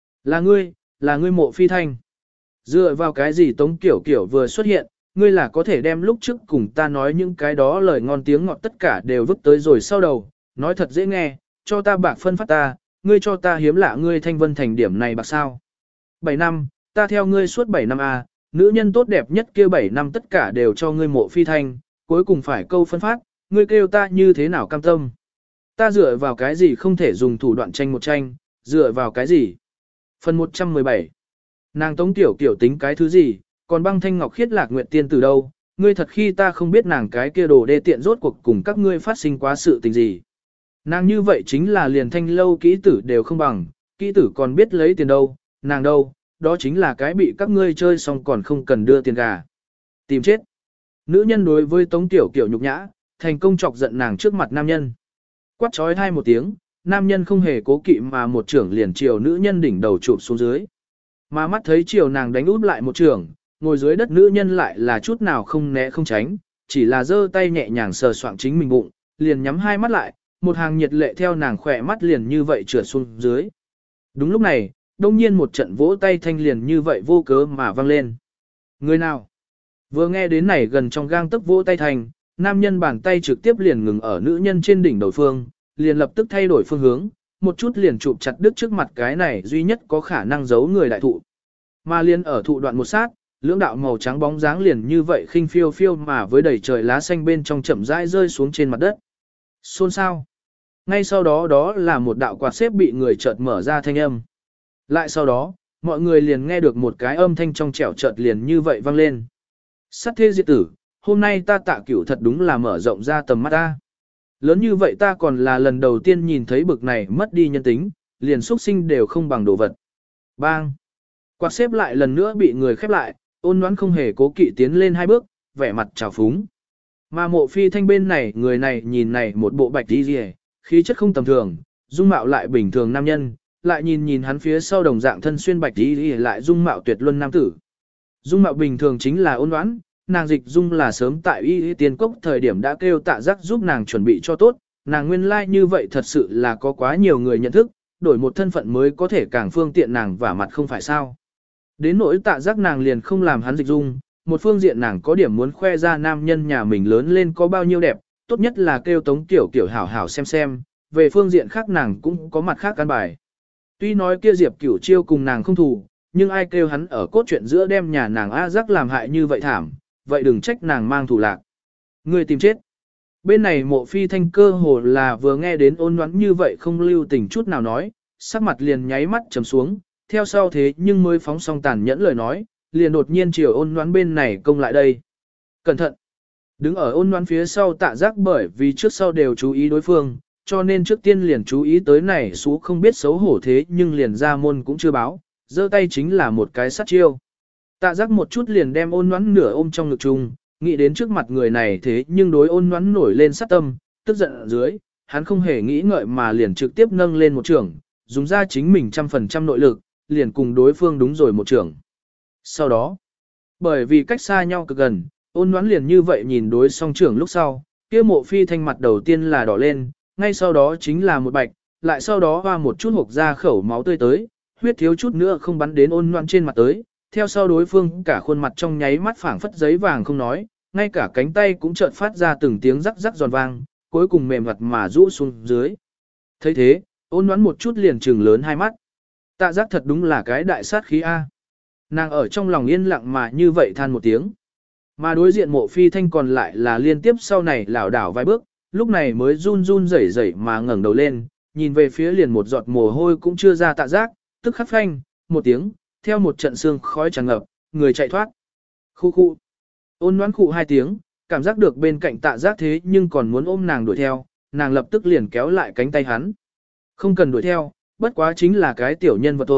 Là ngươi Mộ Phi Thanh. Dựa vào cái gì Tống Kiểu Kiểu vừa xuất hiện, ngươi là có thể đem lúc trước cùng ta nói những cái đó lời ngon tiếng ngọt tất cả đều vứt tới rồi sau đầu, nói thật dễ nghe, cho ta bạc phân phát ta, ngươi cho ta hiếm lạ ngươi Thanh Vân Thành điểm này bạc sao. 7 năm, ta theo ngươi suốt 7 năm à, nữ nhân tốt đẹp nhất kia 7 năm tất cả đều cho ngươi Mộ Phi Thanh, cuối cùng phải câu phân phát, ngươi kêu ta như thế nào cam tâm. Ta dựa vào cái gì không thể dùng thủ đoạn tranh một tranh, dựa vào cái gì. Phần 117. Nàng Tống Tiểu Kiểu tính cái thứ gì, còn Băng Thanh Ngọc Khiết Lạc Nguyệt Tiên từ đâu, ngươi thật khi ta không biết nàng cái kia đồ đê tiện rốt cuộc cùng các ngươi phát sinh quá sự tình gì. Nàng như vậy chính là liền Thanh Lâu kỹ tử đều không bằng, kỹ tử còn biết lấy tiền đâu, nàng đâu, đó chính là cái bị các ngươi chơi xong còn không cần đưa tiền gà. Tìm chết. Nữ nhân đối với Tống Tiểu Kiểu nhục nhã, thành công chọc giận nàng trước mặt nam nhân. Quát trói thai một tiếng, nam nhân không hề cố kỵ mà một trưởng liền chiều nữ nhân đỉnh đầu chụp xuống dưới. Mà mắt thấy chiều nàng đánh út lại một trưởng, ngồi dưới đất nữ nhân lại là chút nào không né không tránh, chỉ là giơ tay nhẹ nhàng sờ soạng chính mình bụng, liền nhắm hai mắt lại, một hàng nhiệt lệ theo nàng khỏe mắt liền như vậy trượt xuống dưới. Đúng lúc này, đông nhiên một trận vỗ tay thanh liền như vậy vô cớ mà vang lên. Người nào? Vừa nghe đến này gần trong gang tấc vỗ tay thành, nam nhân bàn tay trực tiếp liền ngừng ở nữ nhân trên đỉnh đầu phương, liền lập tức thay đổi phương hướng, một chút liền chụp chặt đứt trước mặt cái này duy nhất có khả năng giấu người đại thụ. Mà liền ở thụ đoạn một sát, lưỡng đạo màu trắng bóng dáng liền như vậy khinh phiêu phiêu mà với đầy trời lá xanh bên trong chậm rãi rơi xuống trên mặt đất. Xôn xao. Ngay sau đó đó là một đạo quạt xếp bị người chợt mở ra thanh âm. Lại sau đó, mọi người liền nghe được một cái âm thanh trong trẻo chợt liền như vậy vang lên. Sát thế diệt tử, hôm nay ta Tạ Cửu thật đúng là mở rộng ra tầm mắt ta. Lớn như vậy ta còn là lần đầu tiên nhìn thấy bực này mất đi nhân tính, liền xuất sinh đều không bằng đồ vật. Bang! Quạt xếp lại lần nữa bị người khép lại, Ôn Ngoãn không hề cố kỵ tiến lên hai bước, vẻ mặt trào phúng. Mà Mộ Phi Thanh bên này, người này nhìn này một bộ bạch đi rìa, khí chất không tầm thường, dung mạo lại bình thường nam nhân, lại nhìn hắn phía sau đồng dạng thân xuyên bạch đi rìa lại dung mạo tuyệt luân nam tử. Dung mạo bình thường chính là Ôn Ngoãn, nàng Dịch Dung là sớm tại Y Tiên Cốc thời điểm đã kêu Tạ Giác giúp nàng chuẩn bị cho tốt, nàng nguyên lai like như vậy thật sự là có quá nhiều người nhận thức, đổi một thân phận mới có thể càng phương tiện nàng vả mặt không phải sao. Đến nỗi Tạ Giác nàng liền không làm hắn Dịch Dung, một phương diện nàng có điểm muốn khoe ra nam nhân nhà mình lớn lên có bao nhiêu đẹp, tốt nhất là kêu Tống Tiểu Kiểu hảo hảo xem, về phương diện khác nàng cũng có mặt khác căn bài. Tuy nói kia Diệp Cửu Chiêu cùng nàng không thù, nhưng ai kêu hắn ở cốt truyện giữa đem nhà nàng A Giác làm hại như vậy thảm, vậy đừng trách nàng mang thủ lạc. Người tìm chết. Bên này Mộ Phi Thanh cơ hồ là vừa nghe đến Ôn Ngoãn như vậy không lưu tình chút nào nói, sắc mặt liền nháy mắt trầm xuống, theo sau thế nhưng mới phóng xong tàn nhẫn lời nói, liền đột nhiên chiều Ôn Ngoãn bên này công lại đây. Cẩn thận! Đứng ở Ôn Ngoãn phía sau Tạ Giác bởi vì trước sau đều chú ý đối phương, cho nên trước tiên liền chú ý tới này xú không biết xấu hổ thế nhưng liền ra môn cũng chưa báo, giơ tay chính là một cái sát chiêu. Tạ Giác một chút liền đem Ôn Ngoãn nửa ôm trong ngực chung, nghĩ đến trước mặt người này thế nhưng đối Ôn Ngoãn nổi lên sát tâm, tức giận ở dưới, hắn không hề nghĩ ngợi mà liền trực tiếp nâng lên một trường, dùng ra chính mình 100% nội lực, liền cùng đối phương đúng rồi một trường. Sau đó, bởi vì cách xa nhau cực gần, Ôn Ngoãn liền như vậy nhìn đối song trưởng lúc sau, kia Mộ Phi Thanh mặt đầu tiên là đỏ lên, ngay sau đó chính là một bạch, lại sau đó hoa một chút hộc ra khẩu máu tươi tới, huyết thiếu chút nữa không bắn đến Ôn Ngoãn trên mặt tới, theo sau đối phương cả khuôn mặt trong nháy mắt phảng phất giấy vàng không nói, ngay cả cánh tay cũng chợt phát ra từng tiếng rắc rắc giòn vang, cuối cùng mềm mặt mà rũ xuống dưới. Thấy thế, Ôn Ngoãn một chút liền trừng lớn hai mắt. Tạ Giác thật đúng là cái đại sát khí A. Nàng ở trong lòng yên lặng mà như vậy than một tiếng. Mà đối diện Mộ Phi Thanh còn lại là liên tiếp sau này lảo đảo vài bước, lúc này mới run run rẩy rẩy mà ngẩng đầu lên, nhìn về phía liền một giọt mồ hôi cũng chưa ra Tạ Giác, tức khắc phanh, một tiếng, theo một trận sương khói tràn ngập, người chạy thoát. Khu khu. Ôn Ngoãn khụ hai tiếng, cảm giác được bên cạnh Tạ Giác thế nhưng còn muốn ôm nàng đuổi theo, nàng lập tức liền kéo lại cánh tay hắn. Không cần đuổi theo, bất quá chính là cái tiểu nhân vật thôi,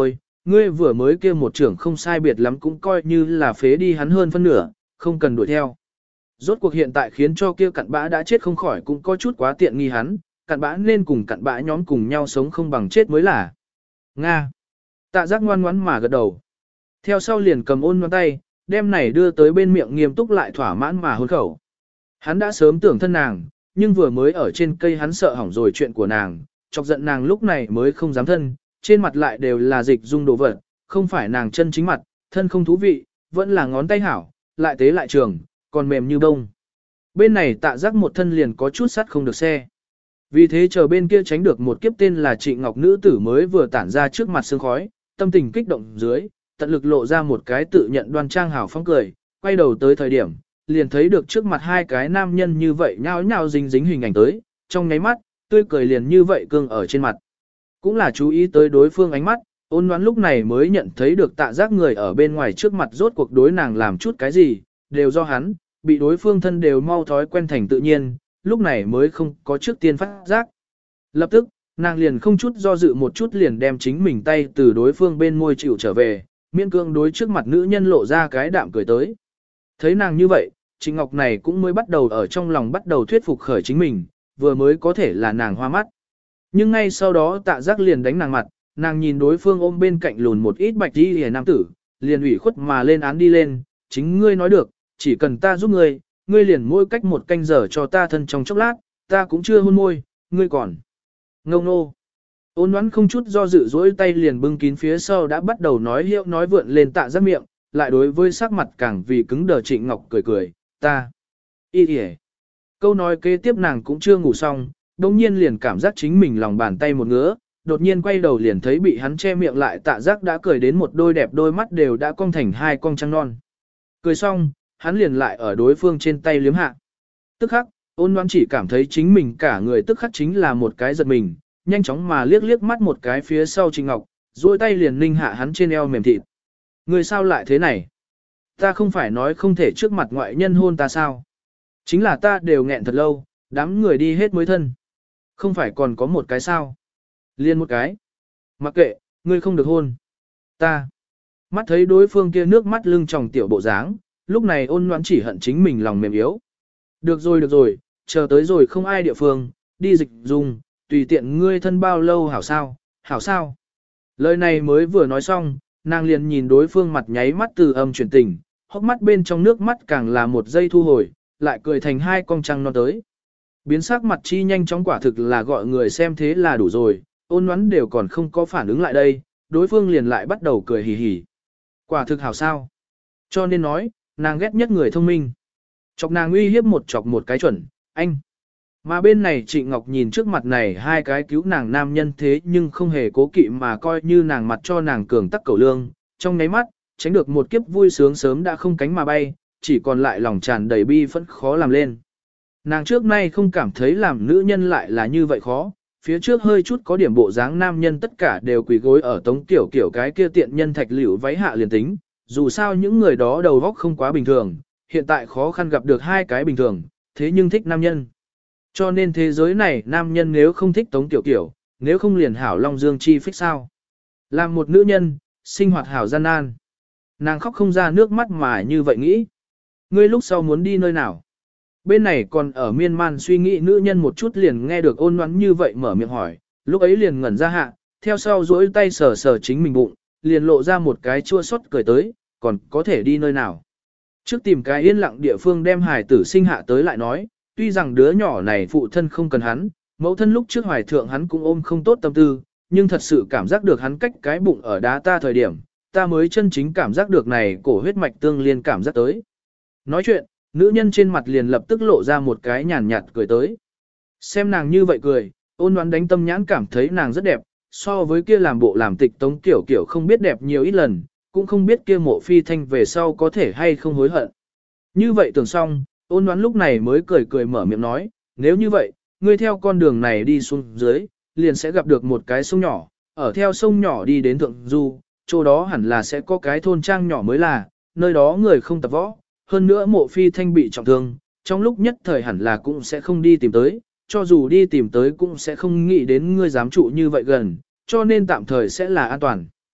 ngươi vừa mới kia một trưởng không sai biệt lắm cũng coi như là phế đi hắn hơn phân nửa, không cần đuổi theo. Rốt cuộc hiện tại khiến cho kia cặn bã đã chết không khỏi cũng có chút quá tiện nghi hắn, cặn bã nên cùng cặn bã nhóm cùng nhau sống không bằng chết mới là. Nga. Tạ giác ngoan ngoãn mà gật đầu. Theo sau liền cầm ôn nhoan tay, đem này đưa tới bên miệng nghiêm túc lại thỏa mãn mà hôn khẩu. Hắn đã sớm tưởng thân nàng, nhưng vừa mới ở trên cây hắn sợ hỏng rồi chuyện của nàng, chọc giận nàng lúc này mới không dám thân, trên mặt lại đều là dịch dung đồ vật, không phải nàng chân chính mặt, thân không thú vị, vẫn là ngón tay hảo, lại tế lại trường, còn mềm như bông. Bên này tạ giác một thân liền có chút sắt không được xe. Vì thế chờ bên kia tránh được một kiếp tên là Trịnh Ngọc nữ tử mới vừa tản ra trước mặt sương khói, tâm tình kích động dưới, tận lực lộ ra một cái tự nhận đoan trang hảo phóng cười, quay đầu tới thời điểm, liền thấy được trước mặt hai cái nam nhân như vậy nhao nhao dính dính hình ảnh tới, trong nháy mắt, tươi cười liền như vậy cương ở trên mặt. Cũng là chú ý tới đối phương ánh mắt, ôn đoán lúc này mới nhận thấy được tạ giác người ở bên ngoài trước mặt rốt cuộc đối nàng làm chút cái gì, đều do hắn, bị đối phương thân đều mau thói quen thành tự nhiên, lúc này mới không có trước tiên phát giác. Lập tức, nàng liền không chút do dự một chút liền đem chính mình tay từ đối phương bên môi chịu trở về, miễn cương đối trước mặt nữ nhân lộ ra cái đạm cười tới. Thấy nàng như vậy, Trịnh Ngọc này cũng mới bắt đầu ở trong lòng bắt đầu thuyết phục khởi chính mình, vừa mới có thể là nàng hoa mắt. Nhưng ngay sau đó tạ giác liền đánh nàng mặt, nàng nhìn đối phương ôm bên cạnh lùn một ít bạch đi hề nam tử, liền ủy khuất mà lên án đi lên, chính ngươi nói được, chỉ cần ta giúp ngươi, ngươi liền mỗi cách một canh giờ cho ta thân trong chốc lát, ta cũng chưa hôn môi, ngươi còn. Ngông nô. Ôn đoán không chút do dự dỗi tay liền bưng kín phía sau đã bắt đầu nói hiệu nói vượn lên tạ giác miệng, lại đối với sắc mặt càng vì cứng đờ Trịnh Ngọc cười cười, ta. Ý kìa. Câu nói kế tiếp nàng cũng chưa ngủ xong, đồng nhiên liền cảm giác chính mình lòng bàn tay một ngứa, đột nhiên quay đầu liền thấy bị hắn che miệng lại tạ giác đã cười đến một đôi đẹp đôi mắt đều đã cong thành hai con trăng non. Cười xong, hắn liền lại ở đối phương trên tay liếm hạ. Tức khắc, ôn đoán chỉ cảm thấy chính mình cả người tức khắc chính là một cái giật mình, nhanh chóng mà liếc liếc mắt một cái phía sau Trịnh Ngọc, duỗi tay liền ninh hạ hắn trên eo mềm thịt. Người sao lại thế này? Ta không phải nói không thể trước mặt ngoại nhân hôn ta sao? Chính là ta đều nghẹn thật lâu, đám người đi hết mới thân. Không phải còn có một cái sao? Liên một cái. Mặc kệ, ngươi không được hôn. Ta. Mắt thấy đối phương kia nước mắt lưng tròng tiểu bộ dáng, lúc này ôn noãn chỉ hận chính mình lòng mềm yếu. Được rồi, chờ tới rồi không ai địa phương, đi dịch dùng, tùy tiện ngươi thân bao lâu hảo sao. Lời này mới vừa nói xong, nàng liền nhìn đối phương mặt nháy mắt từ âm chuyển tình, hốc mắt bên trong nước mắt càng là một giây thu hồi, lại cười thành hai con trăng non tới. Biến sắc mặt chi nhanh chóng quả thực là gọi người xem thế là đủ rồi, ôn noãn đều còn không có phản ứng lại đây, đối phương liền lại bắt đầu cười hì hì. Quả thực hảo sao. Cho nên nói, nàng ghét nhất người thông minh. Chọc nàng uy hiếp chọc một cái chuẩn, anh. Mà bên này Trịnh Ngọc nhìn trước mặt này hai cái cứu nàng nam nhân thế nhưng không hề cố kỵ mà coi như nàng mặt cho nàng cường tắc cầu lương, trong nháy mắt, tránh được một kiếp vui sướng sớm đã không cánh mà bay, chỉ còn lại lòng tràn đầy bi phẫn khó làm lên. Nàng trước nay không cảm thấy làm nữ nhân lại là như vậy khó, phía trước hơi chút có điểm bộ dáng nam nhân tất cả đều quỳ gối ở tống kiểu cái kia tiện nhân thạch liễu váy hạ liền tính, dù sao những người đó đầu óc không quá bình thường, hiện tại khó khăn gặp được hai cái bình thường, thế nhưng thích nam nhân. Cho nên thế giới này nam nhân nếu không thích tống kiểu, nếu không liền hảo Long Dương chi phích sao. Làm một nữ nhân, sinh hoạt hảo gian nan. Nàng khóc không ra nước mắt mà như vậy nghĩ. Ngươi lúc sau muốn đi nơi nào? Bên này còn ở miên man suy nghĩ nữ nhân một chút liền nghe được ôn ngoắn như vậy mở miệng hỏi, lúc ấy liền ngẩn ra hạ, theo sau duỗi tay sờ sờ chính mình bụng, liền lộ ra một cái chua xót cười tới, còn có thể đi nơi nào. Trước tìm cái yên lặng địa phương đem hài tử sinh hạ tới lại nói, tuy rằng đứa nhỏ này phụ thân không cần hắn, mẫu thân lúc trước hoài thượng hắn cũng ôm không tốt tâm tư, nhưng thật sự cảm giác được hắn cách cái bụng ở đá ta thời điểm, ta mới chân chính cảm giác được này cổ huyết mạch tương liên cảm giác tới. Nói chuyện, nữ nhân trên mặt liền lập tức lộ ra một cái nhàn nhạt cười tới. Xem nàng như vậy cười, ôn đoán đánh tâm nhãn cảm thấy nàng rất đẹp, so với kia làm bộ làm tịch tống kiểu không biết đẹp nhiều ít lần, cũng không biết kia mộ phi thanh về sau có thể hay không hối hận. Như vậy tưởng xong, ôn đoán lúc này mới cười mở miệng nói, nếu như vậy, ngươi theo con đường này đi xuống dưới, liền sẽ gặp được một cái sông nhỏ, ở theo sông nhỏ đi đến thượng du, chỗ đó hẳn là sẽ có cái thôn trang nhỏ mới là, nơi đó người không tập võ, hơn nữa mộ phi thanh bị trọng thương, trong lúc nhất thời hẳn là cũng sẽ không đi tìm tới, cho dù đi tìm tới cũng sẽ không nghĩ đến ngươi dám trụ như vậy gần, cho nên tạm thời sẽ là an toàn.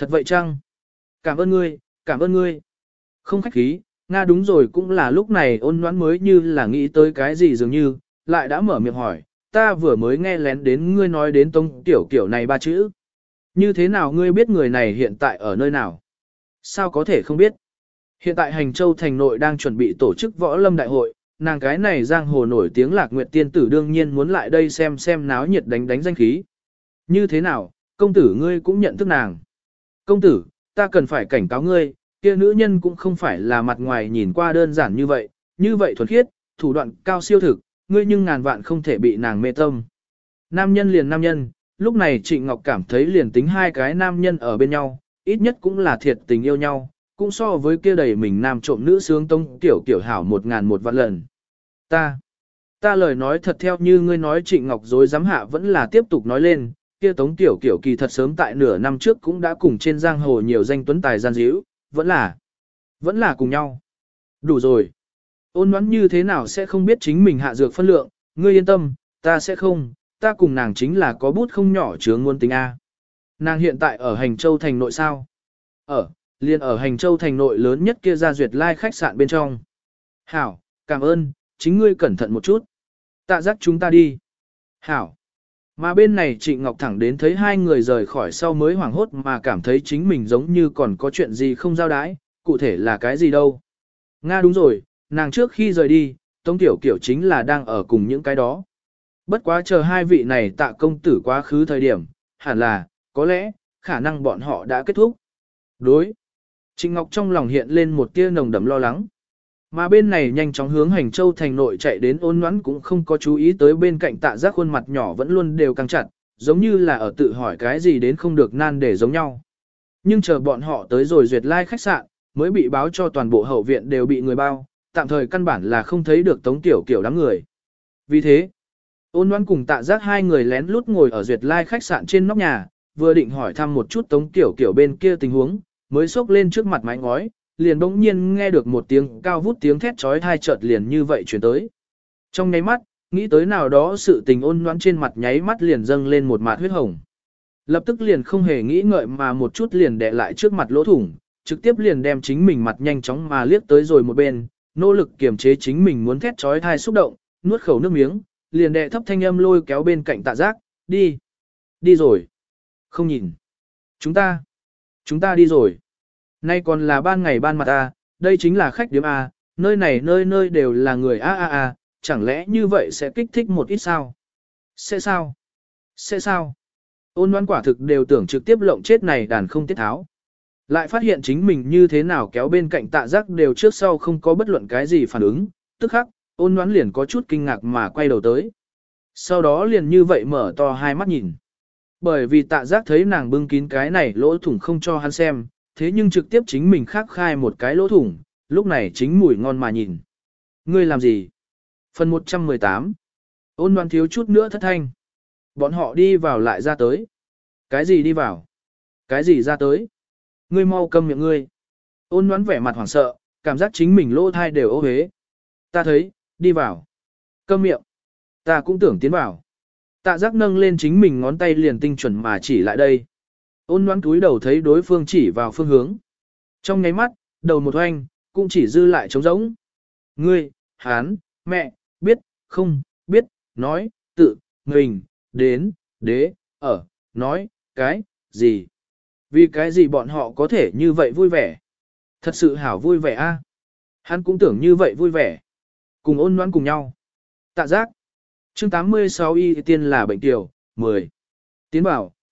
Thật vậy chăng? Cảm ơn ngươi, cảm ơn ngươi. Không khách khí, Nga đúng rồi cũng là lúc này ôn noãn mới như là nghĩ tới cái gì dường như, lại đã mở miệng hỏi, ta vừa mới nghe lén đến ngươi nói đến tông tiểu kiểu này ba chữ. Như thế nào ngươi biết người này hiện tại ở nơi nào? Sao có thể không biết? Hiện tại Hành Châu thành nội đang chuẩn bị tổ chức võ lâm đại hội, nàng cái này giang hồ nổi tiếng Lạc Nguyệt tiên tử đương nhiên muốn lại đây xem náo nhiệt đánh đánh danh khí. Như thế nào, công tử ngươi cũng nhận thức nàng. Công tử, ta cần phải cảnh cáo ngươi, kia nữ nhân cũng không phải là mặt ngoài nhìn qua đơn giản như vậy thuần khiết, thủ đoạn cao siêu thực, ngươi nhưng ngàn vạn không thể bị nàng mê tâm. Nam nhân liền nam nhân, lúc này Trịnh Ngọc cảm thấy liền tính hai cái nam nhân ở bên nhau, ít nhất cũng là thiệt tình yêu nhau, cũng so với kia đầy mình nam trộm nữ sướng tông kiểu hảo 1001 vạn lần. Ta lời nói thật theo như ngươi nói Trịnh Ngọc dối dám hạ vẫn là tiếp tục nói lên, kia tống tiểu kiểu kỳ thật sớm tại nửa năm trước cũng đã cùng trên giang hồ nhiều danh tuấn tài gian díu, vẫn là cùng nhau. Đủ rồi. Ôn đoán như thế nào sẽ không biết chính mình hạ dược phân lượng, ngươi yên tâm, ta sẽ không, ta cùng nàng chính là có bút không nhỏ chướng muốn tính A. Nàng hiện tại ở Hành Châu thành nội sao? Liền ở Hành Châu thành nội lớn nhất kia ra duyệt lai khách sạn bên trong. Hảo, cảm ơn, chính ngươi cẩn thận một chút. Tạ giác chúng ta đi. Hảo. Mà bên này Trịnh Ngọc thẳng đến thấy hai người rời khỏi sau mới hoảng hốt mà cảm thấy chính mình giống như còn có chuyện gì không giao đái, cụ thể là cái gì đâu. Nga đúng rồi, nàng trước khi rời đi, Tống Tiểu Kiểu chính là đang ở cùng những cái đó. Bất quá chờ hai vị này Tạ công tử quá khứ thời điểm, hẳn là, có lẽ, khả năng bọn họ đã kết thúc. Đối. Trịnh Ngọc trong lòng hiện lên một tia nồng đậm lo lắng. Mà bên này nhanh chóng hướng Hành Châu thành nội chạy đến Ôn Ngoãn cũng không có chú ý tới bên cạnh Tạ Giác khuôn mặt nhỏ vẫn luôn đều căng chặt, giống như là ở tự hỏi cái gì đến không được nan để giống nhau. Nhưng chờ bọn họ tới rồi duyệt lai khách sạn, mới bị báo cho toàn bộ hậu viện đều bị người bao, tạm thời căn bản là không thấy được Tống Tiểu Kiểu đám người. Vì thế, Ôn Ngoãn cùng Tạ Giác hai người lén lút ngồi ở duyệt lai khách sạn trên nóc nhà, vừa định hỏi thăm một chút Tống Tiểu Kiểu bên kia tình huống, mới xốc lên trước mặt mái ngói, liền bỗng nhiên nghe được một tiếng cao vút tiếng thét chói tai chợt liền như vậy truyền tới. Trong nháy mắt, nghĩ tới nào đó sự tình Ôn Ngoãn trên mặt nháy mắt liền dâng lên một mạt huyết hồng. Lập tức liền không hề nghĩ ngợi mà một chút liền đè lại trước mặt lỗ thủng, trực tiếp liền đem chính mình mặt nhanh chóng mà liếc tới rồi một bên, nỗ lực kiềm chế chính mình muốn thét chói tai xúc động, nuốt khẩu nước miếng, liền đè thấp thanh âm lôi kéo bên cạnh Tạ Giác, đi. Đi rồi. Không nhìn. Chúng ta đi rồi. Nay còn là ban ngày ban mặt A, đây chính là khách điếm A, nơi này nơi nơi đều là người A, chẳng lẽ như vậy sẽ kích thích một ít sao? Sẽ sao? Ôn Ngoãn quả thực đều tưởng trực tiếp lộng chết này đàn không tiết tháo. Lại phát hiện chính mình như thế nào kéo bên cạnh Tạ Giác đều trước sau không có bất luận cái gì phản ứng, tức khắc, Ôn Ngoãn liền có chút kinh ngạc mà quay đầu tới. Sau đó liền như vậy mở to hai mắt nhìn. Bởi vì Tạ Giác thấy nàng bưng kín cái này lỗ thủng không cho hắn xem, thế nhưng trực tiếp chính mình khắc khai một cái lỗ thủng, lúc này chính mùi ngon mà nhìn. Ngươi làm gì? Phần 118. Ôn Ngoãn thiếu chút nữa thất thanh. Bọn họ đi vào lại ra tới. Cái gì đi vào? Cái gì ra tới? Ngươi mau câm miệng ngươi. Ôn Ngoãn vẻ mặt hoảng sợ, cảm giác chính mình lỗ thai đều ô hế. Ta thấy, đi vào. Câm miệng. Ta cũng tưởng tiến vào. Tạ Giác nâng lên chính mình ngón tay liền tinh chuẩn mà chỉ lại đây. Ôn Ngoãn cúi đầu thấy đối phương chỉ vào phương hướng. Trong nháy mắt, đầu một hoanh, cũng chỉ dư lại trống rỗng. Ngươi, hán, mẹ, biết, không, biết, nói, tự, mình, đến, đế, ở, nói, cái, gì. Vì cái gì bọn họ có thể như vậy vui vẻ. Thật sự hảo vui vẻ a. Hắn cũng tưởng như vậy vui vẻ. Cùng Ôn Ngoãn cùng nhau. Tạ Giác. Chương 86 y tiên là bệnh tiểu, 10. Tiến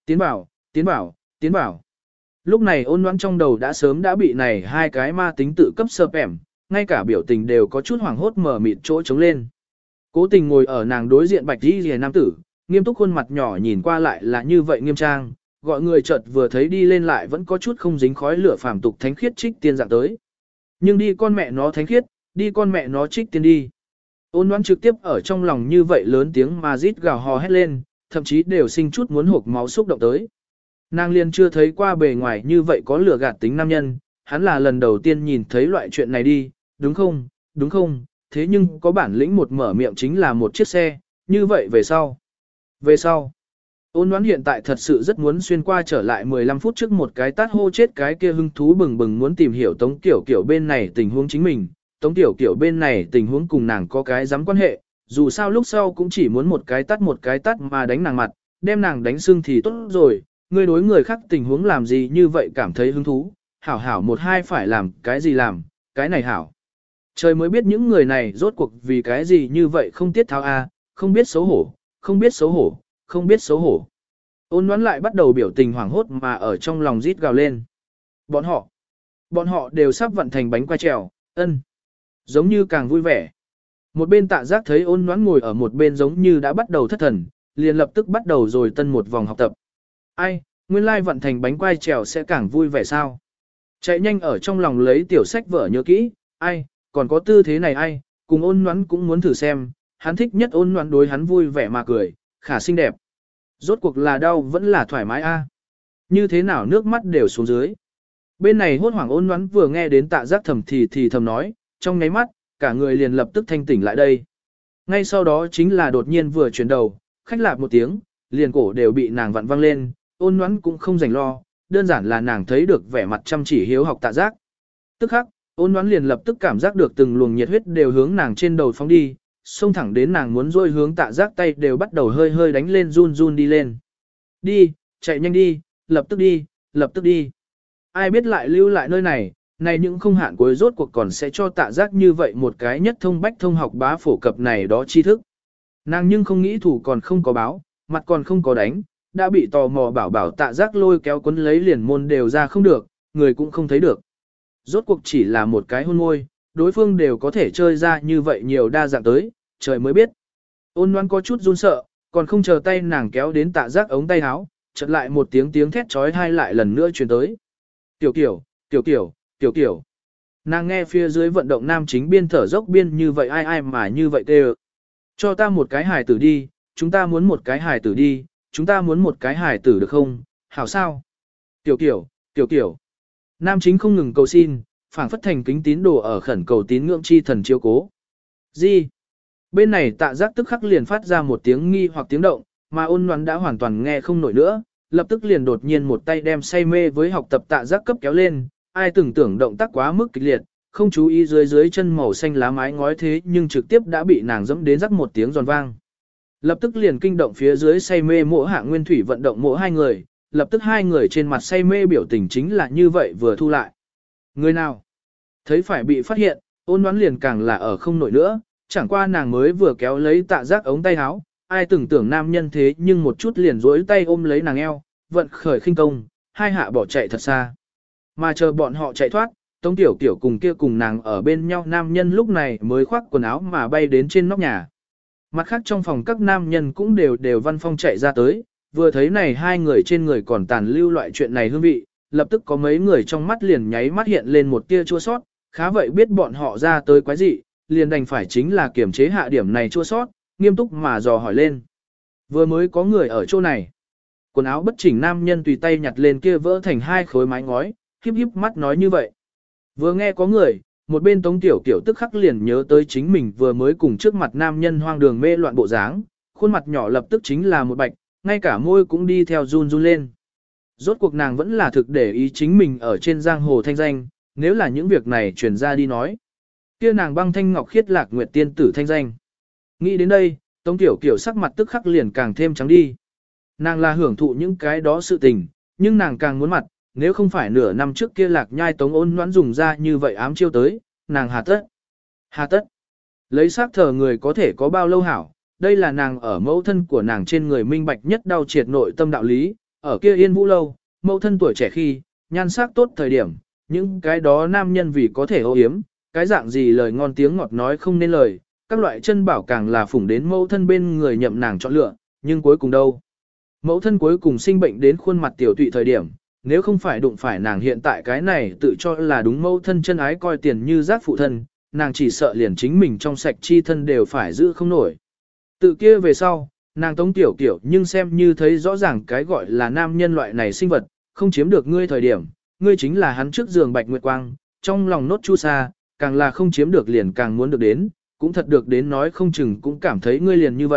bảo. Lúc này Ôn Ngoãn trong đầu đã sớm đã bị này hai cái ma tính tự cấp sơ ẻm, ngay cả biểu tình đều có chút hoảng hốt mở mịt chỗ trống lên. Cố Tình ngồi ở nàng đối diện bạch y rìa nam tử, nghiêm túc khuôn mặt nhỏ nhìn qua lại là như vậy nghiêm trang, gọi người chợt vừa thấy đi lên lại vẫn có chút không dính khói lửa phàm tục thánh khiết trích tiên dạng tới. Nhưng đi con mẹ nó thánh khiết, đi con mẹ nó trích tiên đi. Ôn Ngoãn trực tiếp ở trong lòng như vậy lớn tiếng mà rít gào hò hét lên, thậm chí đều sinh chút muốn hộc máu xúc động tới. Nàng liền chưa thấy qua bề ngoài như vậy có lửa gạt tính nam nhân, hắn là lần đầu tiên nhìn thấy loại chuyện này đi, đúng không, thế nhưng có bản lĩnh một mở miệng chính là một chiếc xe, như vậy về sau. Ôn Ngoãn hiện tại thật sự rất muốn xuyên qua trở lại 15 phút trước một cái tát hô chết cái kia hưng thú bừng bừng muốn tìm hiểu Tống Tiểu Kiểu bên này tình huống chính mình, Tống Tiểu Kiểu bên này tình huống cùng nàng có cái dám quan hệ, dù sao lúc sau cũng chỉ muốn một cái tát mà đánh nàng mặt, đem nàng đánh sưng thì tốt rồi, người đối người khác tình huống làm gì như vậy cảm thấy hứng thú, hảo hảo một hai phải làm cái gì làm, cái này hảo. Trời mới biết những người này rốt cuộc vì cái gì như vậy không tiết tháo a, không biết xấu hổ, không biết xấu hổ, không biết xấu hổ. Ôn Ngoãn lại bắt đầu biểu tình hoảng hốt mà ở trong lòng rít gào lên. Bọn họ đều sắp vận thành bánh quai trèo, giống như càng vui vẻ. Một bên Tạ Giác thấy Ôn Ngoãn ngồi ở một bên giống như đã bắt đầu thất thần, liền lập tức bắt đầu rồi tân một vòng học tập. Ai, nguyên lai vận thành bánh quai trèo sẽ càng vui vẻ sao? Chạy nhanh ở trong lòng lấy tiểu sách vở nhớ kỹ, ai, còn có tư thế này ai, cùng Ôn Ngoãn cũng muốn thử xem, hắn thích nhất Ôn Ngoãn đối hắn vui vẻ mà cười, khả xinh đẹp. Rốt cuộc là đau vẫn là thoải mái a. Như thế nào nước mắt đều xuống dưới. Bên này hốt hoảng Ôn Ngoãn vừa nghe đến Tạ Giác thì thầm nói, trong nháy mắt, cả người liền lập tức thanh tỉnh lại đây. Ngay sau đó chính là đột nhiên vừa chuyển đầu, khách lạp một tiếng, liền cổ đều bị nàng vặn văng lên, Ôn Ngoãn cũng không rảnh lo, đơn giản là nàng thấy được vẻ mặt chăm chỉ hiếu học Tạ Giác. Tức khắc, Ôn Ngoãn liền lập tức cảm giác được từng luồng nhiệt huyết đều hướng nàng trên đầu phóng đi, xông thẳng đến nàng muốn rôi hướng Tạ Giác tay đều bắt đầu hơi hơi đánh lên run run đi lên. Đi, chạy nhanh đi, lập tức đi, lập tức đi. Ai biết lại lưu lại nơi này, này những không hạn cuối rốt cuộc còn sẽ cho Tạ Giác như vậy một cái nhất thông bách thông học bá phổ cập này đó tri thức. Nàng nhưng không nghĩ thủ còn không có báo, mặt còn không có đánh, đã bị tò mò bảo Tạ Giác lôi kéo quấn lấy liền môn đều ra không được, người cũng không thấy được. Rốt cuộc chỉ là một cái hôn môi, đối phương đều có thể chơi ra như vậy nhiều đa dạng tới, trời mới biết. Ôn Ngoãn có chút run sợ, còn không chờ tay nàng kéo đến Tạ Giác ống tay áo, chợt lại một tiếng thét trói tai lại lần nữa truyền tới. Tiểu kiểu. Nàng nghe phía dưới vận động nam chính biên thở dốc biên như vậy ai mà như vậy tê. Cho ta một cái hài tử đi, chúng ta muốn một cái hài tử đi, chúng ta muốn một cái hài tử được không, hảo sao? Tiểu kiểu. Nam chính không ngừng cầu xin, phảng phất thành kính tín đồ ở khẩn cầu tín ngưỡng chi thần chiếu cố. Gì? Bên này Tạ Giác tức khắc liền phát ra một tiếng nghi hoặc tiếng động, mà Ôn Ngoãn đã hoàn toàn nghe không nổi nữa, lập tức liền đột nhiên một tay đem say mê với học tập Tạ Giác cấp kéo lên, ai từng tưởng động tác quá mức kịch liệt, không chú ý dưới chân màu xanh lá mái ngói thế nhưng trực tiếp đã bị nàng dẫm đến rắc một tiếng giòn vang. Lập tức liền kinh động phía dưới say mê mỗi hạng nguyên thủy vận động mỗi hai người, lập tức hai người trên mặt say mê biểu tình chính là như vậy vừa thu lại. Người nào? Thấy phải bị phát hiện, Ôn Ngoãn liền càng là ở không nổi nữa, chẳng qua nàng mới vừa kéo lấy Tạ Giác ống tay áo, ai từng tưởng nam nhân thế nhưng một chút liền duỗi tay ôm lấy nàng eo, vận khởi khinh công, hai hạ bỏ chạy thật xa. Mà chờ bọn họ chạy thoát, Tống Tiểu Kiểu cùng kia cùng nàng ở bên nhau nam nhân lúc này mới khoác quần áo mà bay đến trên nóc nhà. Mặt khác trong phòng các nam nhân cũng đều văn phong chạy ra tới, vừa thấy này hai người trên người còn tàn lưu loại chuyện này hương vị, lập tức có mấy người trong mắt liền nháy mắt hiện lên một tia chua sót, khá vậy biết bọn họ ra tới quái gì, liền đành phải chính là kiểm chế hạ điểm này chua sót, nghiêm túc mà dò hỏi lên. Vừa mới có người ở chỗ này. Quần áo bất chỉnh nam nhân tùy tay nhặt lên kia vỡ thành hai khối mái ngói, híp híp mắt nói như vậy. Vừa nghe có người, một bên Tống Tiểu Kiểu tức khắc liền nhớ tới chính mình vừa mới cùng trước mặt nam nhân hoang đường mê loạn bộ dáng, khuôn mặt nhỏ lập tức chính là một bạch, ngay cả môi cũng đi theo run run lên. Rốt cuộc nàng vẫn là thực để ý chính mình ở trên giang hồ thanh danh, nếu là những việc này truyền ra đi nói. Kia nàng băng thanh ngọc khiết lạc nguyệt tiên tử thanh danh. Nghĩ đến đây, Tống Tiểu Kiểu sắc mặt tức khắc liền càng thêm trắng đi. Nàng là hưởng thụ những cái đó sự tình, nhưng nàng càng muốn mặt, nếu không phải nửa năm trước kia Lạc Nhai Tống Ôn Ngoãn dùng ra như vậy ám chiêu tới, nàng hà tất. Lấy xác thờ người có thể có bao lâu hảo, đây là nàng ở mẫu thân của nàng trên người minh bạch nhất đau triệt nội tâm đạo lý, ở kia Yên Vũ lâu, mẫu thân tuổi trẻ khi, nhan sắc tốt thời điểm, những cái đó nam nhân vì có thể ô yếm, cái dạng gì lời ngon tiếng ngọt nói không nên lời, các loại chân bảo càng là phủng đến mẫu thân bên người nhậm nàng chọn lựa, nhưng cuối cùng đâu? Mẫu thân cuối cùng sinh bệnh đến khuôn mặt tiểu tụy thời điểm, nếu không phải đụng phải nàng hiện tại cái này tự cho là đúng mẫu thân chân ái coi tiền như giác phụ thân, nàng chỉ sợ liền chính mình trong sạch chi thân đều phải giữ không nổi. Tự kia về sau, nàng Tống Tiểu Kiểu nhưng xem như thấy rõ ràng cái gọi là nam nhân loại này sinh vật, không chiếm được ngươi thời điểm, ngươi chính là hắn trước giường bạch nguyệt quang, trong lòng nốt chu sa, càng là không chiếm được liền càng muốn được đến, cũng thật được đến nói không chừng cũng cảm thấy ngươi liền như vậy,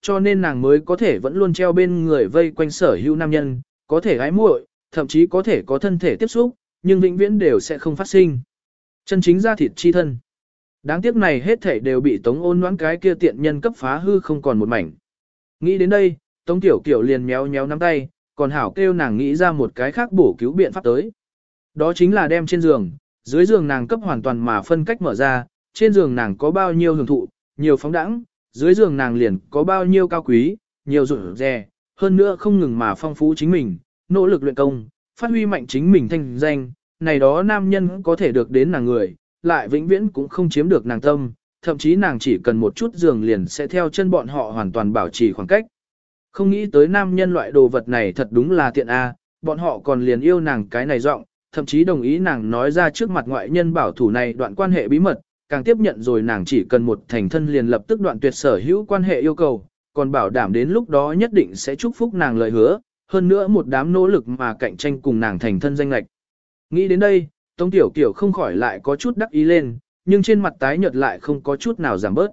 cho nên nàng mới có thể vẫn luôn treo bên người vây quanh sở hữu nam nhân, có thể gái muội, thậm chí có thể có thân thể tiếp xúc, nhưng vĩnh viễn đều sẽ không phát sinh. Chân chính ra thịt chi thân. Đáng tiếc này hết thảy đều bị Tống Ôn Ngoãn cái kia tiện nhân cấp phá hư không còn một mảnh. Nghĩ đến đây, Tống Tiểu Kiểu liền méo méo nắm tay, còn hảo kêu nàng nghĩ ra một cái khác bổ cứu biện pháp tới. Đó chính là đem trên giường, dưới giường nàng cấp hoàn toàn mà phân cách mở ra, trên giường nàng có bao nhiêu hưởng thụ, nhiều phóng đẳng, dưới giường nàng liền có bao nhiêu cao quý, nhiều rủi rè, hơn nữa không ngừng mà phong phú chính mình, nỗ lực luyện công, phát huy mạnh chính mình thanh danh, này đó nam nhân có thể được đến nàng người, lại vĩnh viễn cũng không chiếm được nàng tâm, thậm chí nàng chỉ cần một chút giường liền sẽ theo chân bọn họ hoàn toàn bảo trì khoảng cách. Không nghĩ tới nam nhân loại đồ vật này thật đúng là tiện a, bọn họ còn liền yêu nàng cái này giọng, thậm chí đồng ý nàng nói ra trước mặt ngoại nhân bảo thủ này đoạn quan hệ bí mật, càng tiếp nhận rồi nàng chỉ cần một thành thân liền lập tức đoạn tuyệt sở hữu quan hệ yêu cầu, còn bảo đảm đến lúc đó nhất định sẽ chúc phúc nàng lời hứa, hơn nữa một đám nỗ lực mà cạnh tranh cùng nàng thành thân danh lệch. Nghĩ đến đây, Tống Tiểu Kiểu không khỏi lại có chút đắc ý lên, nhưng trên mặt tái nhợt lại không có chút nào giảm bớt.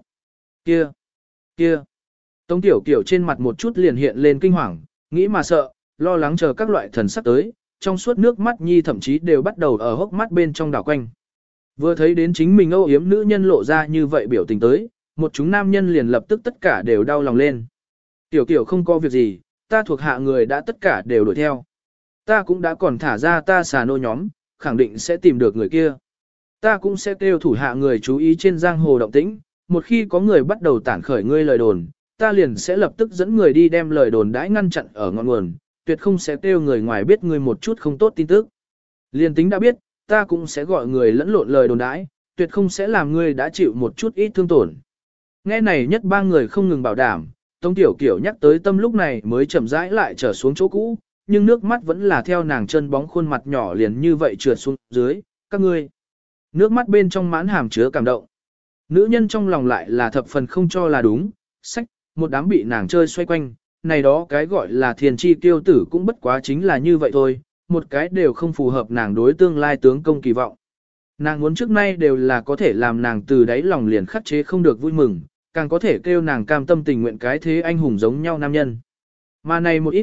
Kia. Tống Tiểu Kiểu trên mặt một chút liền hiện lên kinh hoàng, nghĩ mà sợ, lo lắng chờ các loại thần sắc tới, trong suốt nước mắt nhi thậm chí đều bắt đầu ở hốc mắt bên trong đảo quanh. Vừa thấy đến chính mình âu yếm nữ nhân lộ ra như vậy biểu tình tới, một chúng nam nhân liền lập tức tất cả đều đau lòng lên. Tiểu Kiểu không có việc gì, ta thuộc hạ người đã tất cả đều đuổi theo. Ta cũng đã còn thả ra ta xà nô nhóm, khẳng định sẽ tìm được người kia. Ta cũng sẽ kêu thủ hạ người chú ý trên giang hồ động tĩnh, một khi có người bắt đầu tản khởi ngươi lời đồn, ta liền sẽ lập tức dẫn người đi đem lời đồn đãi ngăn chặn ở ngọn nguồn, tuyệt không sẽ kêu người ngoài biết ngươi một chút không tốt tin tức. Liền tính đã biết, ta cũng sẽ gọi người lẫn lộn lời đồn đãi, tuyệt không sẽ làm ngươi đã chịu một chút ít thương tổn. Nghe này nhất ba người không ngừng bảo đảm, Tống Tiểu Kiểu nhắc tới tâm lúc này mới chậm rãi lại trở xuống chỗ cũ, nhưng nước mắt vẫn là theo nàng chân bóng khuôn mặt nhỏ liền như vậy trượt xuống dưới, các ngươi. Nước mắt bên trong mãn hàm chứa cảm động. Nữ nhân trong lòng lại là thập phần không cho là đúng, sách, một đám bị nàng chơi xoay quanh, này đó cái gọi là thiền chi tiêu tử cũng bất quá chính là như vậy thôi, một cái đều không phù hợp nàng đối tương lai tướng công kỳ vọng. Nàng muốn trước nay đều là có thể làm nàng từ đáy lòng liền khắc chế không được vui mừng, càng có thể kêu nàng cam tâm tình nguyện cái thế anh hùng giống nhau nam nhân. Mà này một ít,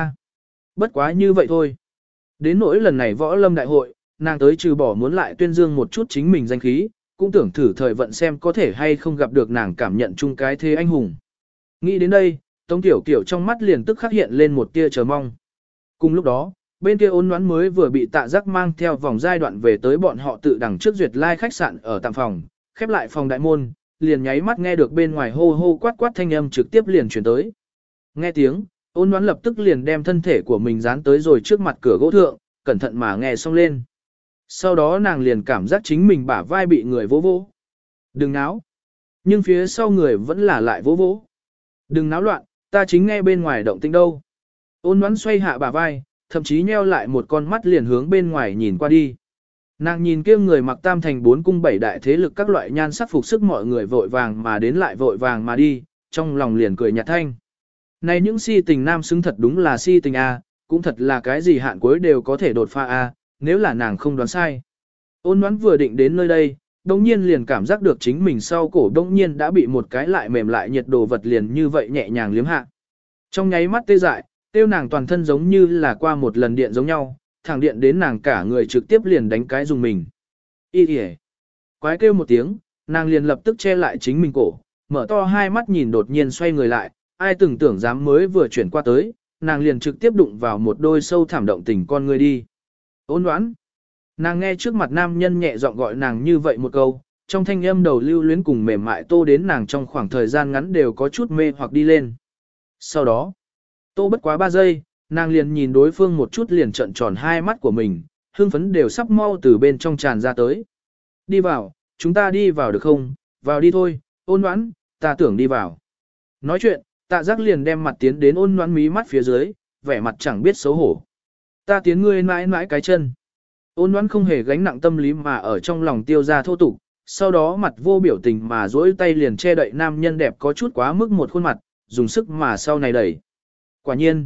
bất quá như vậy thôi. Đến nỗi lần này võ lâm đại hội, nàng tới trừ bỏ muốn lại tuyên dương một chút chính mình danh khí, cũng tưởng thử thời vận xem có thể hay không gặp được nàng cảm nhận chung cái thế anh hùng. Nghĩ đến đây, Tống Tiểu Kiểu trong mắt liền tức khắc hiện lên một tia chờ mong. Cùng lúc đó, bên kia Ôn Ngoãn mới vừa bị Tạ Giác mang theo vòng giai đoạn về tới bọn họ tự đằng trước duyệt lai khách sạn ở tạm phòng, khép lại phòng đại môn, liền nháy mắt nghe được bên ngoài hô hô quát quát thanh âm trực tiếp liền chuyển tới. Nghe tiếng, Ôn Ngoãn lập tức liền đem thân thể của mình dán tới rồi trước mặt cửa gỗ thượng, cẩn thận mà nghe xong lên. Sau đó nàng liền cảm giác chính mình bả vai bị người vỗ vỗ. Đừng náo. Nhưng phía sau người vẫn là lại vỗ vỗ. Đừng náo loạn, ta chính nghe bên ngoài động tĩnh đâu. Ôn Ngoãn xoay hạ bả vai, thậm chí nheo lại một con mắt liền hướng bên ngoài nhìn qua đi. Nàng nhìn kia người mặc tam thành bốn cung bảy đại thế lực các loại nhan sắc phục sức mọi người vội vàng mà đến lại vội vàng mà đi, trong lòng liền cười nhạt thanh. Này những si tình nam xứng thật đúng là si tình A, cũng thật là cái gì hạn cuối đều có thể đột phá A, nếu là nàng không đoán sai. Ôn Ngoãn vừa định đến nơi đây, đồng nhiên liền cảm giác được chính mình sau cổ đồng nhiên đã bị một cái lại mềm lại nhiệt đồ vật liền như vậy nhẹ nhàng liếm hạ. Trong nháy mắt tê dại, tiêu nàng toàn thân giống như là qua một lần điện giống nhau, thẳng điện đến nàng cả người trực tiếp liền đánh cái dùng mình. Y kìa. Quái kêu một tiếng, nàng liền lập tức che lại chính mình cổ, mở to hai mắt nhìn đột nhiên xoay người lại, ai từng tưởng dám mới vừa chuyển qua tới, nàng liền trực tiếp đụng vào một đôi sâu thảm động tình con người đi. Ôn Ngoãn. Nàng nghe trước mặt nam nhân nhẹ giọng gọi nàng như vậy một câu, trong thanh âm đầu lưu luyến cùng mềm mại tô đến nàng trong khoảng thời gian ngắn đều có chút mê hoặc đi lên. Sau đó, tô bất quá 3 giây, nàng liền nhìn đối phương một chút liền trợn tròn hai mắt của mình, hương phấn đều sắp mau từ bên trong tràn ra tới. Đi vào, chúng ta đi vào được không? Vào đi thôi, Ôn Ngoãn, ta tưởng đi vào. Nói chuyện, Tạ Giác liền đem mặt tiến đến Ôn Ngoãn mí mắt phía dưới, vẻ mặt chẳng biết xấu hổ. Ta tiến ngươi mãi mãi cái chân. Ôn Ngoãn không hề gánh nặng tâm lý mà ở trong lòng tiêu ra thô tục, sau đó mặt vô biểu tình mà duỗi tay liền che đậy nam nhân đẹp có chút quá mức một khuôn mặt, dùng sức mà sau này đẩy. Quả nhiên.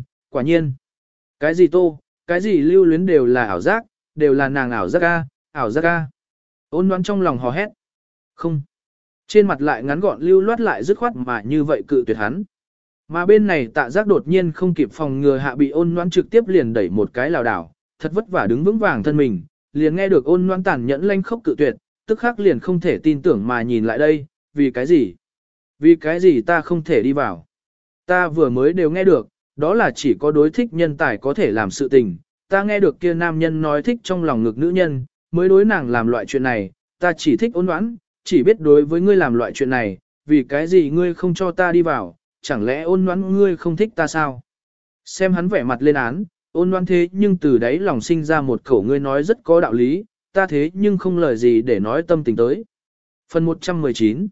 Cái gì tô, cái gì lưu luyến đều là ảo giác, đều là nàng ảo giác a, ảo giác a. Ôn Ngoãn trong lòng hò hét. Không. Trên mặt lại ngắn gọn lưu loát lại dứt khoát mà như vậy cự tuyệt hắn. Mà bên này tạ giác đột nhiên không kịp phòng ngừa hạ bị ôn noãn trực tiếp liền đẩy một cái lảo đảo, thật vất vả đứng vững vàng thân mình, liền nghe được ôn noãn tàn nhẫn lanh khốc cự tuyệt, tức khắc liền không thể tin tưởng mà nhìn lại đây, vì cái gì? Vì cái gì ta không thể đi vào? Ta vừa mới đều nghe được, đó là chỉ có đối thích nhân tài có thể làm sự tình, ta nghe được kia nam nhân nói thích trong lòng ngực nữ nhân, mới đối nàng làm loại chuyện này, ta chỉ thích ôn noãn, chỉ biết đối với ngươi làm loại chuyện này, vì cái gì ngươi không cho ta đi vào, chẳng lẽ ôn noãn ngươi không thích ta sao? Xem hắn vẻ mặt lên án, ôn noãn thế nhưng từ đấy lòng sinh ra một khẩu ngươi nói rất có đạo lý, ta thế nhưng không lời gì để nói tâm tình tới. Phần 119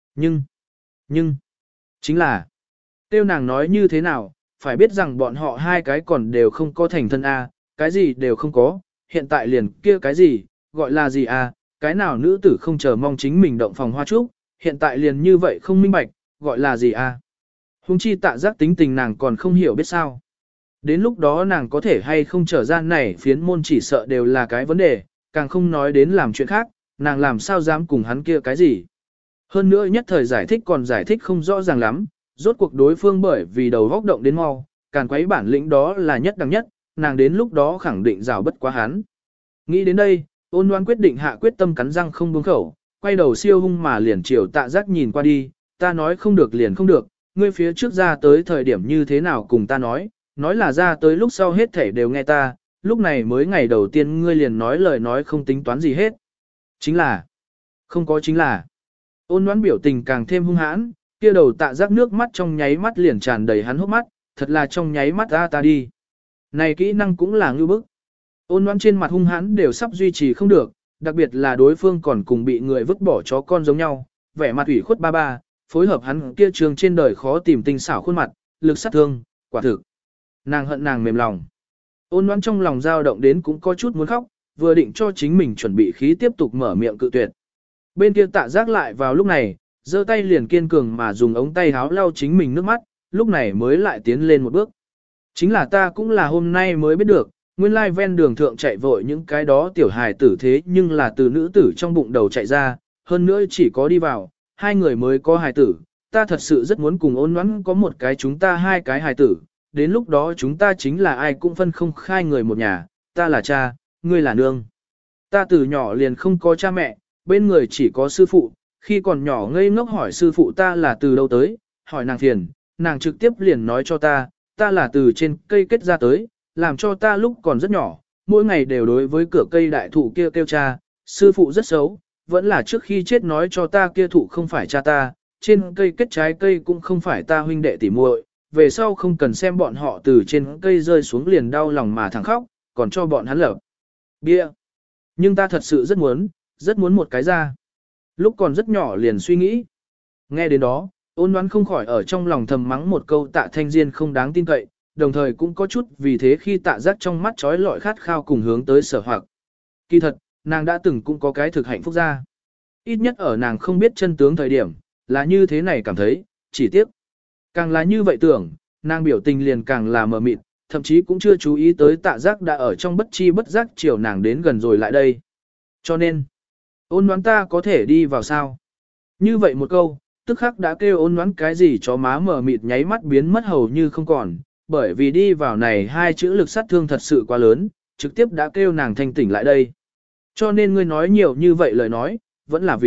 Nhưng, chính là, tiêu nàng nói như thế nào, phải biết rằng bọn họ hai cái còn đều không có thành thân A, cái gì đều không có, hiện tại liền kia cái gì, gọi là gì A, cái nào nữ tử không chờ mong chính mình động phòng hoa trúc, hiện tại liền như vậy không minh bạch, gọi là gì A. Hùng chi tạ giác tính tình nàng còn không hiểu biết sao. Đến lúc đó nàng có thể hay không trở ra này phiến môn chỉ sợ đều là cái vấn đề, càng không nói đến làm chuyện khác, nàng làm sao dám cùng hắn kia cái gì. Hơn nữa nhất thời giải thích còn giải thích không rõ ràng lắm, rốt cuộc đối phương bởi vì đầu góc động đến mau, càng quấy bản lĩnh đó là nhất đẳng nhất, nàng đến lúc đó khẳng định rào bất quá hắn. Nghĩ đến đây, ôn loan quyết định hạ quyết tâm cắn răng không buông khẩu, quay đầu siêu hung mà liền chiều tạ giác nhìn qua đi, ta nói không được liền không được, ngươi phía trước ra tới thời điểm như thế nào cùng ta nói là ra tới lúc sau hết thể đều nghe ta, lúc này mới ngày đầu tiên ngươi liền nói lời nói không tính toán gì hết. Chính là, không có chính là, ôn đoán biểu tình càng thêm hung hãn, kia đầu tạ giác nước mắt trong nháy mắt liền tràn đầy hắn hốc mắt, thật là trong nháy mắt ra ta đi. Này kỹ năng cũng là ngư bức. Ôn đoán trên mặt hung hãn đều sắp duy trì không được, đặc biệt là đối phương còn cùng bị người vứt bỏ chó con giống nhau, vẻ mặt ủy khuất ba ba, phối hợp hắn kia trường trên đời khó tìm tinh xảo khuôn mặt, lực sát thương, quả thực. Nàng hận nàng mềm lòng. Ôn đoán trong lòng dao động đến cũng có chút muốn khóc, vừa định cho chính mình chuẩn bị khí tiếp tục mở miệng cự tuyệt. Bên kia tạ giác lại vào lúc này, giơ tay liền kiên cường mà dùng ống tay háo lau chính mình nước mắt, lúc này mới lại tiến lên một bước. Chính là ta cũng là hôm nay mới biết được, nguyên lai ven đường thượng chạy vội những cái đó tiểu hài tử thế nhưng là từ nữ tử trong bụng đầu chạy ra, hơn nữa chỉ có đi vào, hai người mới có hài tử, ta thật sự rất muốn cùng ôn ngoãn có một cái chúng ta hai cái hài tử, đến lúc đó chúng ta chính là ai cũng phân không khai người một nhà, ta là cha, ngươi là nương. Ta từ nhỏ liền không có cha mẹ, bên người chỉ có sư phụ, khi còn nhỏ ngây ngốc hỏi sư phụ ta là từ đâu tới, hỏi nàng phiền, nàng trực tiếp liền nói cho ta là từ trên cây kết ra tới, làm cho ta lúc còn rất nhỏ, mỗi ngày đều đối với cửa cây đại thụ kia kêu cha, sư phụ rất xấu, vẫn là trước khi chết nói cho ta kia thụ không phải cha ta, trên cây kết trái cây cũng không phải ta huynh đệ tỉ muội, về sau không cần xem bọn họ từ trên cây rơi xuống liền đau lòng mà thẳng khóc, còn cho bọn hắn lở bia. Nhưng ta thật sự rất muốn một cái ra. Lúc còn rất nhỏ liền suy nghĩ. Nghe đến đó, ôn đoán không khỏi ở trong lòng thầm mắng một câu tạ thanh diên không đáng tin cậy, đồng thời cũng có chút vì thế khi tạ giác trong mắt trói lọi khát khao cùng hướng tới sở hoặc. Kỳ thật, nàng đã từng cũng có cái thực hạnh phúc ra. Ít nhất ở nàng không biết chân tướng thời điểm, là như thế này cảm thấy, chỉ tiếc. Càng là như vậy tưởng, nàng biểu tình liền càng là mờ mịt, thậm chí cũng chưa chú ý tới tạ giác đã ở trong bất chi bất giác chiều nàng đến gần rồi lại đây. Cho nên, ôn đoán ta có thể đi vào sao? Như vậy một câu, tức khắc đã kêu ôn đoán cái gì cho má mờ mịt nháy mắt biến mất hầu như không còn, bởi vì đi vào này hai chữ lực sát thương thật sự quá lớn, trực tiếp đã kêu nàng thanh tỉnh lại đây. Cho nên ngươi nói nhiều như vậy lời nói, vẫn là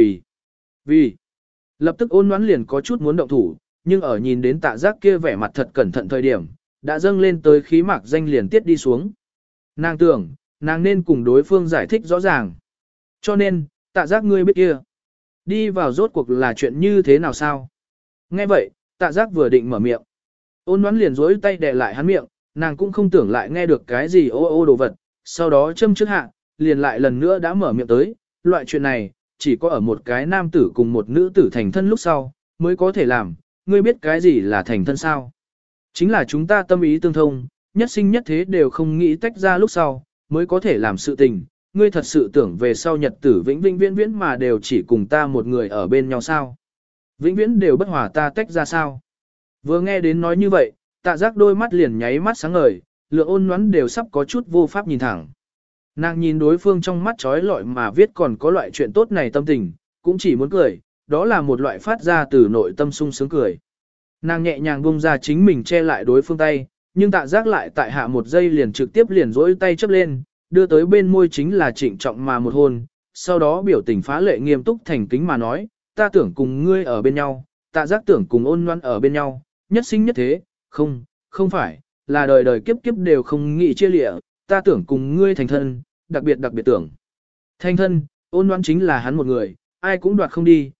vì. Lập tức ôn đoán liền có chút muốn động thủ, nhưng ở nhìn đến tạ giác kia vẻ mặt thật cẩn thận thời điểm, đã dâng lên tới khí mạc danh liền tiết đi xuống. Nàng tưởng, nàng nên cùng đối phương giải thích rõ ràng. Cho nên, tạ giác ngươi biết kia. Đi vào rốt cuộc là chuyện như thế nào sao? Nghe vậy, tạ giác vừa định mở miệng. Ôn đoán liền dối tay đè lại hắn miệng, nàng cũng không tưởng lại nghe được cái gì ô ô đồ vật, sau đó châm trước hạ, liền lại lần nữa đã mở miệng tới, loại chuyện này, chỉ có ở một cái nam tử cùng một nữ tử thành thân lúc sau, mới có thể làm, ngươi biết cái gì là thành thân sao? Chính là chúng ta tâm ý tương thông, nhất sinh nhất thế đều không nghĩ tách ra lúc sau, mới có thể làm sự tình, ngươi thật sự tưởng về sau nhật tử vĩnh vĩnh viễn viễn mà đều chỉ cùng ta một người ở bên nhau sao? Vĩnh viễn đều bất hòa ta tách ra sao? Vừa nghe đến nói như vậy, tạ giác đôi mắt liền nháy mắt sáng ngời, lượng ôn ngoắn đều sắp có chút vô pháp nhìn thẳng. Nàng nhìn đối phương trong mắt trói lọi mà viết còn có loại chuyện tốt này tâm tình, cũng chỉ muốn cười, đó là một loại phát ra từ nội tâm sung sướng cười. Nàng nhẹ nhàng buông ra chính mình che lại đối phương tay, nhưng Tạ Giác lại tại hạ một giây liền trực tiếp liền rỗi tay chấp lên, đưa tới bên môi chính là trịnh trọng mà một hôn, sau đó biểu tình phá lệ nghiêm túc thành kính mà nói, ta tưởng cùng ngươi ở bên nhau, Tạ Giác tưởng cùng Ôn Loan ở bên nhau, nhất sinh nhất thế, không phải, là đời đời kiếp kiếp đều không nghĩ chia lịa, ta tưởng cùng ngươi thành thân, đặc biệt tưởng. Thành thân, Ôn Loan chính là hắn một người, ai cũng đoạt không đi,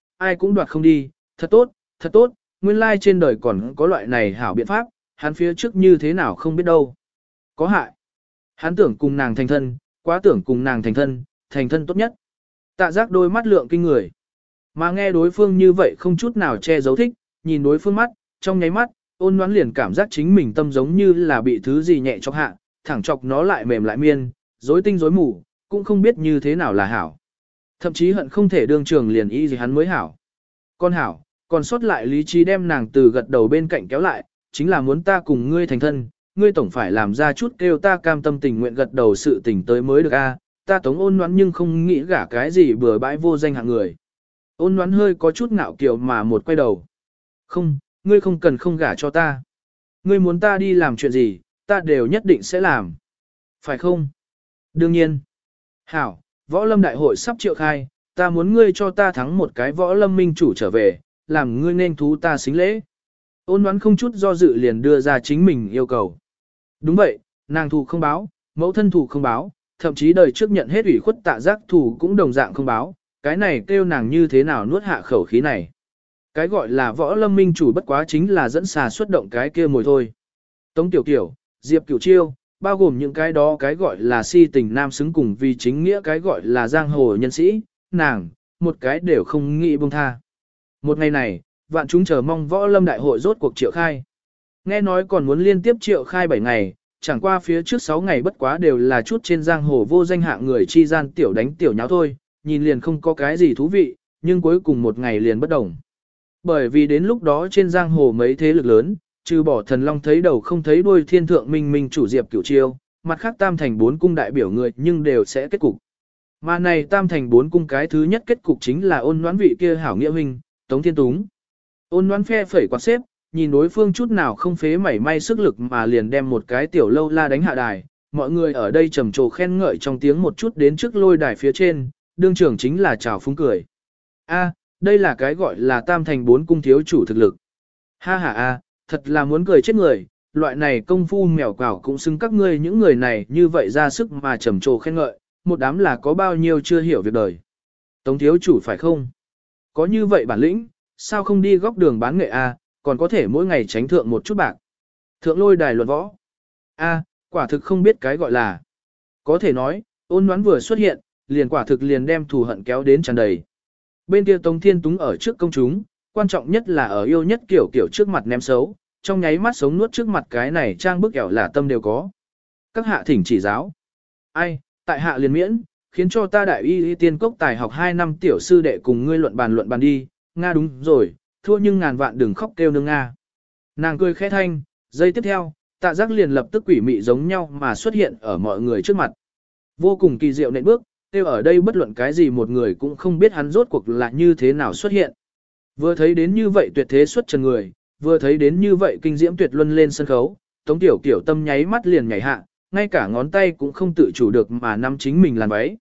thật tốt, nguyên lai trên đời còn có loại này hảo biện pháp, hắn phía trước như thế nào không biết đâu. Có hại. Hắn tưởng cùng nàng thành thân, quá tưởng cùng nàng thành thân tốt nhất. Tạ Giác đôi mắt lượng kinh người. Mà nghe đối phương như vậy không chút nào che giấu thích, nhìn đối phương mắt, trong nháy mắt, Ôn Loan liền cảm giác chính mình tâm giống như là bị thứ gì nhẹ chọc hạ, thẳng chọc nó lại mềm lại miên, rối tinh rối mù, cũng không biết như thế nào là hảo. Thậm chí hận không thể đương trường liền y gì hắn mới hảo. Con hảo, còn sót lại lý trí đem nàng từ gật đầu bên cạnh kéo lại, chính là muốn ta cùng ngươi thành thân, ngươi tổng phải làm ra chút kêu ta cam tâm tình nguyện gật đầu sự tình tới mới được a. Ta Tống Ôn Loan nhưng không nghĩ gả cái gì bừa bãi vô danh hạng người. Ôn Loan hơi có chút ngạo kiều mà một quay đầu. Không, ngươi không cần không gả cho ta. Ngươi muốn ta đi làm chuyện gì, ta đều nhất định sẽ làm. Phải không? Đương nhiên. Hảo, võ lâm đại hội sắp triệu khai, ta muốn ngươi cho ta thắng một cái võ lâm minh chủ trở về, làm ngươi nên thú ta xính lễ. Ôn Loan không chút do dự liền đưa ra chính mình yêu cầu. Đúng vậy, nàng thù không báo, mẫu thân thù không báo, thậm chí đời trước nhận hết ủy khuất Tạ Giác thù cũng đồng dạng không báo, cái này kêu nàng như thế nào nuốt hạ khẩu khí này. Cái gọi là võ lâm minh chủ bất quá chính là dẫn xà xuất động cái kia mồi thôi. Tống Tiểu Kiểu, Diệp Cửu Chiêu, bao gồm những cái đó cái gọi là si tình nam xứng cùng vì chính nghĩa cái gọi là giang hồ nhân sĩ, nàng, một cái đều không nghĩ buông tha. Một ngày này, vạn chúng chờ mong võ lâm đại hội rốt cuộc triệu khai. Nghe nói còn muốn liên tiếp triệu khai 7 ngày, chẳng qua phía trước 6 ngày bất quá đều là chút trên giang hồ vô danh hạng người chi gian tiểu đánh tiểu nháo thôi, nhìn liền không có cái gì thú vị, nhưng cuối cùng một ngày liền bất đồng. Bởi vì đến lúc đó trên giang hồ mấy thế lực lớn, trừ bỏ Thần Long thấy đầu không thấy đuôi Thiên Thượng Minh Minh chủ Diệp Cửu Chiêu, mặt khác tam thành 4 cung đại biểu người nhưng đều sẽ kết cục. Mà này tam thành 4 cung cái thứ nhất kết cục chính là Ôn Loan vị kia hảo nghĩa huynh, Tống Thiên Túng. Ôn Loan phe phẩy quạt xếp, nhìn đối phương chút nào không phế mảy may sức lực mà liền đem một cái tiểu lâu la đánh hạ đài. Mọi người ở đây trầm trồ khen ngợi trong tiếng một chút đến trước lôi đài phía trên, đương trưởng chính là chào phúng cười. A, đây là cái gọi là tam thành 4 cung thiếu chủ thực lực. Ha ha a, thật là muốn cười chết người, loại này công phu mèo quào cũng xứng các ngươi những người này như vậy ra sức mà trầm trồ khen ngợi, một đám là có bao nhiêu chưa hiểu việc đời. Tống thiếu chủ phải không? Có như vậy bản lĩnh, sao không đi góc đường bán nghệ a, còn có thể mỗi ngày tránh thượng một chút bạc. Thượng lôi đài luận võ. A, quả thực không biết cái gọi là. Có thể nói, Ôn Loan vừa xuất hiện, liền quả thực liền đem thù hận kéo đến tràn đầy. Bên kia Tống Thiên Túng ở trước công chúng, quan trọng nhất là ở yêu nhất kiểu trước mặt ném xấu, trong nháy mắt sống nuốt trước mặt cái này trang bức ẻo là tâm đều có. Các hạ thỉnh chỉ giáo. Ai, tại hạ liền miễn, khiến cho ta đại y tiên cốc tài học 2 năm tiểu sư đệ cùng ngươi luận bàn đi, Nga đúng rồi, thua nhưng ngàn vạn đừng khóc kêu nương Nga. Nàng cười khẽ thanh, giây tiếp theo, Tạ Giác liền lập tức quỷ mị giống nhau mà xuất hiện ở mọi người trước mặt. Vô cùng kỳ diệu nện bước, kêu ở đây bất luận cái gì một người cũng không biết hắn rốt cuộc là như thế nào xuất hiện. Vừa thấy đến như vậy tuyệt thế xuất trần người, vừa thấy đến như vậy kinh diễm tuyệt luân lên sân khấu, Tống Tiểu Kiểu tâm nháy mắt liền nhảy hạ, ngay cả ngón tay cũng không tự chủ được mà nắm chính mình làn váy.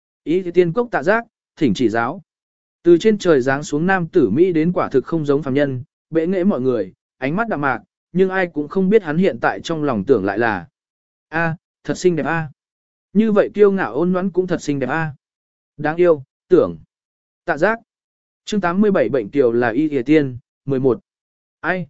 Ý tiên cốc Tạ Giác, thỉnh chỉ giáo. Từ trên trời giáng xuống nam tử Mỹ đến quả thực không giống phàm nhân, bệ nghệ mọi người, ánh mắt đạm mạc, nhưng ai cũng không biết hắn hiện tại trong lòng tưởng lại là a, thật xinh đẹp a. Như vậy kiêu ngạo ôn nhoãn cũng thật xinh đẹp a. Đáng yêu, tưởng. Tạ Giác. Chương 87 bệnh tiểu là y y tiên, 11. Ai,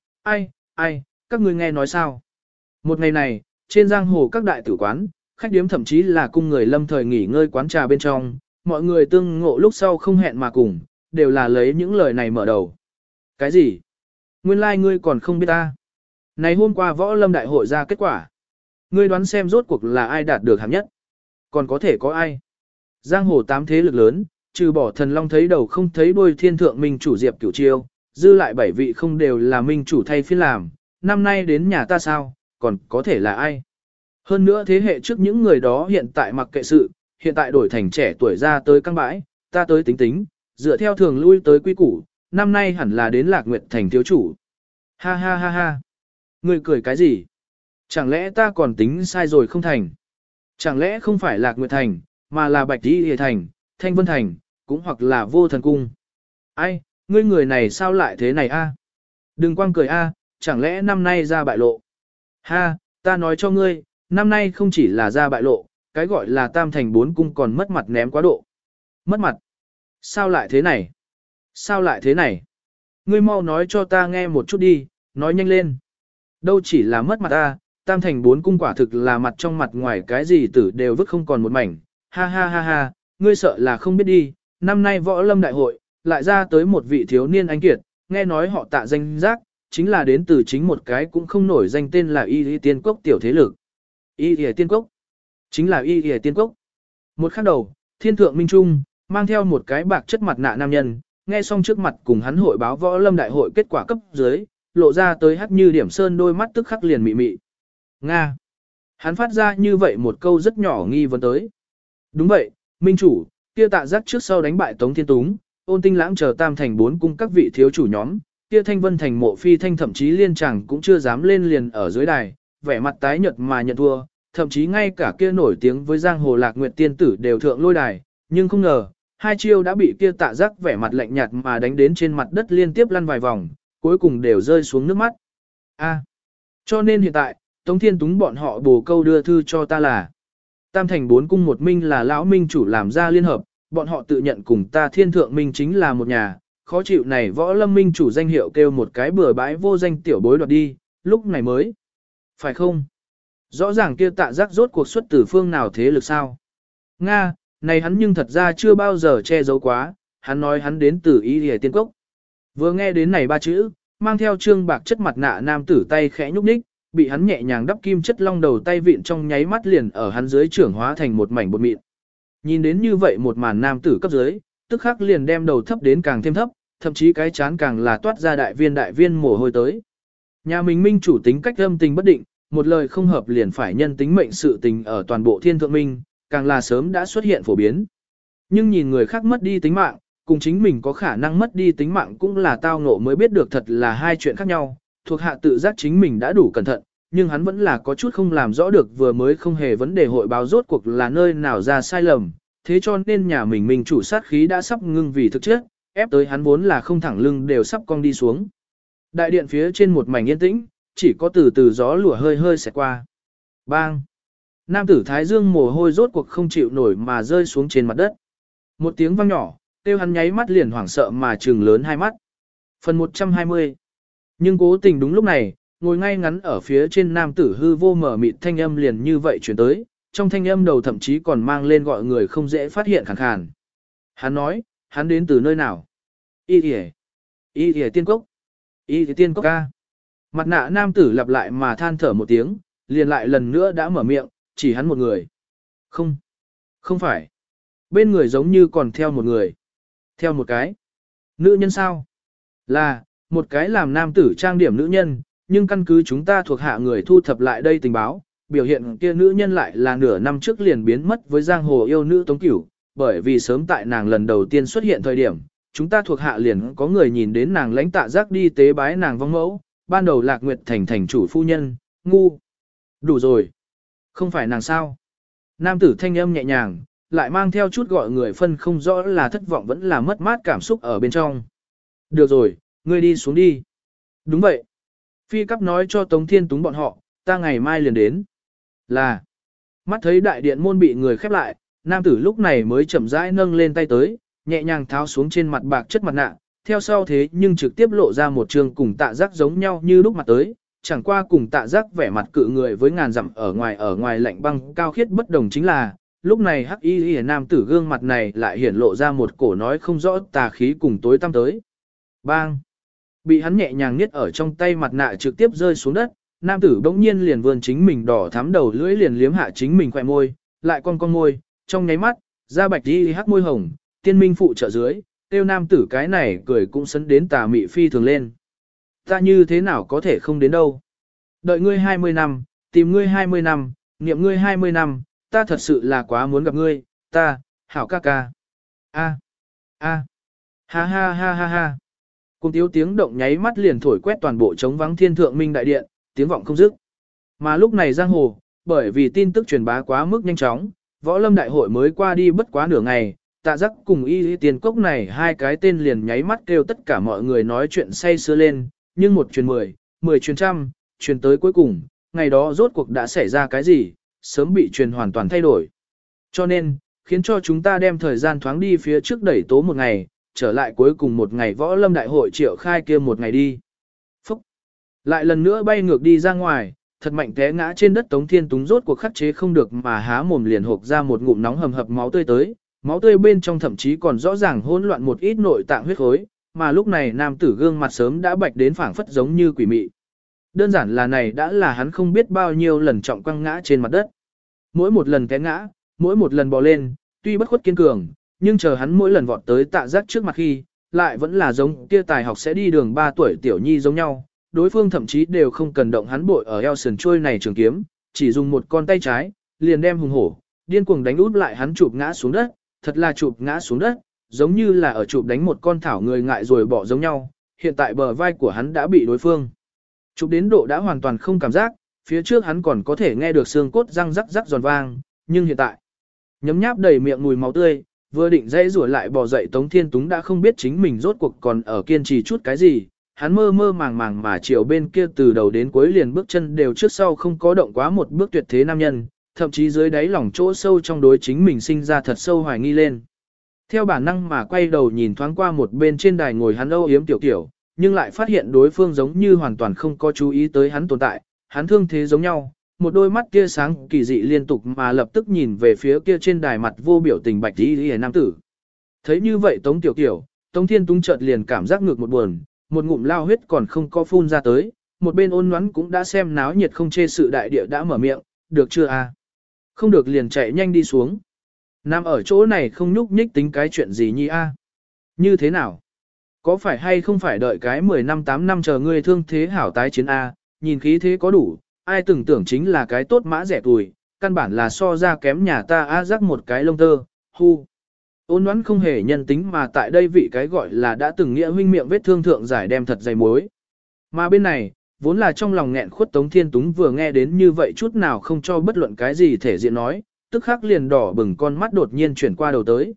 các ngươi nghe nói sao? Một ngày này, trên giang hồ các đại tử quán, khách điếm thậm chí là cung người lâm thời nghỉ ngơi quán trà bên trong, mọi người tương ngộ lúc sau không hẹn mà cùng, đều là lấy những lời này mở đầu. Cái gì? Nguyên lai ngươi còn không biết ta. Này hôm qua võ lâm đại hội ra kết quả. Ngươi đoán xem rốt cuộc là ai đạt được hạng nhất. Còn có thể có ai? Giang hồ 8 thế lực lớn, trừ bỏ Thần Long thấy đầu không thấy đuôi Thiên Thượng Minh chủ Diệp Cửu Chiêu, dư lại 7 vị không đều là minh chủ thay phiên làm, năm nay đến nhà ta sao, còn có thể là ai? Hơn nữa thế hệ trước những người đó hiện tại mặc kệ sự, hiện tại đổi thành trẻ tuổi ra tới căng bãi, ta tới tính, dựa theo thường lui tới quy củ, năm nay hẳn là đến Lạc Nguyệt thành thiếu chủ. Ha ha ha ha. Ngươi cười cái gì? Chẳng lẽ ta còn tính sai rồi không thành? Chẳng lẽ không phải Lạc Nguyệt Thành, mà là Bạch Đi Hề Thành, Thanh Vân Thành, cũng hoặc là Vô Thần Cung? Ai, ngươi người này sao lại thế này a? Đừng quang cười a, chẳng lẽ năm nay ra bại lộ? Ha, ta nói cho ngươi, năm nay không chỉ là ra bại lộ, cái gọi là tam thành bốn cung còn mất mặt ném quá độ. Mất mặt? Sao lại thế này? Sao lại thế này? Ngươi mau nói cho ta nghe một chút đi, nói nhanh lên. Đâu chỉ là mất mặt ta, tam thành bốn cung quả thực là mặt trong mặt ngoài cái gì tử đều vứt không còn một mảnh. Ha ha ha ha, ngươi sợ là không biết đi, năm nay võ lâm đại hội, lại ra tới một vị thiếu niên anh kiệt, nghe nói họ tạ danh giác, chính là đến từ chính một cái cũng không nổi danh tên là Y Tiên Cốc tiểu thế lực. Y Tiên Cốc, chính là Y Tiên Cốc. Một khắc đầu, thiên thượng minh trung, mang theo một cái bạc chất mặt nạ nam nhân, nghe xong trước mặt cùng hắn hội báo võ lâm đại hội kết quả cấp dưới, lộ ra tới hắt như điểm sơn đôi mắt tức khắc liền mị mị. Nga. Hắn phát ra như vậy một câu rất nhỏ nghi vấn tới. Đúng vậy, minh chủ, kia tạ giác trước sau đánh bại Tống Thiên Túng, Ôn Tinh Lãng chờ tam thành bốn cung các vị thiếu chủ nhóm, kia Thanh Vân thành Mộ Phi Thanh thậm chí liên chẳng cũng chưa dám lên liền ở dưới đài, vẻ mặt tái nhợt mà nhận thua, thậm chí ngay cả kia nổi tiếng với giang hồ Lạc Nguyệt tiên tử đều thượng lôi đài, nhưng không ngờ, hai chiêu đã bị kia tạ giác vẻ mặt lạnh nhạt mà đánh đến trên mặt đất liên tiếp lăn vài vòng, cuối cùng đều rơi xuống nước mắt. A. Cho nên hiện tại, Tống Thiên Túng bọn họ bổ câu đưa thư cho ta là tam thành bốn cung một minh là lão minh chủ làm ra liên hợp, bọn họ tự nhận cùng ta thiên thượng minh chính là một nhà, khó chịu này võ lâm minh chủ danh hiệu kêu một cái bừa bãi vô danh tiểu bối đoạt đi, lúc này mới. Phải không? Rõ ràng kia tạ giác rốt cuộc xuất từ phương nào thế lực sao? Nga, này hắn nhưng thật ra chưa bao giờ che giấu quá, hắn nói hắn đến từ Y Hề Tiên Cốc. Vừa nghe đến này ba chữ, mang theo trương bạc chất mặt nạ nam tử tay khẽ nhúc nhích, bị hắn nhẹ nhàng đắp kim chất long đầu tay vịn trong nháy mắt liền ở hắn dưới trưởng hóa thành một mảnh bột mịn. Nhìn đến như vậy một màn nam tử cấp dưới, tức khắc liền đem đầu thấp đến càng thêm thấp, thậm chí cái chán càng là toát ra đại viên mồ hôi tới. Nhà mình minh chủ tính cách âm tình bất định, một lời không hợp liền phải nhân tính mệnh sự tình ở toàn bộ thiên thượng minh, càng là sớm đã xuất hiện phổ biến. Nhưng nhìn người khác mất đi tính mạng, cùng chính mình có khả năng mất đi tính mạng cũng là tao ngộ mới biết được thật là hai chuyện khác nhau, thuộc hạ tự giác chính mình đã đủ cẩn thận, nhưng hắn vẫn là có chút không làm rõ được vừa mới không hề vấn đề hội báo rốt cuộc là nơi nào ra sai lầm, thế cho nên nhà mình mình chủ sát khí đã sắp ngưng vì thực chất, ép tới hắn vốn là không thẳng lưng đều sắp cong đi xuống. Đại điện phía trên một mảnh yên tĩnh, chỉ có từ từ gió lùa hơi hơi xẹt qua. Bang! Nam tử Thái Dương mồ hôi rốt cuộc không chịu nổi mà rơi xuống trên mặt đất. Một tiếng vang nhỏ, tiêu hắn nháy mắt liền hoảng sợ mà trừng lớn hai mắt. Phần 120. Nhưng cố tình đúng lúc này, ngồi ngay ngắn ở phía trên nam tử hư vô mở mịt thanh âm liền như vậy chuyển tới, trong thanh âm đầu thậm chí còn mang lên gọi người không dễ phát hiện khàn khàn. Hắn nói, hắn đến từ nơi nào? Y Thìa Tiên Cốc. Y Thìa Tiên Cốc ca. Mặt nạ nam tử lặp lại mà than thở một tiếng, liền lại lần nữa đã mở miệng, chỉ hắn một người. Không, không phải. Bên người giống như còn theo một người. Theo một cái. Nữ nhân sao? Là, một cái làm nam tử trang điểm nữ nhân, nhưng căn cứ chúng ta thuộc hạ người thu thập lại đây tình báo, biểu hiện kia nữ nhân lại là nửa năm trước liền biến mất với giang hồ yêu nữ Tống Cửu, bởi vì sớm tại nàng lần đầu tiên xuất hiện thời điểm, chúng ta thuộc hạ liền có người nhìn đến nàng lãnh tạ giác đi tế bái nàng vong mẫu, ban đầu Lạc Nguyệt thành thành chủ phu nhân, ngu. Đủ rồi. Không phải nàng sao? Nam tử thanh âm nhẹ nhàng, lại mang theo chút gọi người phân không rõ là thất vọng vẫn là mất mát cảm xúc ở bên trong. Được rồi, ngươi đi xuống đi. Đúng vậy. Phi cấp nói cho Tống Thiên Túng bọn họ, ta ngày mai liền đến. Là. Mắt thấy đại điện môn bị người khép lại, nam tử lúc này mới chậm rãi nâng lên tay tới, nhẹ nhàng tháo xuống trên mặt bạc chất mặt nạ, theo sau thế nhưng trực tiếp lộ ra một trường cùng tạ giác giống nhau như lúc mặt tới, chẳng qua cùng tạ giác vẻ mặt cự người với ngàn dặm ở ngoài lạnh băng cao khiết bất đồng chính là, lúc này hắc y nam tử gương mặt này lại hiển lộ ra một cổ nói không rõ tà khí cùng tối tăm tới. Bang! Bị hắn nhẹ nhàng niết ở trong tay mặt nạ trực tiếp rơi xuống đất, nam tử bỗng nhiên liền vươn chính mình đỏ thắm đầu lưỡi liền liếm hạ chính mình khỏe môi, lại con môi, trong nháy mắt, da bạch đi hắc môi hồng, tiên minh phụ trợ dưới, tiêu nam tử cái này cười cũng sấn đến tà mị phi thường lên. Ta như thế nào có thể không đến đâu. Đợi ngươi 20 năm, tìm ngươi 20 năm, niệm ngươi 20 năm, ta thật sự là quá muốn gặp ngươi, ta, hảo ca ca. A, a, ha ha ha ha ha. Cùng tiếu tiếng động nháy mắt liền thổi quét toàn bộ trống vắng thiên thượng minh đại điện, tiếng vọng không dứt. Mà lúc này giang hồ, bởi vì tin tức truyền bá quá mức nhanh chóng, võ lâm đại hội mới qua đi bất quá nửa ngày, Tạ Giác cùng Y Tiền Cốc này hai cái tên liền nháy mắt kêu tất cả mọi người nói chuyện say sưa lên, nhưng một truyền 10, 10 truyền trăm, truyền tới cuối cùng, ngày đó rốt cuộc đã xảy ra cái gì, sớm bị truyền hoàn toàn thay đổi. Cho nên, khiến cho chúng ta đem thời gian thoáng đi phía trước đẩy tố một ngày, trở lại cuối cùng một ngày võ lâm đại hội triệu khai kia một ngày đi. Phúc! Lại lần nữa bay ngược đi ra ngoài, thật mạnh té ngã trên đất Tống Thiên Túng rốt cuộc khắc chế không được mà há mồm liền hộc ra một ngụm nóng hầm hập máu tươi tới, máu tươi bên trong thậm chí còn rõ ràng hỗn loạn một ít nội tạng huyết khối, mà lúc này nam tử gương mặt sớm đã bạch đến phảng phất giống như quỷ mị. Đơn giản là này đã là hắn không biết bao nhiêu lần trọng quăng ngã trên mặt đất. Mỗi một lần té ngã, mỗi một lần bò lên, tuy bất khuất kiên cường, nhưng chờ hắn mỗi lần vọt tới Tạ Giác trước mặt khi, lại vẫn là giống kia tài học sẽ đi đường 3 tuổi tiểu nhi giống nhau, đối phương thậm chí đều không cần động hắn bội ở eo sườn trôi này trường kiếm, chỉ dùng một con tay trái, liền đem hùng hổ, điên cuồng đánh út lại hắn chụp ngã xuống đất, thật là chụp ngã xuống đất, giống như là ở chụp đánh một con thảo người ngại rồi bỏ giống nhau, hiện tại bờ vai của hắn đã bị đối phương chụp đến độ đã hoàn toàn không cảm giác, phía trước hắn còn có thể nghe được xương cốt răng rắc rắc giòn vang, nhưng hiện tại, nhấm nháp đầy miệng mùi máu tươi, vừa định dây rủa lại bò dậy Tống Thiên Túng đã không biết chính mình rốt cuộc còn ở kiên trì chút cái gì, hắn mơ mơ màng màng mà chiều bên kia từ đầu đến cuối liền bước chân đều trước sau không có động quá một bước tuyệt thế nam nhân, thậm chí dưới đáy lòng chỗ sâu trong đối chính mình sinh ra thật sâu hoài nghi lên. Theo bản năng mà quay đầu nhìn thoáng qua một bên trên đài ngồi hắn âu yếm tiểu kiểu, nhưng lại phát hiện đối phương giống như hoàn toàn không có chú ý tới hắn tồn tại, hắn thương thế giống nhau, một đôi mắt kia sáng kỳ dị liên tục mà lập tức nhìn về phía kia trên đài mặt vô biểu tình bạch y nam tử. Thấy như vậy Tống Tiểu Kiểu, Tống Thiên Túng chợt liền cảm giác ngược một buồn, một ngụm lao huyết còn không có phun ra tới, một bên ôn ngoãn cũng đã xem náo nhiệt không chê sự đại địa đã mở miệng, được chưa a? Không được liền chạy nhanh đi xuống. Nằm ở chỗ này không nhúc nhích tính cái chuyện gì nhi a? Như thế nào? Có phải hay không phải đợi cái 10 năm 8 năm chờ ngươi thương thế hảo tái chiến a, nhìn khí thế có đủ, ai từng tưởng chính là cái tốt mã rẻ tuổi, căn bản là so ra kém nhà ta a rắc một cái lông tơ, hu. Ôn đoán không hề nhân tính mà tại đây vị cái gọi là đã từng nghĩa huynh miệng vết thương thượng giải đem thật dày mối. Mà bên này, vốn là trong lòng nghẹn khuất Tống Thiên Túng vừa nghe đến như vậy chút nào không cho bất luận cái gì thể diện nói, tức khắc liền đỏ bừng con mắt đột nhiên chuyển qua đầu tới.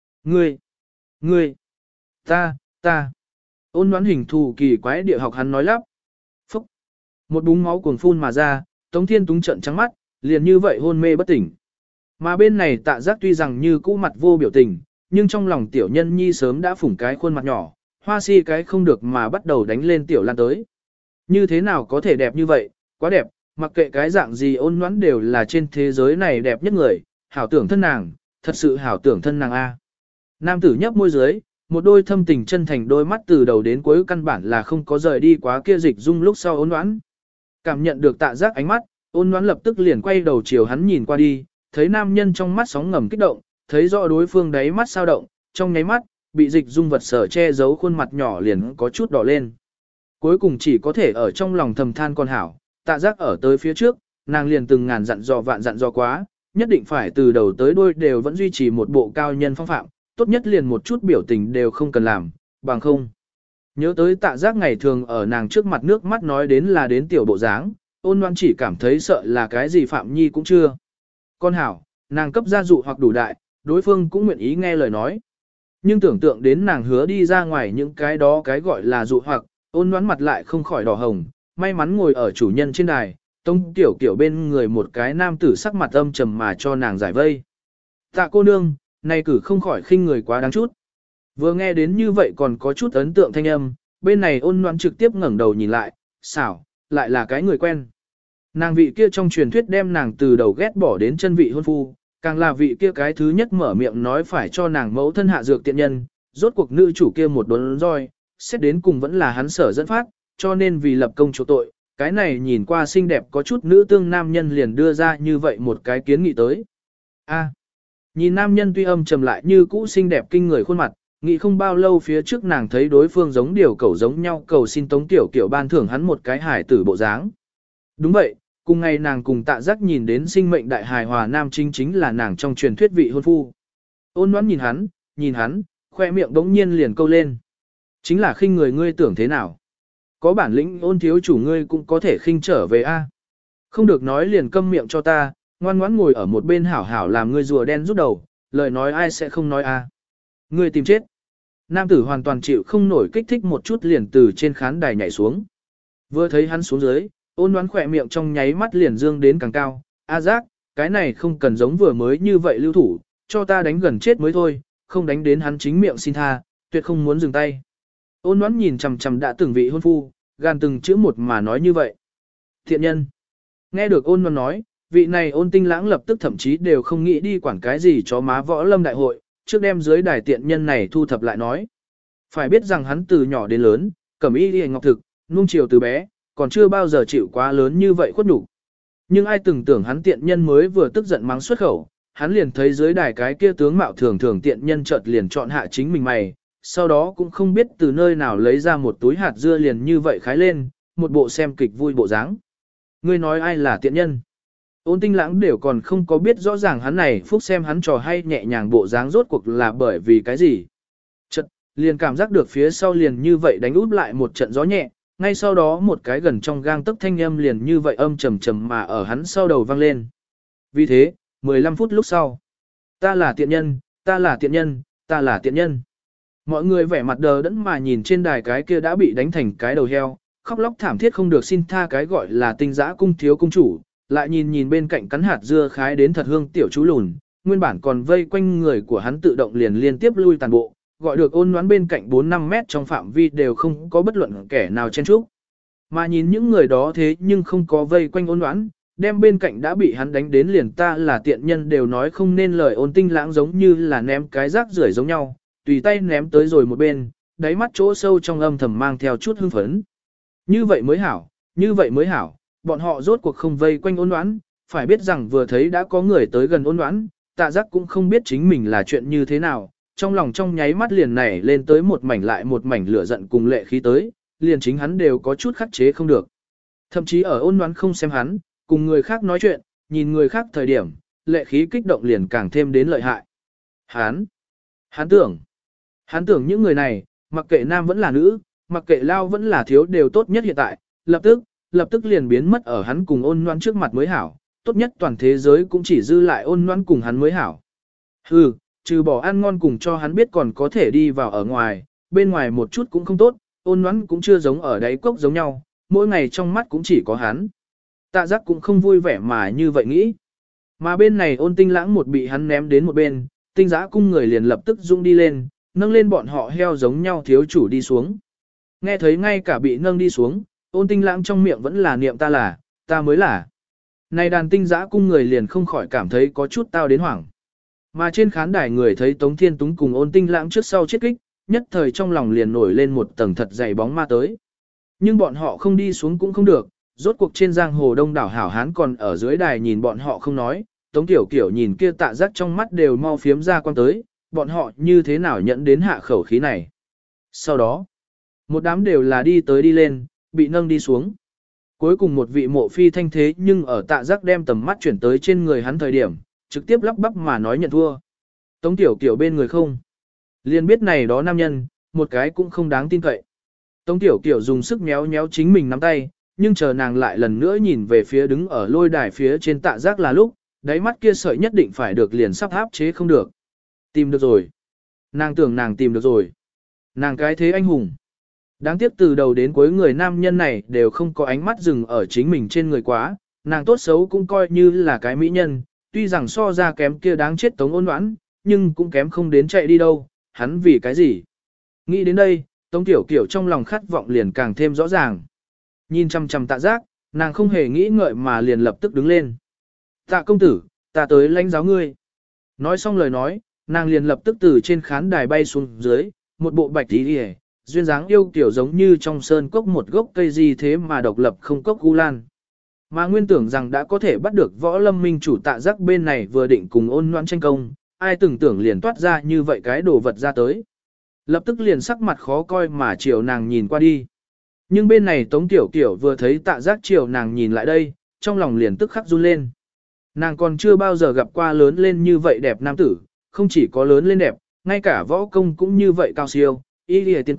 Ngươi, ta. Ôn đoán hình thù kỳ quái địa học hắn nói lắp. Phúc. Một búng máu cuồng phun mà ra, Tống Thiên Túng trợn trắng mắt, liền như vậy hôn mê bất tỉnh. Mà bên này Tạ Giác tuy rằng như cũ mặt vô biểu tình, nhưng trong lòng tiểu nhân nhi sớm đã phủng cái khuôn mặt nhỏ, hoa si cái không được mà bắt đầu đánh lên tiểu lan tới. Như thế nào có thể đẹp như vậy, quá đẹp, mặc kệ cái dạng gì ôn nhoãn đều là trên thế giới này đẹp nhất người, hảo tưởng thân nàng, thật sự hảo tưởng thân nàng a. Nam tử nhấp môi dưới, một đôi thâm tình chân thành đôi mắt từ đầu đến cuối căn bản là không có rời đi quá kia dịch dung lúc sau ôn nhoãn. Cảm nhận được Tạ Giác ánh mắt, ôn nhoãn lập tức liền quay đầu chiều hắn nhìn qua đi, thấy nam nhân trong mắt sóng ngầm kích động, thấy rõ đối phương đáy mắt sao động, trong nháy mắt, bị dịch dung vật sở che giấu khuôn mặt nhỏ liền có chút đỏ lên. Cuối cùng chỉ có thể ở trong lòng thầm than con hảo, Tạ Giác ở tới phía trước, nàng liền từng ngàn dặn dò vạn dặn dò quá, nhất định phải từ đầu tới đuôi đều vẫn duy trì một bộ cao nhân phong phạm, tốt nhất liền một chút biểu tình đều không cần làm, bằng không. Nhớ tới Tạ Giác ngày thường ở nàng trước mặt nước mắt nói đến là đến tiểu bộ dáng, ôn loan chỉ cảm thấy sợ là cái gì Phạm Nhi cũng chưa. Con hảo, nàng cấp gia dụ hoặc đủ đại, đối phương cũng nguyện ý nghe lời nói. Nhưng tưởng tượng đến nàng hứa đi ra ngoài những cái đó cái gọi là dụ hoặc, ôn đoán mặt lại không khỏi đỏ hồng, may mắn ngồi ở chủ nhân trên đài, Tống Tiểu Kiểu bên người một cái nam tử sắc mặt âm trầm mà cho nàng giải vây. Tạ cô nương, này cử không khỏi khinh người quá đáng chút. Vừa nghe đến như vậy còn có chút ấn tượng thanh âm, bên này ôn đoán trực tiếp ngẩng đầu nhìn lại, xảo, lại là cái người quen. Nàng vị kia trong truyền thuyết đem nàng từ đầu ghét bỏ đến chân vị hôn phu, càng là vị kia cái thứ nhất mở miệng nói phải cho nàng mẫu thân hạ dược tiện nhân, rốt cuộc nữ chủ kia một đốn roi, xét đến cùng vẫn là hắn sở dẫn phát, cho nên vì lập công chỗ tội, cái này nhìn qua xinh đẹp có chút nữ tương nam nhân liền đưa ra như vậy một cái kiến nghị tới. Nhìn nam nhân tuy âm trầm lại như cũ xinh đẹp kinh người khuôn mặt, nghĩ không bao lâu phía trước nàng thấy đối phương giống điều cầu giống nhau cầu xin Tống Tiểu Kiểu ban thưởng hắn một cái hải tử bộ dáng. Đúng vậy, cùng ngày nàng cùng Tạ Giác nhìn đến sinh mệnh đại hài hòa nam chính là nàng trong truyền thuyết vị hôn phu. Ôn đoán nhìn hắn, khoe miệng đống nhiên liền câu lên. Chính là khinh người ngươi tưởng thế nào. Có bản lĩnh Ôn thiếu chủ ngươi cũng có thể khinh trở về a. Không được nói liền câm miệng cho ta, ngoan ngoãn ngồi ở một bên hảo hảo làm ngươi rùa đen rút đầu, lời nói ai sẽ không nói a. Ngươi tìm chết. Nam tử hoàn toàn chịu không nổi kích thích một chút liền từ trên khán đài nhảy xuống. Vừa thấy hắn xuống dưới, Ôn Ngoãn khỏe miệng trong nháy mắt liền dương đến càng cao. A Giác, cái này không cần giống vừa mới như vậy lưu thủ, cho ta đánh gần chết mới thôi, không đánh đến hắn chính miệng xin tha, tuyệt không muốn dừng tay. Ôn Ngoãn nhìn chằm chằm đã từng vị hôn phu, gan từng chữ một mà nói như vậy. Thiện nhân. Nghe được Ôn Ngoãn nói, vị này Ôn Tinh Lãng lập tức thậm chí đều không nghĩ đi quản cái gì chó má võ lâm đại hội, trước đem dưới đài tiện nhân này thu thập lại nói. Phải biết rằng hắn từ nhỏ đến lớn, cẩm y liễu ngọc thực, nuông chiều từ bé, còn chưa bao giờ chịu quá lớn như vậy khuất nhục. Nhưng ai từng tưởng hắn tiện nhân mới vừa tức giận mắng xuất khẩu, hắn liền thấy dưới đài cái kia tướng mạo thường thường tiện nhân chợt liền chọn hạ chính mình mày, sau đó cũng không biết từ nơi nào lấy ra một túi hạt dưa liền như vậy khái lên, một bộ xem kịch vui bộ dáng. Ngươi nói ai là tiện nhân? Ôn Tinh Lãng đều còn không có biết rõ ràng hắn này phúc xem hắn trò hay nhẹ nhàng bộ dáng rốt cuộc là bởi vì cái gì. Chợt, liền cảm giác được phía sau liền như vậy đánh úp lại một trận gió nhẹ, ngay sau đó một cái gần trong gang tấc thanh âm liền như vậy âm trầm trầm mà ở hắn sau đầu vang lên. Vì thế, 15 phút lúc sau, ta là tiện nhân, ta là tiện nhân, ta là tiện nhân. Mọi người vẻ mặt đờ đẫn mà nhìn trên đài cái kia đã bị đánh thành cái đầu heo, khóc lóc thảm thiết không được xin tha cái gọi là Tinh Dã cung thiếu cung chủ, lại nhìn bên cạnh cắn hạt dưa khái đến thật hương tiểu chú lùn, nguyên bản còn vây quanh người của hắn tự động liền liên tiếp lui tàn bộ, gọi được Ôn Ngoãn bên cạnh 4-5 mét trong phạm vi đều không có bất luận kẻ nào chen chúc. Mà nhìn những người đó thế nhưng không có vây quanh Ôn Ngoãn, đem bên cạnh đã bị hắn đánh đến liền ta là tiện nhân đều nói không nên lời. Ôn Tinh Lãng giống như là ném cái rác rưởi giống nhau, tùy tay ném tới rồi một bên, đáy mắt chỗ sâu trong âm thầm mang theo chút hưng phấn. Như vậy mới hảo, như vậy mới hảo, bọn họ rốt cuộc không vây quanh Ôn Ngoãn, phải biết rằng vừa thấy đã có người tới gần Ôn Ngoãn, Tạ Giác cũng không biết chính mình là chuyện như thế nào, trong lòng trong nháy mắt liền nảy lên tới một mảnh lại một mảnh lửa giận cùng lệ khí tới, liền chính hắn đều có chút khắc chế không được. Thậm chí ở Ôn Ngoãn không xem hắn, cùng người khác nói chuyện, nhìn người khác thời điểm, lệ khí kích động liền càng thêm đến lợi hại. Hắn tưởng những người này, mặc kệ nam vẫn là nữ, mặc kệ lao vẫn là thiếu đều tốt nhất hiện tại, lập tức liền biến mất ở hắn cùng Ôn Ngoãn trước mặt mới hảo, tốt nhất toàn thế giới cũng chỉ dư lại Ôn Ngoãn cùng hắn mới hảo. Hừ, trừ bỏ ăn ngon cùng cho hắn biết còn có thể đi vào ở ngoài, bên ngoài một chút cũng không tốt, Ôn Ngoãn cũng chưa giống ở đáy cốc giống nhau, mỗi ngày trong mắt cũng chỉ có hắn. Tạ Giác cũng không vui vẻ mà như vậy nghĩ. Mà bên này Ôn Tinh Lãng một bị hắn ném đến một bên, Tinh Dã cung người liền lập tức dũng đi lên, nâng lên bọn họ heo giống nhau thiếu chủ đi xuống. Nghe thấy ngay cả bị nâng đi xuống, Ôn Tinh Lãng trong miệng vẫn là niệm ta mới là. Này đàn Tinh Dã cung người liền không khỏi cảm thấy có chút tao đến hoảng. Mà trên khán đài người thấy Tống Thiên Túng cùng Ôn Tinh Lãng trước sau chết kích, nhất thời trong lòng liền nổi lên một tầng thật dày bóng ma tới. Nhưng bọn họ không đi xuống cũng không được, rốt cuộc trên giang hồ đông đảo hảo hán còn ở dưới đài nhìn bọn họ không nói, Tống Tiểu Kiểu nhìn kia Tạ Giác trong mắt đều mau phiếm ra quan tới, bọn họ như thế nào nhận đến hạ khẩu khí này. Sau đó, một đám đều là đi tới đi lên, bị nâng đi xuống. Cuối cùng một vị mộ phi thanh thế nhưng ở Tạ Giác đem tầm mắt chuyển tới trên người hắn thời điểm, trực tiếp lắp bắp mà nói nhận thua. Tống Tiểu Kiểu bên người không. Liền biết này đó nam nhân, một cái cũng không đáng tin cậy. Tống Tiểu Kiểu dùng sức méo méo chính mình nắm tay, nhưng chờ nàng lại lần nữa nhìn về phía đứng ở lôi đài phía trên Tạ Giác là lúc, đáy mắt kia sợi nhất định phải được liền sắp áp chế không được. Tìm được rồi. Nàng tưởng nàng tìm được rồi. Nàng cái thế anh hùng. Đáng tiếc từ đầu đến cuối người nam nhân này đều không có ánh mắt dừng ở chính mình trên người quá, nàng tốt xấu cũng coi như là cái mỹ nhân, tuy rằng so ra kém kia đáng chết Tống Ôn Ngoãn, nhưng cũng kém không đến chạy đi đâu, hắn vì cái gì. Nghĩ đến đây, Tống Tiểu Kiểu trong lòng khát vọng liền càng thêm rõ ràng. Nhìn chăm chăm Tạ Giác, nàng không hề nghĩ ngợi mà liền lập tức đứng lên. Tạ công tử, ta tới lãnh giáo ngươi. Nói xong lời nói, nàng liền lập tức từ trên khán đài bay xuống dưới, một bộ bạch tí hề, duyên dáng yêu kiểu giống như trong sơn cốc một gốc cây gì thế mà độc lập không cốc gu lan. Mà nguyên tưởng rằng đã có thể bắt được võ lâm minh chủ Tạ Giác bên này vừa định cùng Ôn Ngoãn tranh công, ai từng tưởng liền toát ra như vậy cái đồ vật ra tới. Lập tức liền sắc mặt khó coi mà chiều nàng nhìn qua đi. Nhưng bên này Tống Tiểu Kiểu vừa thấy Tạ Giác chiều nàng nhìn lại đây, trong lòng liền tức khắc run lên. Nàng còn chưa bao giờ gặp qua lớn lên như vậy đẹp nam tử, không chỉ có lớn lên đẹp, ngay cả võ công cũng như vậy cao siêu, y lìa tiên quốc,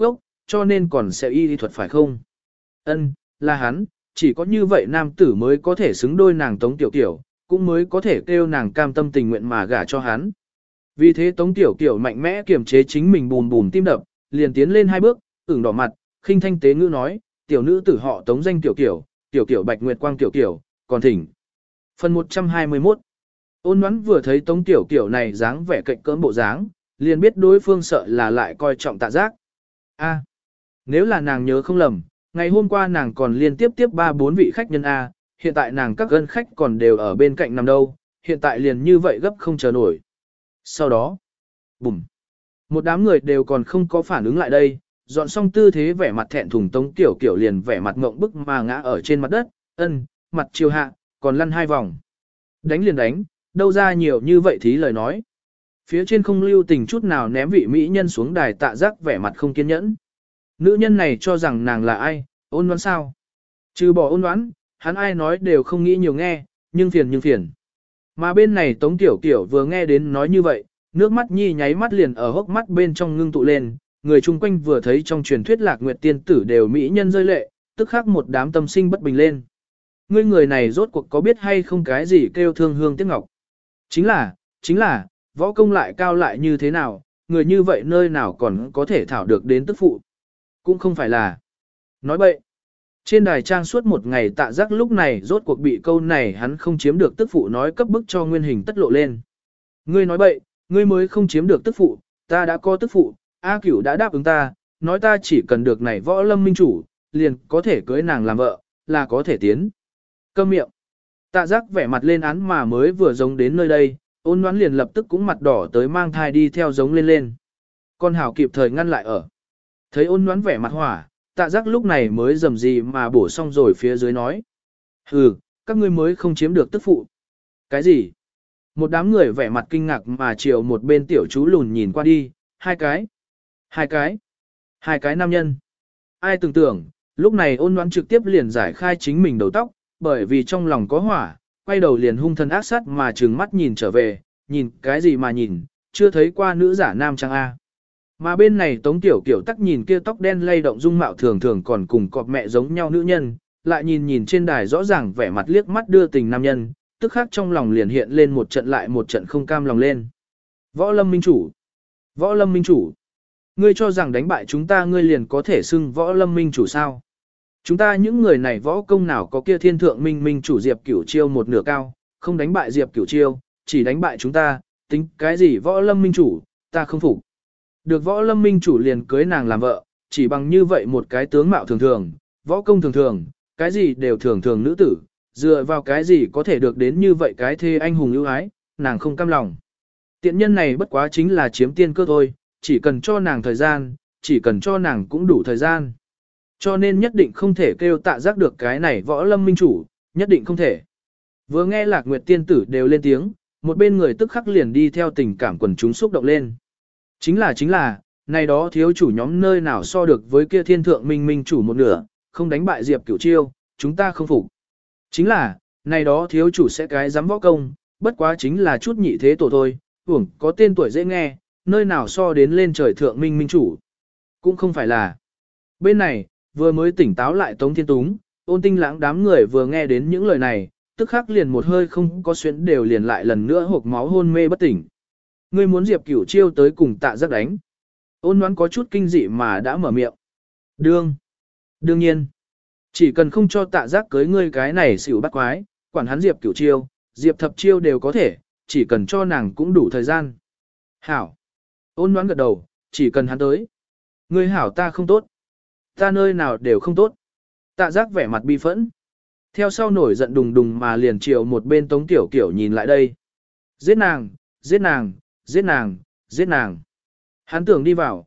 cho nên còn sẽ y thuật phải không? Ân, là hắn, chỉ có như vậy nam tử mới có thể xứng đôi nàng Tống Tiểu Kiểu, cũng mới có thể kêu nàng cam tâm tình nguyện mà gả cho hắn. Vì thế Tống Tiểu Kiểu mạnh mẽ kiềm chế chính mình bùm bùm tim đập, liền tiến lên 2 bước, ửng đỏ mặt, khinh thanh tế ngữ nói, tiểu nữ tử họ Tống danh Tiểu Kiểu, Tiểu Kiểu Bạch Nguyệt Quang Tiểu Kiểu, còn thỉnh. Phần 121. Ôn Ngoãn vừa thấy Tống Tiểu Kiểu này dáng vẻ cạnh cỡm bộ dáng, liền biết đối phương sợ là lại coi trọng Tạ Giác. A, nếu là nàng nhớ không lầm, ngày hôm qua nàng còn liên tiếp 3-4 vị khách nhân A, hiện tại nàng các gân khách còn đều ở bên cạnh nằm đâu, hiện tại liền như vậy gấp không chờ nổi. Sau đó, bùm, một đám người đều còn không có phản ứng lại đây, dọn xong tư thế vẻ mặt thẹn thùng Tống Tiểu Kiểu liền vẻ mặt ngộng bức mà ngã ở trên mặt đất, mặt chiều hạ, còn lăn 2 vòng. Đánh liền đánh, đâu ra nhiều như vậy thí lời nói. Phía trên không lưu tình chút nào ném vị mỹ nhân xuống đài Tạ Giác vẻ mặt không kiên nhẫn. Nữ nhân này cho rằng nàng là ai, Ôn Ngoãn sao? Trừ bỏ Ôn Ngoãn, hắn ai nói đều không nghĩ nhiều nghe, nhưng phiền. Mà bên này Tống Tiểu Kiểu vừa nghe đến nói như vậy, nước mắt nhi nháy mắt liền ở hốc mắt bên trong ngưng tụ lên, người chung quanh vừa thấy trong truyền thuyết Lạc Nguyệt tiên tử đều mỹ nhân rơi lệ, tức khắc một đám tâm sinh bất bình lên. Ngươi người này rốt cuộc có biết hay không cái gì kêu thương hương tiếc ngọc? Chính là, võ công lại cao lại như thế nào, người như vậy nơi nào còn có thể thảo được đến tức phụ. Cũng không phải là. Nói bậy. Trên đài trang suốt một ngày Tạ Giác lúc này rốt cuộc bị câu này hắn không chiếm được tức phụ nói cấp bức cho nguyên hình tất lộ lên. Ngươi nói bậy, ngươi mới không chiếm được tức phụ, ta đã có tức phụ, A Cửu đã đáp ứng ta, nói ta chỉ cần được này võ lâm minh chủ, liền có thể cưới nàng làm vợ, là có thể tiến. Câm miệng. Tạ Giác vẻ mặt lên án mà mới vừa giống đến nơi đây, Ôn Ngoãn liền lập tức cũng mặt đỏ tới mang thai đi theo giống lên. Con hảo kịp thời ngăn lại ở. Thấy Ôn Ngoãn vẻ mặt hỏa, Tạ Giác lúc này mới dầm gì mà bổ xong rồi phía dưới nói. Hừ, các ngươi mới không chiếm được tức phụ. Cái gì? Một đám người vẻ mặt kinh ngạc mà chiều một bên tiểu chú lùn nhìn qua đi, hai cái nam nhân. Ai tưởng tượng, lúc này Ôn Ngoãn trực tiếp liền giải khai chính mình đầu tóc, bởi vì trong lòng có hỏa, quay đầu liền hung thần ác sát mà trừng mắt nhìn trở về, nhìn cái gì mà nhìn, chưa thấy qua nữ giả nam trang A. Mà bên này Tống Tiểu Kiểu tắc nhìn kia tóc đen lay động dung mạo thường thường còn cùng cọp mẹ giống nhau nữ nhân, lại nhìn trên đài rõ ràng vẻ mặt liếc mắt đưa tình nam nhân, tức khắc trong lòng liền hiện lên một trận lại một trận không cam lòng lên. Võ Lâm Minh Chủ, ngươi cho rằng đánh bại chúng ta ngươi liền có thể xưng Võ Lâm Minh Chủ sao? Chúng ta những người này võ công nào có kia thiên thượng minh chủ Diệp Cửu Chiêu một nửa cao, không đánh bại Diệp Cửu Chiêu, chỉ đánh bại chúng ta, tính cái gì Võ Lâm Minh Chủ, ta không phục. Được Võ Lâm Minh Chủ liền cưới nàng làm vợ, chỉ bằng như vậy một cái tướng mạo thường, võ công thường, cái gì đều thường nữ tử, dựa vào cái gì có thể được đến như vậy cái thê anh hùng ưu ái, nàng không cam lòng. Tiện nhân này bất quá chính là chiếm tiên cơ thôi, chỉ cần cho nàng thời gian, chỉ cần cho nàng cũng đủ thời gian. Cho nên nhất định không thể kêu Tạ Giác được cái này Võ Lâm Minh Chủ, nhất định không thể. Vừa nghe Lạc Nguyệt tiên tử đều lên tiếng, một bên người tức khắc liền đi theo tình cảm quần chúng xúc động lên. Chính là, này đó thiếu chủ nhóm nơi nào so được với kia thiên thượng minh chủ một nửa, không đánh bại Diệp Cửu Chiêu, chúng ta không phục. Chính là, này đó thiếu chủ sẽ cái dám võ công, bất quá chính là chút nhị thế tổ thôi, hưởng có tên tuổi dễ nghe, nơi nào so đến lên trời thượng minh chủ. Cũng không phải là. Bên này, vừa mới tỉnh táo lại Tống Thiên Túng, Ôn Tinh Lãng đám người vừa nghe đến những lời này, tức khắc liền một hơi không có xuyến đều liền lại lần nữa hộc máu hôn mê bất tỉnh. Ngươi muốn Diệp Cửu Chiêu tới cùng Tạ Giác đánh. Ôn Ngoãn có chút kinh dị mà đã mở miệng. Đương nhiên. Chỉ cần không cho Tạ Giác cưới ngươi cái này xỉu bắt quái, quản hắn Diệp Cửu Chiêu, Diệp Thập Chiêu đều có thể, chỉ cần cho nàng cũng đủ thời gian. Hảo. Ôn Ngoãn gật đầu, chỉ cần hắn tới. Ngươi hảo ta không tốt. Ta nơi nào đều không tốt. Tạ Giác vẻ mặt bi phẫn. Theo sau nổi giận đùng đùng mà liền chiều một bên Tống Tiểu Kiểu nhìn lại đây. Giết nàng, giết nàng, giết nàng, giết nàng. Hắn tưởng đi vào.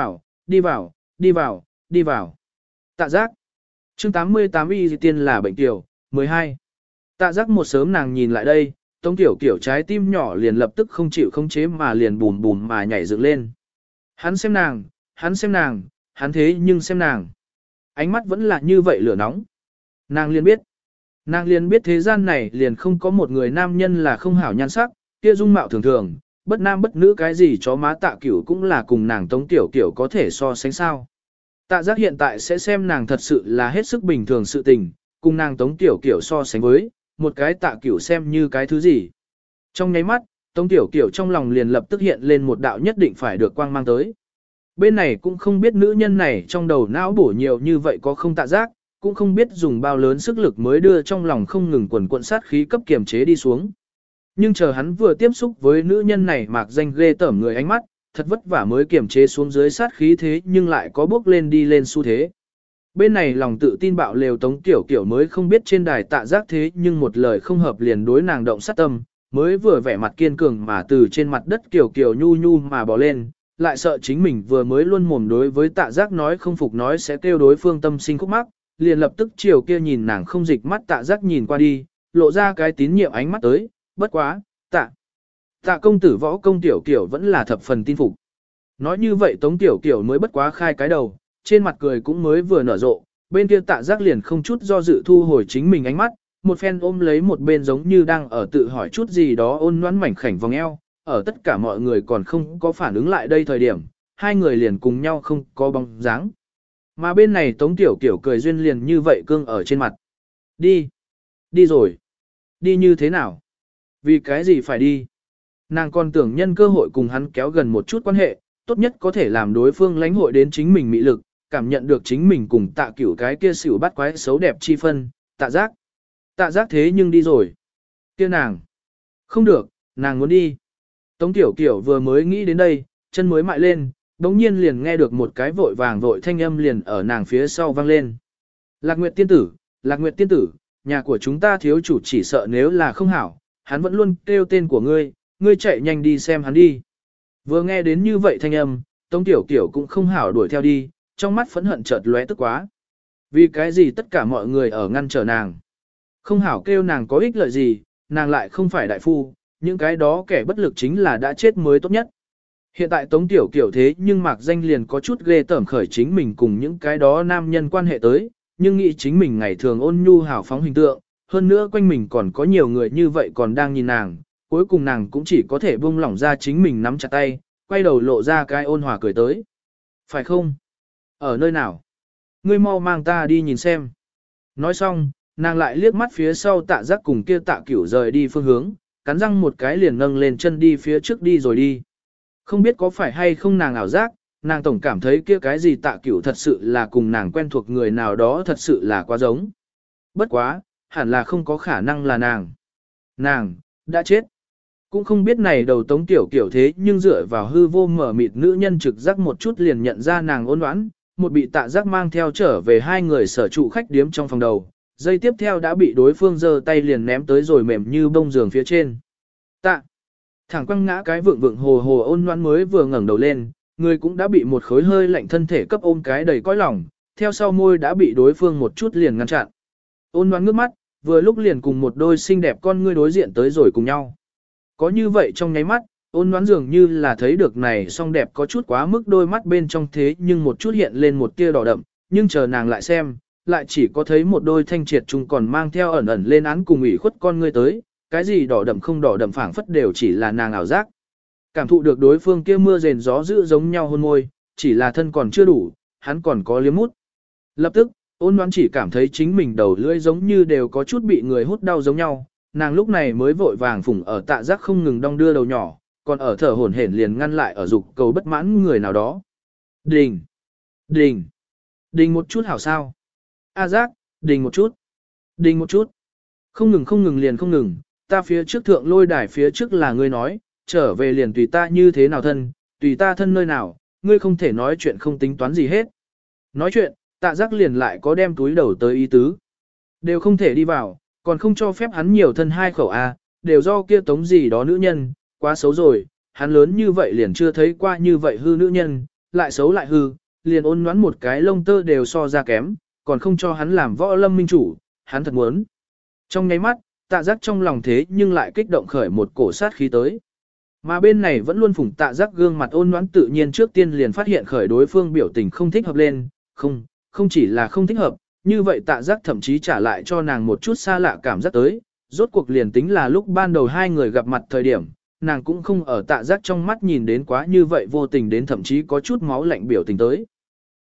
Tạ Giác. Chương 88 y tiên là bệnh tiểu, 12. Tạ Giác một sớm nàng nhìn lại đây, Tống Tiểu Kiểu trái tim nhỏ liền lập tức không chịu khống chế mà liền bùm bùm mà nhảy dựng lên. Hắn xem nàng, hắn thế nhưng xem nàng. Ánh mắt vẫn là như vậy lửa nóng. Nàng liền biết thế gian này liền không có một người nam nhân là không hảo nhan sắc, kia dung mạo thường, bất nam bất nữ cái gì chó má Tạ Cửu cũng là cùng nàng Tống Tiểu Kiểu có thể so sánh sao. Tạ giác hiện tại sẽ xem nàng thật sự là hết sức bình thường sự tình, cùng nàng Tống Tiểu Kiểu so sánh với, một cái Tạ Cửu xem như cái thứ gì. Trong nháy mắt, Tống Tiểu Kiểu trong lòng liền lập tức hiện lên một đạo nhất định phải được quang mang tới. Bên này cũng không biết nữ nhân này trong đầu não bổ nhiều như vậy có không Tạ giác, cũng không biết dùng bao lớn sức lực mới đưa trong lòng không ngừng quần cuộn sát khí cấp kiềm chế đi xuống. Nhưng chờ hắn vừa tiếp xúc với nữ nhân này mạc danh ghê tởm người ánh mắt, thật vất vả mới kiềm chế xuống dưới sát khí thế nhưng lại có bước lên đi lên xu thế. Bên này lòng tự tin bạo lều Tống Tiểu Kiểu mới không biết trên đài Tạ giác thế nhưng một lời không hợp liền đối nàng động sát tâm, mới vừa vẻ mặt kiên cường mà từ trên mặt đất kiểu kiểu nhu nhu mà bỏ lên, lại sợ chính mình vừa mới luôn mồm đối với Tạ giác nói không phục nói sẽ kêu đối phương tâm sinh khúc mắc, liền lập tức chiều kia nhìn nàng không dịch mắt Tạ giác nhìn qua đi, lộ ra cái tín nhiệm ánh mắt tới, bất quá, Tạ công tử võ công Tiểu Kiểu vẫn là thập phần tin phục. Nói như vậy Tống Tiểu Kiểu mới bất quá khai cái đầu, trên mặt cười cũng mới vừa nở rộ, bên kia Tạ giác liền không chút do dự thu hồi chính mình ánh mắt, một phen ôm lấy một bên giống như đang ở tự hỏi chút gì đó ôn nhoãn mảnh khảnh vòng eo, ở tất cả mọi người còn không có phản ứng lại đây thời điểm, hai người liền cùng nhau không có bóng dáng. Mà bên này Tống Tiểu Kiểu cười duyên liền như vậy cương ở trên mặt. Đi rồi. Đi như thế nào? Vì cái gì phải đi? Nàng còn tưởng nhân cơ hội cùng hắn kéo gần một chút quan hệ, tốt nhất có thể làm đối phương lãnh hội đến chính mình mị lực, cảm nhận được chính mình cùng Tạ Cửu cái kia xỉu bắt quái xấu đẹp chi phân, Tạ giác. Tạ giác thế nhưng đi rồi. Kia nàng. Không được, nàng muốn đi. Tống Tiểu Kiểu vừa mới nghĩ đến đây, chân mới mại lên, đống nhiên liền nghe được một cái vội vàng vội thanh âm liền ở nàng phía sau vang lên. Lạc Nguyệt tiên tử, nhà của chúng ta thiếu chủ chỉ sợ nếu là không hảo, hắn vẫn luôn kêu tên của ngươi, ngươi chạy nhanh đi xem hắn đi. Vừa nghe đến như vậy thanh âm, Tống Tiểu Kiểu cũng không hảo đuổi theo đi, trong mắt phẫn hận chợt lóe tức quá. Vì cái gì tất cả mọi người ở ngăn trở nàng. Không hảo kêu nàng có ích lợi gì, nàng lại không phải đại phu, những cái đó kẻ bất lực chính là đã chết mới tốt nhất. Hiện tại Tống Tiểu Kiểu thế nhưng mạc danh liền có chút ghê tởm khởi chính mình cùng những cái đó nam nhân quan hệ tới, nhưng nghĩ chính mình ngày thường ôn nhu hào phóng hình tượng, hơn nữa quanh mình còn có nhiều người như vậy còn đang nhìn nàng, cuối cùng nàng cũng chỉ có thể buông lỏng ra chính mình nắm chặt tay, quay đầu lộ ra cái ôn hòa cười tới. Phải không? Ở nơi nào? Ngươi mau mang ta đi nhìn xem. Nói xong, nàng lại liếc mắt phía sau Tạ giác cùng kia Tạ Cửu rời đi phương hướng, cắn răng một cái liền nâng lên chân đi phía trước đi rồi đi. Không biết có phải hay không nàng ảo giác, nàng tổng cảm thấy kia cái gì Tạ Cửu thật sự là cùng nàng quen thuộc người nào đó thật sự là quá giống. Bất quá, hẳn là không có khả năng là nàng. Nàng, đã chết. Cũng không biết này đầu Tống Tiểu Kiểu thế nhưng dựa vào hư vô mở mịt nữ nhân trực giác một chút liền nhận ra nàng ôn oán, một bị Tạ giác mang theo trở về hai người sở trụ khách điếm trong phòng đầu. Giây tiếp theo đã bị đối phương giơ tay liền ném tới rồi mềm như bông giường phía trên. Thẳng quăng ngã cái vượng vượng hồ hồ ôn loan mới vừa ngẩng đầu lên, người cũng đã bị một khối hơi lạnh thân thể cấp ôm cái đầy cõi lòng, theo sau môi đã bị đối phương một chút liền ngăn chặn. Ôn loan ngước mắt, vừa lúc liền cùng một đôi xinh đẹp con ngươi đối diện tới rồi cùng nhau. Có như vậy trong nháy mắt, ôn loan dường như là thấy được này song đẹp có chút quá mức đôi mắt bên trong thế nhưng một chút hiện lên một tia đỏ đậm, nhưng chờ nàng lại xem, lại chỉ có thấy một đôi thanh triệt chung còn mang theo ẩn ẩn lên án cùng ủy khuất con ngươi tới, cái gì đỏ đậm không đỏ đậm phảng phất đều chỉ là nàng ảo giác. Cảm thụ được đối phương kia mưa rền gió dữ giống nhau hôn môi, chỉ là thân còn chưa đủ, hắn còn có liếm mút. Lập tức, ôn đoán chỉ cảm thấy chính mình đầu lưỡi giống như đều có chút bị người hút đau giống nhau, nàng lúc này mới vội vàng phủng ở Tạ giác không ngừng đong đưa đầu nhỏ, còn ở thở hổn hển liền ngăn lại ở dục cầu bất mãn người nào đó. Đình! Đình! Đình một chút hảo sao? A giác, đình một chút! Đình một chút! Không ngừng liền không ngừng, ta phía trước thượng lôi đài phía trước là ngươi nói, trở về liền tùy ta như thế nào thân, tùy ta thân nơi nào, ngươi không thể nói chuyện không tính toán gì hết. Nói chuyện, Tạ giác liền lại có đem túi đầu tới ý tứ. Đều không thể đi vào, còn không cho phép hắn nhiều thân hai khẩu A, đều do kia tống gì đó nữ nhân, quá xấu rồi, hắn lớn như vậy liền chưa thấy qua như vậy hư nữ nhân, lại xấu lại hư, liền ôn nhoắn một cái lông tơ đều so ra kém, còn không cho hắn làm võ lâm minh chủ, hắn thật muốn. Trong nháy mắt, Tạ giác trong lòng thế nhưng lại kích động khởi một cổ sát khí tới. Mà bên này vẫn luôn phủng Tạ giác gương mặt ôn nhoãn tự nhiên trước tiên liền phát hiện khởi đối phương biểu tình không thích hợp lên, không chỉ là không thích hợp, như vậy Tạ giác thậm chí trả lại cho nàng một chút xa lạ cảm giác tới, rốt cuộc liền tính là lúc ban đầu hai người gặp mặt thời điểm, nàng cũng không ở Tạ giác trong mắt nhìn đến quá như vậy vô tình đến thậm chí có chút máu lạnh biểu tình tới.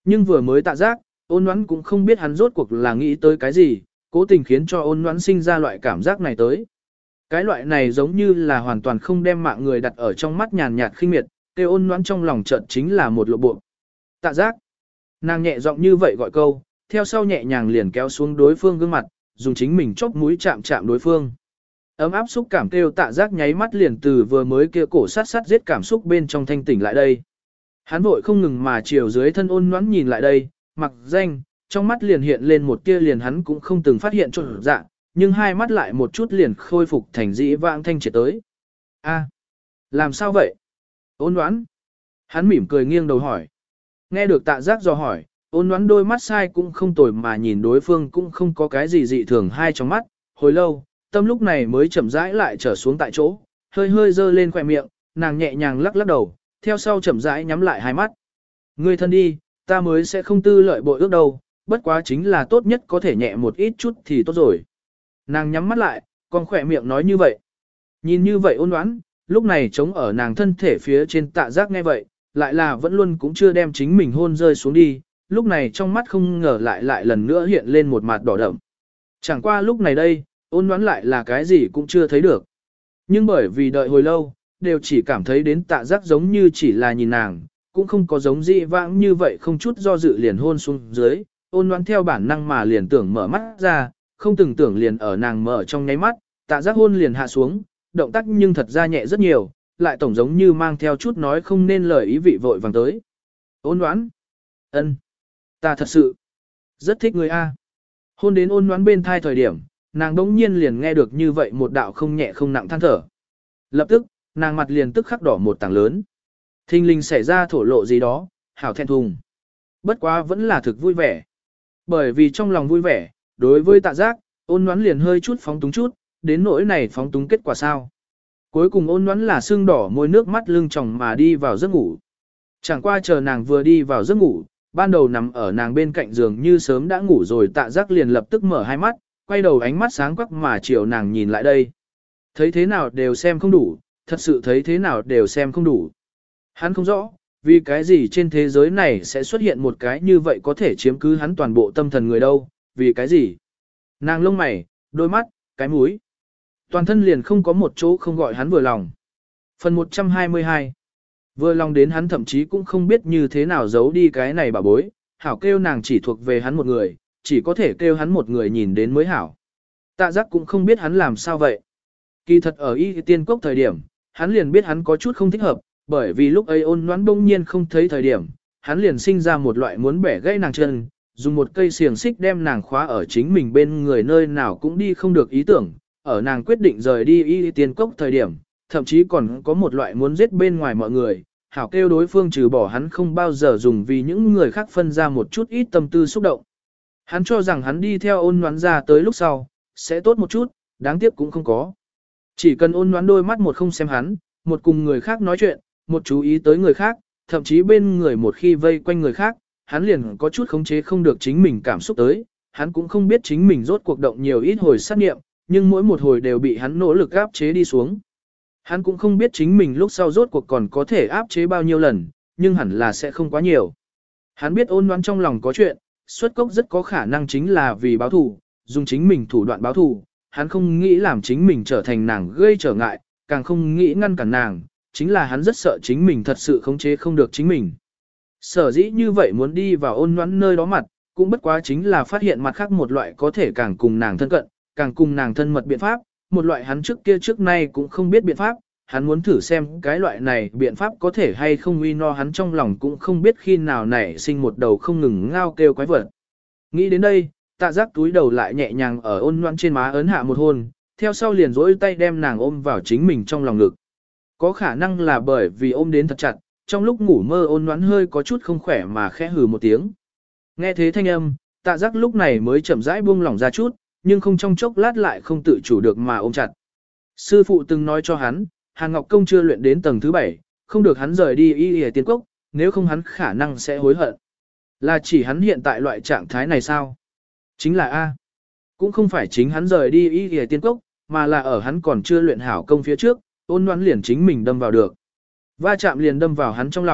Nhưng vừa mới tạ giác, ôn đoán cũng không biết hắn rốt cuộc là nghĩ tới cái gì, cố tình khiến cho ôn đoán sinh ra loại cảm giác này tới. Cái loại này giống như là hoàn toàn không đem mạng người đặt ở trong mắt nhàn nhạt khinh miệt, kêu ôn đoán trong lòng chợt chính là một lộ bộ. Tạ giác. Nàng nhẹ giọng như vậy gọi câu, theo sau nhẹ nhàng liền kéo xuống đối phương gương mặt, dùng chính mình chóp mũi chạm chạm đối phương. Ấm áp xúc cảm kêu tạ giác nháy mắt liền từ vừa mới kia cổ sát sát giết cảm xúc bên trong thanh tỉnh lại đây. Hắn vội không ngừng mà chiều dưới thân ôn nhoãn nhìn lại đây, mặc danh, trong mắt liền hiện lên một tia liền hắn cũng không từng phát hiện trộn dạ, nhưng hai mắt lại một chút liền khôi phục thành dĩ vãng thanh triệt tới. A, làm sao vậy? Ôn nhoãn. Hắn mỉm cười nghiêng đầu hỏi. Nghe được tạ giác dò hỏi, ôn nhoãn đôi mắt sai cũng không tồi mà nhìn đối phương cũng không có cái gì dị thường hai trong mắt, hồi lâu, tâm lúc này mới chậm rãi lại trở xuống tại chỗ, hơi hơi dơ lên khỏe miệng, nàng nhẹ nhàng lắc lắc đầu, theo sau chậm rãi nhắm lại hai mắt. Ngươi thân đi, ta mới sẽ không tư lợi bội ước đâu, bất quá chính là tốt nhất có thể nhẹ một ít chút thì tốt rồi. Nàng nhắm mắt lại, còn khỏe miệng nói như vậy. Nhìn như vậy ôn đoán, lúc này trống ở nàng thân thể phía trên tạ giác nghe vậy, lại là vẫn luôn cũng chưa đem chính mình hôn rơi xuống đi, lúc này trong mắt không ngờ lại lần nữa hiện lên một mặt đỏ đậm. Chẳng qua lúc này đây, ôn đoán lại là cái gì cũng chưa thấy được. Nhưng bởi vì đợi hồi lâu, đều chỉ cảm thấy đến tạ giác giống như chỉ là nhìn nàng, cũng không có giống dị vãng như vậy không chút do dự liền hôn xuống dưới, ôn đoán theo bản năng mà liền tưởng mở mắt ra, không từng tưởng liền ở nàng mở trong nháy mắt, tạ giác hôn liền hạ xuống, động tác nhưng thật ra nhẹ rất nhiều, lại tổng giống như mang theo chút nói không nên lời ý vị vội vàng tới. Ôn đoán, ân, ta thật sự rất thích người A. Hôn đến ôn đoán bên thai thời điểm, nàng đống nhiên liền nghe được như vậy một đạo không nhẹ không nặng than thở. Lập tức, nàng mặt liền tức khắc đỏ một tảng lớn. Thình lình xảy ra thổ lộ gì đó, hảo thẹn thùng. Bất quá vẫn là thực vui vẻ. Bởi vì trong lòng vui vẻ, đối với tạ giác, ôn đoán liền hơi chút phóng túng chút, đến nỗi này phóng túng kết quả sao. Cuối cùng ôn đoán là sưng đỏ môi nước mắt lưng tròng mà đi vào giấc ngủ. Chẳng qua chờ nàng vừa đi vào giấc ngủ, ban đầu nằm ở nàng bên cạnh giường như sớm đã ngủ rồi tạ giác liền lập tức mở hai mắt, quay đầu ánh mắt sáng quắc mà chiều nàng nhìn lại đây. Thấy thế nào đều xem không đủ, thật sự thấy thế nào đều xem không đủ. Hắn không rõ, vì cái gì trên thế giới này sẽ xuất hiện một cái như vậy có thể chiếm cứ hắn toàn bộ tâm thần người đâu, vì cái gì? Nàng lông mày, đôi mắt, cái mũi. Toàn thân liền không có một chỗ không gọi hắn vừa lòng. Phần 122. Vừa lòng đến hắn thậm chí cũng không biết như thế nào giấu đi cái này bà bối, hảo kêu nàng chỉ thuộc về hắn một người, chỉ có thể kêu hắn một người nhìn đến mới hảo. Tạ giác cũng không biết hắn làm sao vậy. Kỳ thật ở y tiên cốc thời điểm, hắn liền biết hắn có chút không thích hợp, bởi vì lúc ấy ôn noãn bỗng nhiên không thấy thời điểm, hắn liền sinh ra một loại muốn bẻ gãy nàng chân, dùng một cây xiềng xích đem nàng khóa ở chính mình bên người nơi nào cũng đi không được ý tưởng, ở nàng quyết định rời đi y tiên cốc thời điểm, thậm chí còn có một loại muốn giết bên ngoài mọi người, hảo kêu đối phương trừ bỏ hắn không bao giờ dùng vì những người khác phân ra một chút ít tâm tư xúc động. Hắn cho rằng hắn đi theo ôn noãn ra tới lúc sau, sẽ tốt một chút, đáng tiếc cũng không có. Chỉ cần ôn noãn đôi mắt một không xem hắn, một cùng người khác nói chuyện, một chú ý tới người khác, thậm chí bên người một khi vây quanh người khác, hắn liền có chút khống chế không được chính mình cảm xúc tới, hắn cũng không biết chính mình rốt cuộc động nhiều ít hồi sát nghiệm, nhưng mỗi một hồi đều bị hắn nỗ lực áp chế đi xuống. Hắn cũng không biết chính mình lúc sau rốt cuộc còn có thể áp chế bao nhiêu lần, nhưng hẳn là sẽ không quá nhiều. Hắn biết ôn noãn trong lòng có chuyện, xuất cốc rất có khả năng chính là vì báo thù, dùng chính mình thủ đoạn báo thù, hắn không nghĩ làm chính mình trở thành nàng gây trở ngại, càng không nghĩ ngăn cản nàng, chính là hắn rất sợ chính mình thật sự khống chế không được chính mình. Sở dĩ như vậy muốn đi vào ôn noãn nơi đó mặt, cũng bất quá chính là phát hiện mặt khác một loại có thể càng cùng nàng thân cận, càng cùng nàng thân mật biện pháp, một loại hắn trước kia trước nay cũng không biết biện pháp, hắn muốn thử xem cái loại này biện pháp có thể hay không uy no hắn trong lòng cũng không biết khi nào nảy sinh một đầu không ngừng ngao kêu quái vật. Nghĩ đến đây, tạ giác túi đầu lại nhẹ nhàng ở ôn noãn trên má ấn hạ một hôn, theo sau liền rỗi tay đem nàng ôm vào chính mình trong lòng ngực. Có khả năng là bởi vì ôm đến thật chặt, trong lúc ngủ mơ ôn noãn hơi có chút không khỏe mà khẽ hừ một tiếng. Nghe thế thanh âm, tạ giác lúc này mới chậm rãi buông lỏng ra chút, nhưng không trong chốc lát lại không tự chủ được mà ôm chặt. Sư phụ từng nói cho hắn, Hàn Ngọc Công chưa luyện đến tầng thứ 7, không được hắn rời đi y y tiên cốc, nếu không hắn khả năng sẽ hối hận. Là chỉ hắn hiện tại loại trạng thái này sao? Chính là A. Cũng không phải chính hắn rời đi y y tiên cốc, mà là ở hắn còn chưa luyện hảo công phía trước, ôn noãn liền chính mình đâm vào được. Va chạm liền đâm vào hắn trong lòng,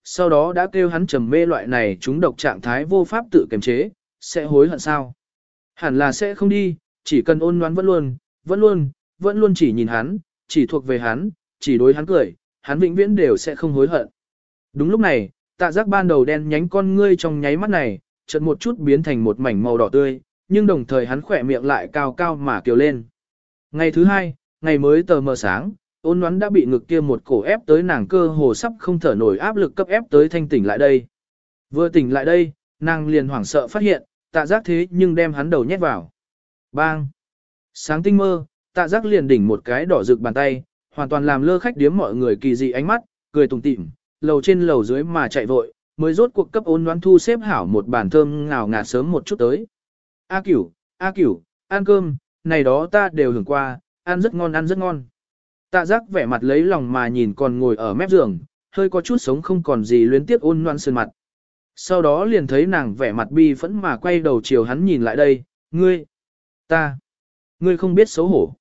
sau đó đã kêu hắn trầm mê loại này chúng độc trạng thái vô pháp tự kiềm chế, sẽ hối hận sao? Hẳn là sẽ không đi, chỉ cần Ôn Ngoãn vẫn luôn chỉ nhìn hắn, chỉ thuộc về hắn, chỉ đối hắn cười, hắn vĩnh viễn đều sẽ không hối hận. Đúng lúc này, Tạ Giác ban đầu đen nhánh con ngươi trong nháy mắt này, chợt một chút biến thành một mảnh màu đỏ tươi, nhưng đồng thời hắn khỏe miệng lại cao cao mà kiều lên. Ngày thứ hai, ngày mới tờ mờ sáng, Ôn Ngoãn đã bị ngực kia một cổ ép tới nàng cơ hồ sắp không thở nổi áp lực cấp ép tới thanh tỉnh lại đây. Vừa tỉnh lại đây, nàng liền hoảng sợ phát hiện, Tạ Giác thế nhưng đem hắn đầu nhét vào. Bang! Sáng tinh mơ, Tạ Giác liền đỉnh một cái đỏ rực bàn tay, hoàn toàn làm lơ khách điếm mọi người kỳ dị ánh mắt, cười tủm tỉm, lầu trên lầu dưới mà chạy vội, mới rốt cuộc cấp Ôn Ngoãn thu xếp hảo một bàn thơm ngào ngạt sớm một chút tới. A Cửu, ăn cơm, này đó ta đều hưởng qua, ăn rất ngon ăn rất ngon. Tạ Giác vẻ mặt lấy lòng mà nhìn còn ngồi ở mép giường, hơi có chút sống không còn gì luyến tiếc Ôn Ngoãn sơn mặt. Sau đó liền thấy nàng vẻ mặt bi phẫn mà quay đầu chiều hắn nhìn lại đây, ngươi không biết xấu hổ.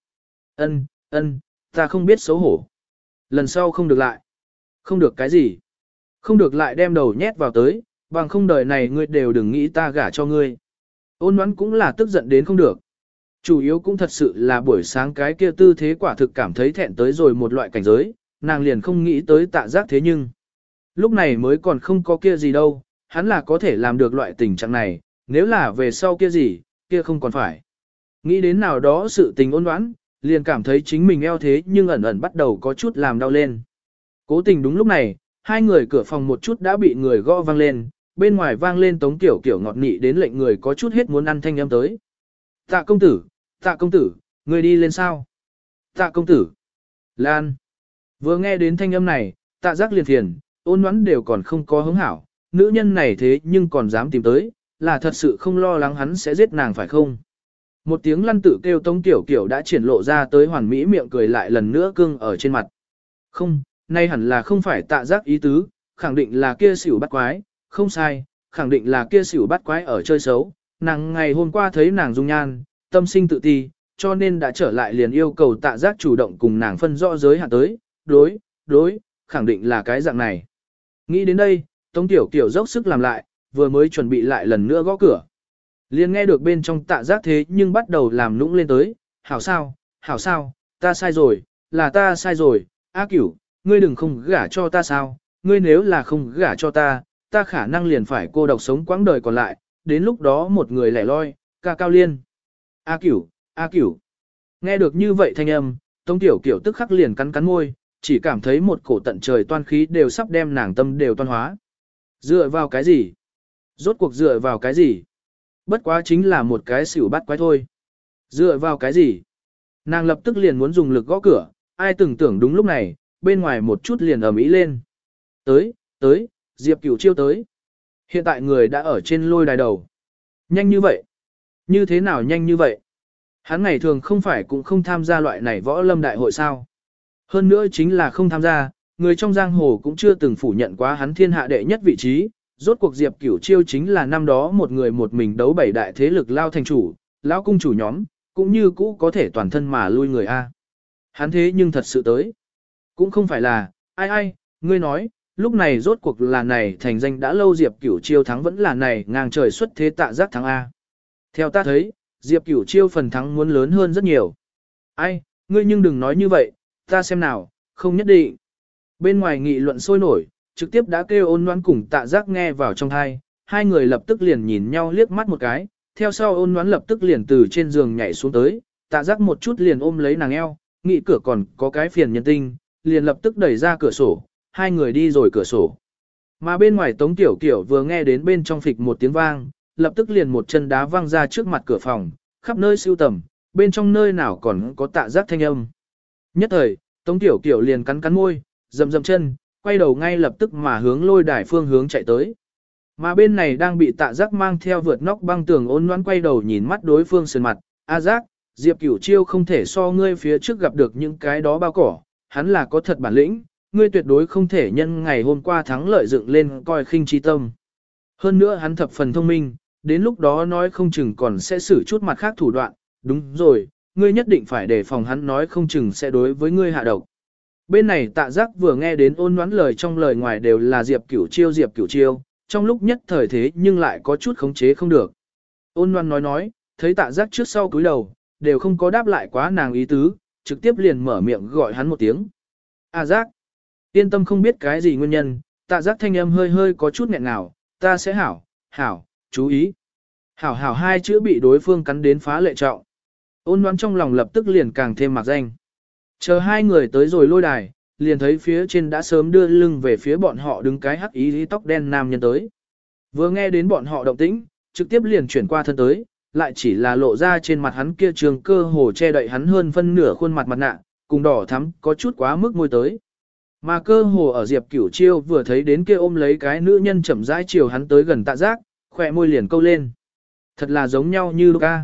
Ân, ta không biết xấu hổ. Lần sau không được lại. Không được cái gì? Không được lại đem đầu nhét vào tới, bằng không đời này ngươi đều đừng nghĩ ta gả cho ngươi. Ôn Ngoãn cũng là tức giận đến không được. Chủ yếu cũng thật sự là buổi sáng cái kia tư thế quả thực cảm thấy thẹn tới rồi một loại cảnh giới, nàng liền không nghĩ tới Tạ Giác thế nhưng. Lúc này mới còn không có kia gì đâu, hắn là có thể làm được loại tình trạng này, nếu là về sau kia gì, kia không còn phải. Nghĩ đến nào đó sự tình Ôn Ngoãn, liền cảm thấy chính mình eo thế nhưng ẩn ẩn bắt đầu có chút làm đau lên. Cố tình đúng lúc này, hai người cửa phòng một chút đã bị người gõ vang lên, bên ngoài vang lên Tống Tiểu Kiểu ngọt nị đến lệnh người có chút hết muốn ăn thanh âm tới. Tạ công tử, người đi lên sao? Tạ công tử. Lan. Vừa nghe đến thanh âm này, Tạ Giác liền thiền, Ôn Ngoãn đều còn không có hứng hảo, nữ nhân này thế nhưng còn dám tìm tới, là thật sự không lo lắng hắn sẽ giết nàng phải không? Một tiếng lăn tự kêu Tống Tiểu Kiểu đã triển lộ ra tới hoàn mỹ miệng cười lại lần nữa cưng ở trên mặt. Không, nay hẳn là không phải Tạ Giác ý tứ, khẳng định là kia xỉu bắt quái, không sai, khẳng định là kia xỉu bắt quái ở chơi xấu. Nàng ngày hôm qua thấy nàng dung nhan, tâm sinh tự ti, cho nên đã trở lại liền yêu cầu Tạ Giác chủ động cùng nàng phân rõ giới hạn tới, đối, khẳng định là cái dạng này. Nghĩ đến đây, Tống Tiểu Kiểu dốc sức làm lại, vừa mới chuẩn bị lại lần nữa gõ cửa. Liền nghe được bên trong Tạ Giác thế nhưng bắt đầu làm nũng lên tới, hảo sao, ta sai rồi, là ta sai rồi, A Cửu, ngươi đừng không gả cho ta sao, ngươi nếu là không gả cho ta, ta khả năng liền phải cô độc sống quãng đời còn lại, đến lúc đó một người lẻ loi, ca cao liên. A Cửu. Nghe được như vậy thanh âm, Tống Tiểu Kiểu tức khắc liền cắn môi, chỉ cảm thấy một cổ tận trời toan khí đều sắp đem nàng tâm đều toan hóa. Dựa vào cái gì? Rốt cuộc dựa vào cái gì? Bất quá chính là một cái xỉu bắt quái thôi. Dựa vào cái gì? Nàng lập tức liền muốn dùng lực gõ cửa, ai từng tưởng đúng lúc này, bên ngoài một chút liền ầm ĩ lên. Tới, Diệp Cửu Chiêu tới. Hiện tại người đã ở trên lôi đài đầu. Nhanh như vậy? Như thế nào nhanh như vậy? Hắn ngày thường không phải cũng không tham gia loại này võ lâm đại hội sao? Hơn nữa chính là không tham gia, người trong giang hồ cũng chưa từng phủ nhận quá hắn thiên hạ đệ nhất vị trí. Rốt cuộc Diệp Cửu Chiêu chính là năm đó một người một mình đấu bảy đại thế lực lao thành chủ, lão cung chủ nhóm, cũng như cũ có thể toàn thân mà lui người A. Hắn thế nhưng thật sự tới. Cũng không phải là, ai, ngươi nói, lúc này rốt cuộc là này thành danh đã lâu Diệp Cửu Chiêu thắng vẫn là này ngang trời xuất thế Tạ Giác thắng A. Theo ta thấy, Diệp Cửu Chiêu phần thắng muốn lớn hơn rất nhiều. Ai, ngươi nhưng đừng nói như vậy, ta xem nào, không nhất định. Bên ngoài nghị luận sôi nổi, trực tiếp đã kêu Ôn Ngoãn cùng Tạ Giác nghe vào trong tai, hai người lập tức liền nhìn nhau liếc mắt một cái, theo sau Ôn Ngoãn lập tức liền từ trên giường nhảy xuống tới, Tạ Giác một chút liền ôm lấy nàng eo, nghĩ cửa còn có cái phiền nhân tinh, liền lập tức đẩy ra cửa sổ, hai người đi rồi cửa sổ. Mà bên ngoài Tống Tiểu Kiểu vừa nghe đến bên trong phịch một tiếng vang, lập tức liền một chân đá văng ra trước mặt cửa phòng, khắp nơi siêu tầm, bên trong nơi nào còn có Tạ Giác thanh âm. Nhất thời, Tống Tiểu Kiểu liền cắn môi, dậm chân, quay đầu ngay lập tức mà hướng lôi đài phương hướng chạy tới. Mà bên này đang bị Tạ Giác mang theo vượt nóc băng tường Ôn Ngoãn quay đầu nhìn mắt đối phương sườn mặt, A Giác, Diệp Cửu Chiêu không thể so ngươi phía trước gặp được những cái đó bao cỏ, hắn là có thật bản lĩnh, ngươi tuyệt đối không thể nhân ngày hôm qua thắng lợi dựng lên coi khinh chi tâm. Hơn nữa hắn thập phần thông minh, đến lúc đó nói không chừng còn sẽ xử chút mặt khác thủ đoạn, đúng rồi, ngươi nhất định phải đề phòng hắn nói không chừng sẽ đối với ngươi hạ độc. Bên này tạ giác vừa nghe đến ôn đoán lời trong lời ngoài đều là Diệp Cửu Chiêu, trong lúc nhất thời thế nhưng lại có chút khống chế không được. Ôn đoán nói, thấy tạ giác trước sau cúi đầu, đều không có đáp lại quá nàng ý tứ, trực tiếp liền mở miệng gọi hắn một tiếng. A giác, yên tâm không biết cái gì nguyên nhân, tạ giác thanh âm hơi hơi có chút nghẹn ngào, ta sẽ hảo, chú ý. Hảo hai chữ bị đối phương cắn đến phá lệ trọng. Ôn đoán trong lòng lập tức liền càng thêm mạc danh. Chờ hai người tới rồi lôi đài, liền thấy phía trên đã sớm đưa lưng về phía bọn họ đứng cái hắc ý tóc đen nam nhân tới. Vừa nghe đến bọn họ động tĩnh, trực tiếp liền chuyển qua thân tới, lại chỉ là lộ ra trên mặt hắn kia trường cơ hồ che đậy hắn hơn phân nửa khuôn mặt mặt nạ, cùng đỏ thắm có chút quá mức môi tới. Mà cơ hồ ở Diệp Cửu Chiêu vừa thấy đến kia ôm lấy cái nữ nhân chậm rãi chiều hắn tới gần tạ giác, khỏe môi liền câu lên. Thật là giống nhau như ca.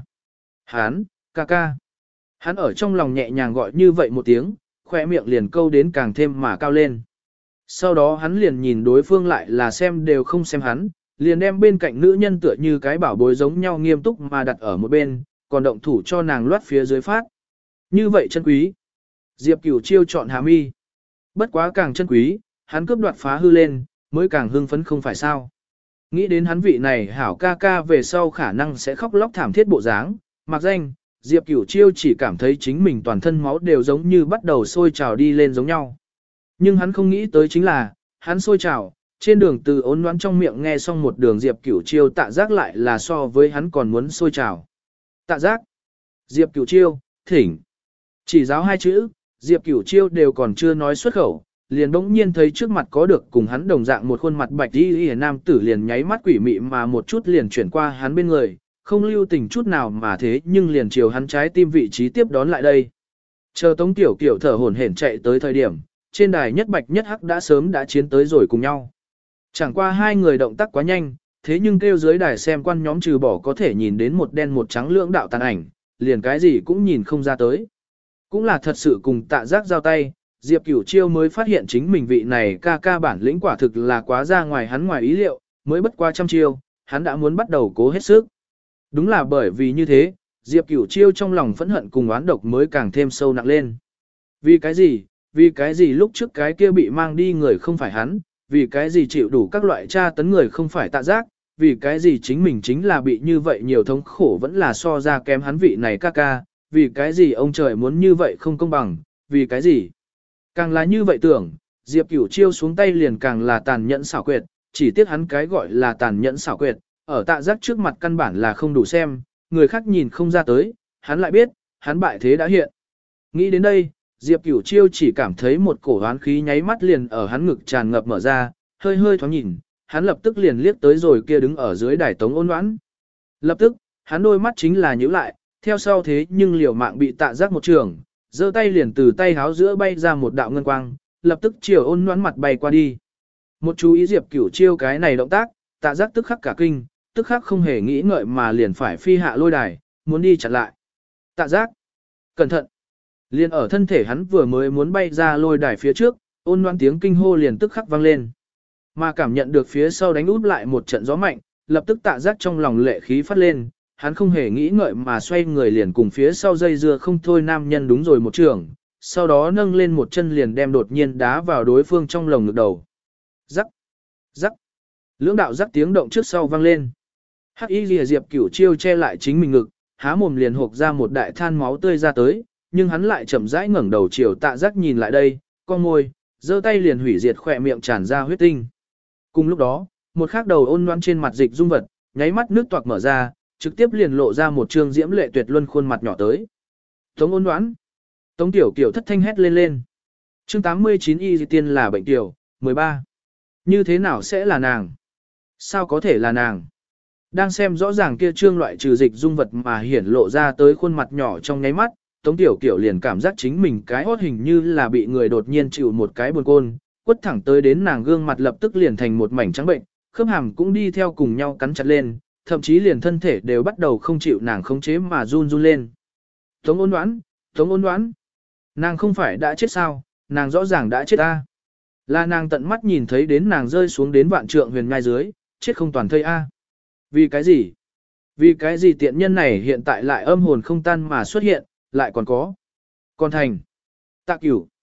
Ca. Hắn ở trong lòng nhẹ nhàng gọi như vậy một tiếng, khỏe miệng liền câu đến càng thêm mà cao lên. Sau đó hắn liền nhìn đối phương lại là xem đều không xem hắn, liền đem bên cạnh nữ nhân tựa như cái bảo bối giống nhau nghiêm túc mà đặt ở một bên, còn động thủ cho nàng loát phía dưới phát. Như vậy chân quý. Diệp Cửu Chiêu chọn Hà Mi. Bất quá càng chân quý, hắn cướp đoạt phá hư lên, mới càng hưng phấn không phải sao. Nghĩ đến hắn vị này hảo ca ca về sau khả năng sẽ khóc lóc thảm thiết bộ dáng, mặc danh, Diệp Cửu Chiêu chỉ cảm thấy chính mình toàn thân máu đều giống như bắt đầu sôi trào đi lên giống nhau. Nhưng hắn không nghĩ tới chính là, hắn sôi trào, trên đường từ ôn đoán trong miệng nghe xong một đường Diệp Cửu Chiêu tạ giác lại là so với hắn còn muốn sôi trào. Tạ giác, Diệp Cửu Chiêu, thỉnh. Chỉ giáo hai chữ, Diệp Cửu Chiêu đều còn chưa nói xuất khẩu, liền bỗng nhiên thấy trước mặt có được cùng hắn đồng dạng một khuôn mặt bạch y nam tử liền nháy mắt quỷ mị mà một chút liền chuyển qua hắn bên người, không lưu tình chút nào mà thế nhưng liền chiều hắn trái tim vị trí tiếp đón lại đây. Chờ Tống Tiểu Kiểu thở hổn hển chạy tới thời điểm, trên đài nhất bạch nhất hắc đã sớm đã chiến tới rồi cùng nhau. Chẳng qua hai người động tác quá nhanh, thế nhưng kêu dưới đài xem quan nhóm trừ bỏ có thể nhìn đến một đen một trắng lưỡng đạo tàn ảnh, liền cái gì cũng nhìn không ra tới. Cũng là thật sự cùng tạ giác giao tay, Diệp Cửu Chiêu mới phát hiện chính mình vị này ca ca bản lĩnh quả thực là quá ra ngoài hắn ngoài ý liệu, mới bất qua trăm chiêu, hắn đã muốn bắt đầu cố hết sức. Đúng là bởi vì như thế, Diệp Cửu Chiêu trong lòng phẫn hận cùng oán độc mới càng thêm sâu nặng lên. Vì cái gì? Vì cái gì lúc trước cái kia bị mang đi người không phải hắn, vì cái gì chịu đủ các loại tra tấn người không phải tạ giác, vì cái gì chính mình chính là bị như vậy nhiều thống khổ vẫn là so ra kém hắn vị này ca ca, vì cái gì ông trời muốn như vậy không công bằng, vì cái gì. Càng là như vậy tưởng, Diệp Cửu Chiêu xuống tay liền càng là tàn nhẫn xảo quyệt, chỉ tiếc hắn cái gọi là tàn nhẫn xảo quyệt, ở tạ giác trước mặt căn bản là không đủ xem, người khác nhìn không ra tới, hắn lại biết, hắn bại thế đã hiện. Nghĩ đến đây, Diệp Cửu Chiêu chỉ cảm thấy một cổ hoán khí nháy mắt liền ở hắn ngực tràn ngập mở ra, hơi hơi thoáng nhìn, hắn lập tức liền liếc tới rồi kia đứng ở dưới đài Tống Ôn Ngoãn. Lập tức, hắn đôi mắt chính là nhíu lại, theo sau thế nhưng liều mạng bị tạ giác một trường, giơ tay liền từ tay háo giữa bay ra một đạo ngân quang, lập tức chiều Ôn Ngoãn mặt bay qua đi. Một chú ý Diệp Cửu Chiêu cái này động tác, tạ giác tức khắc cả kinh, tức khắc không hề nghĩ ngợi mà liền phải phi hạ lôi đài, muốn đi chặn lại. Tạ giác, cẩn thận. Liền ở thân thể hắn vừa mới muốn bay ra lôi đài phía trước, Ôn Ngoãn tiếng kinh hô liền tức khắc vang lên. Mà cảm nhận được phía sau đánh úp lại một trận gió mạnh, lập tức tạ giác trong lòng lệ khí phát lên, hắn không hề nghĩ ngợi mà xoay người liền cùng phía sau dây dưa không thôi nam nhân đúng rồi một trường, sau đó nâng lên một chân liền đem đột nhiên đá vào đối phương trong lồng ngực đầu. Rắc, rắc, lưỡng đạo rắc tiếng động trước sau vang lên. Hắc Y Lìa Diệp Cửu Chiêu che lại chính mình ngực, há mồm liền hộc ra một đại than máu tươi ra tới, nhưng hắn lại chậm rãi ngẩng đầu chiều tạ giác nhìn lại đây, con môi, giơ tay liền hủy diệt khỏe miệng tràn ra huyết tinh. Cùng lúc đó, một khắc đầu Ôn Ngoãn trên mặt dịch dung vật, nháy mắt nước toạc mở ra, trực tiếp liền lộ ra một trương diễm lệ tuyệt luân khuôn mặt nhỏ tới. Tống Ôn Ngoãn, Tống Tiểu Kiểu thất thanh hét lên lên. Chương 89 Y Di Tiên là bệnh tiểu, 13. Như thế nào sẽ là nàng? Sao có thể là nàng? Đang xem rõ ràng kia trương loại trừ dịch dung vật mà hiển lộ ra tới khuôn mặt nhỏ trong nháy mắt, Tống Tiểu Kiểu liền cảm giác chính mình cái hốt hình như là bị người đột nhiên chịu một cái buồn côn, quất thẳng tới đến nàng gương mặt lập tức liền thành một mảnh trắng bệnh, khớp hàm cũng đi theo cùng nhau cắn chặt lên, thậm chí liền thân thể đều bắt đầu không chịu nàng khống chế mà run run lên. Tống Ôn Ngoãn, Tống Ôn Ngoãn, nàng không phải đã chết sao, nàng rõ ràng đã chết a. Là nàng tận mắt nhìn thấy đến nàng rơi xuống đến vạn trượng huyền nhai dưới, chết không toàn thây a. Vì cái gì? Vì cái gì tiện nhân này hiện tại lại âm hồn không tan mà xuất hiện, lại còn có. Còn thành. Tạ Cửu.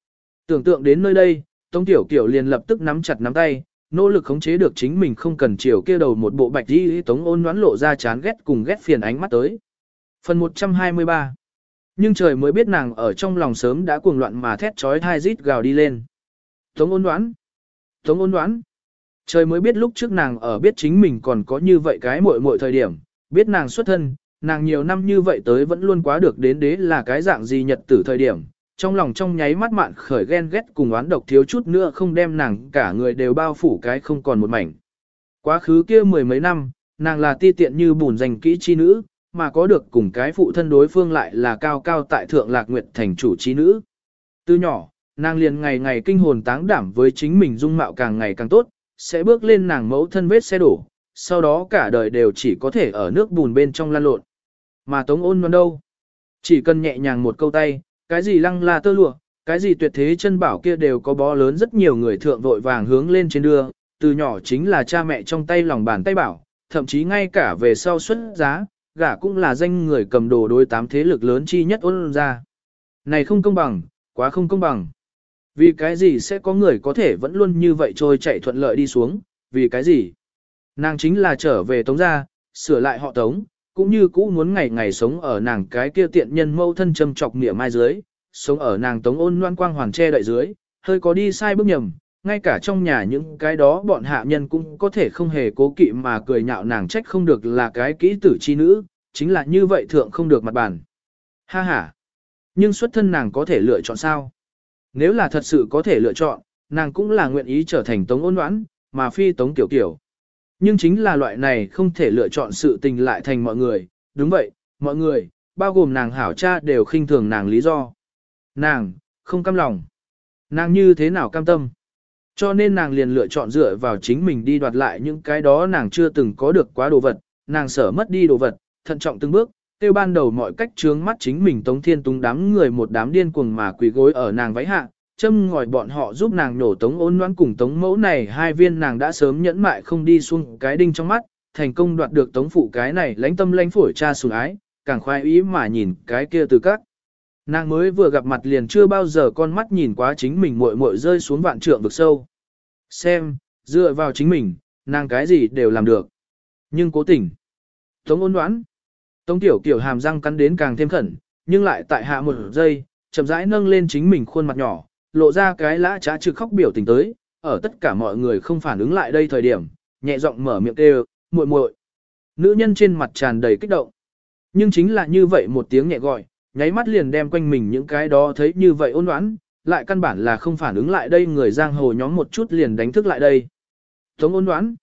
Tưởng tượng đến nơi đây, Tống Tiểu Kiểu liền lập tức nắm chặt nắm tay, nỗ lực khống chế được chính mình không cần chiều kia đầu một bộ bạch y Tống Ôn Ngoãn lộ ra chán ghét cùng ghét phiền ánh mắt tới. Phần 123. Nhưng trời mới biết nàng ở trong lòng sớm đã cuồng loạn mà thét chói tai rít gào đi lên. Tống Ôn Ngoãn, Tống Ôn Ngoãn. Trời mới biết lúc trước nàng ở biết chính mình còn có như vậy cái muội muội thời điểm, biết nàng xuất thân, nàng nhiều năm như vậy tới vẫn luôn quá được đến đế là cái dạng gì nhật tử thời điểm, trong lòng trong nháy mắt mạn khởi ghen ghét cùng oán độc thiếu chút nữa không đem nàng cả người đều bao phủ cái không còn một mảnh. Quá khứ kia mười mấy năm, nàng là ti tiện như bùn danh kỹ chi nữ, mà có được cùng cái phụ thân đối phương lại là cao cao tại thượng Lạc Nguyệt thành chủ chi nữ. Từ nhỏ, nàng liền ngày ngày kinh hồn táng đảm với chính mình dung mạo càng ngày càng tốt, sẽ bước lên nàng mẫu thân vết xe đổ, sau đó cả đời đều chỉ có thể ở nước bùn bên trong lan lộn. Mà Tống Ôn Ngoãn đâu? Chỉ cần nhẹ nhàng một câu tay, cái gì lăng là tơ lụa, cái gì tuyệt thế chân bảo kia đều có bó lớn rất nhiều người thượng vội vàng hướng lên trên đưa, từ nhỏ chính là cha mẹ trong tay lòng bàn tay bảo, thậm chí ngay cả về sau xuất giá, gả cũng là danh người cầm đồ đối tám thế lực lớn chi nhất Ôn ra. Này không công bằng, quá không công bằng. Vì cái gì sẽ có người có thể vẫn luôn như vậy trôi chạy thuận lợi đi xuống, vì cái gì? Nàng chính là trở về Tống gia, sửa lại họ Tống, cũng như cũ muốn ngày ngày sống ở nàng cái kia tiện nhân mâu thân châm chọc mỉa mai dưới, sống ở nàng Tống Ôn Loan quang hoàn che đậy dưới, hơi có đi sai bước nhầm, ngay cả trong nhà những cái đó bọn hạ nhân cũng có thể không hề cố kỵ mà cười nhạo nàng trách không được là cái kỹ tử chi nữ, chính là như vậy thượng không được mặt bản. Ha ha! Nhưng xuất thân nàng có thể lựa chọn sao? Nếu là thật sự có thể lựa chọn, nàng cũng là nguyện ý trở thành Tống Ôn Ngoãn, mà phi Tống Tiểu Kiểu. Nhưng chính là loại này không thể lựa chọn sự tình lại thành mọi người, đúng vậy, mọi người, bao gồm nàng hảo cha đều khinh thường nàng lý do. Nàng, không cam lòng. Nàng như thế nào cam tâm? Cho nên nàng liền lựa chọn dựa vào chính mình đi đoạt lại những cái đó nàng chưa từng có được quá đồ vật, nàng sở mất đi đồ vật, thận trọng từng bước, tiêu ban đầu mọi cách chướng mắt chính mình Tống Thiên Túng đám người một đám điên cuồng mà quỳ gối ở nàng váy hạ, châm ngòi bọn họ giúp nàng nổ Tống Ôn Ngoãn cùng Tống Mẫu này hai viên nàng đã sớm nhẫn mại không đi xuống cái đinh trong mắt, thành công đoạt được Tống Phụ cái này lãnh tâm lãnh phổi cha sủng ái, càng khoái ý mà nhìn cái kia từ các. Nàng mới vừa gặp mặt liền chưa bao giờ con mắt nhìn quá chính mình muội muội rơi xuống vạn trượng vực sâu. Xem, dựa vào chính mình, nàng cái gì đều làm được. Nhưng cố tình. Tống Ôn Ngoãn. Tống Tiểu Kiểu hàm răng cắn đến càng thêm khẩn, nhưng lại tại hạ một giây, chậm rãi nâng lên chính mình khuôn mặt nhỏ, lộ ra cái lã trá trực khóc biểu tình tới, ở tất cả mọi người không phản ứng lại đây thời điểm, nhẹ giọng mở miệng kêu, muội muội. Nữ nhân trên mặt tràn đầy kích động. Nhưng chính là như vậy một tiếng nhẹ gọi, nháy mắt liền đem quanh mình những cái đó thấy như vậy Ôn Ngoãn, lại căn bản là không phản ứng lại đây người giang hồ nhóm một chút liền đánh thức lại đây. Tống Ôn Ngoãn.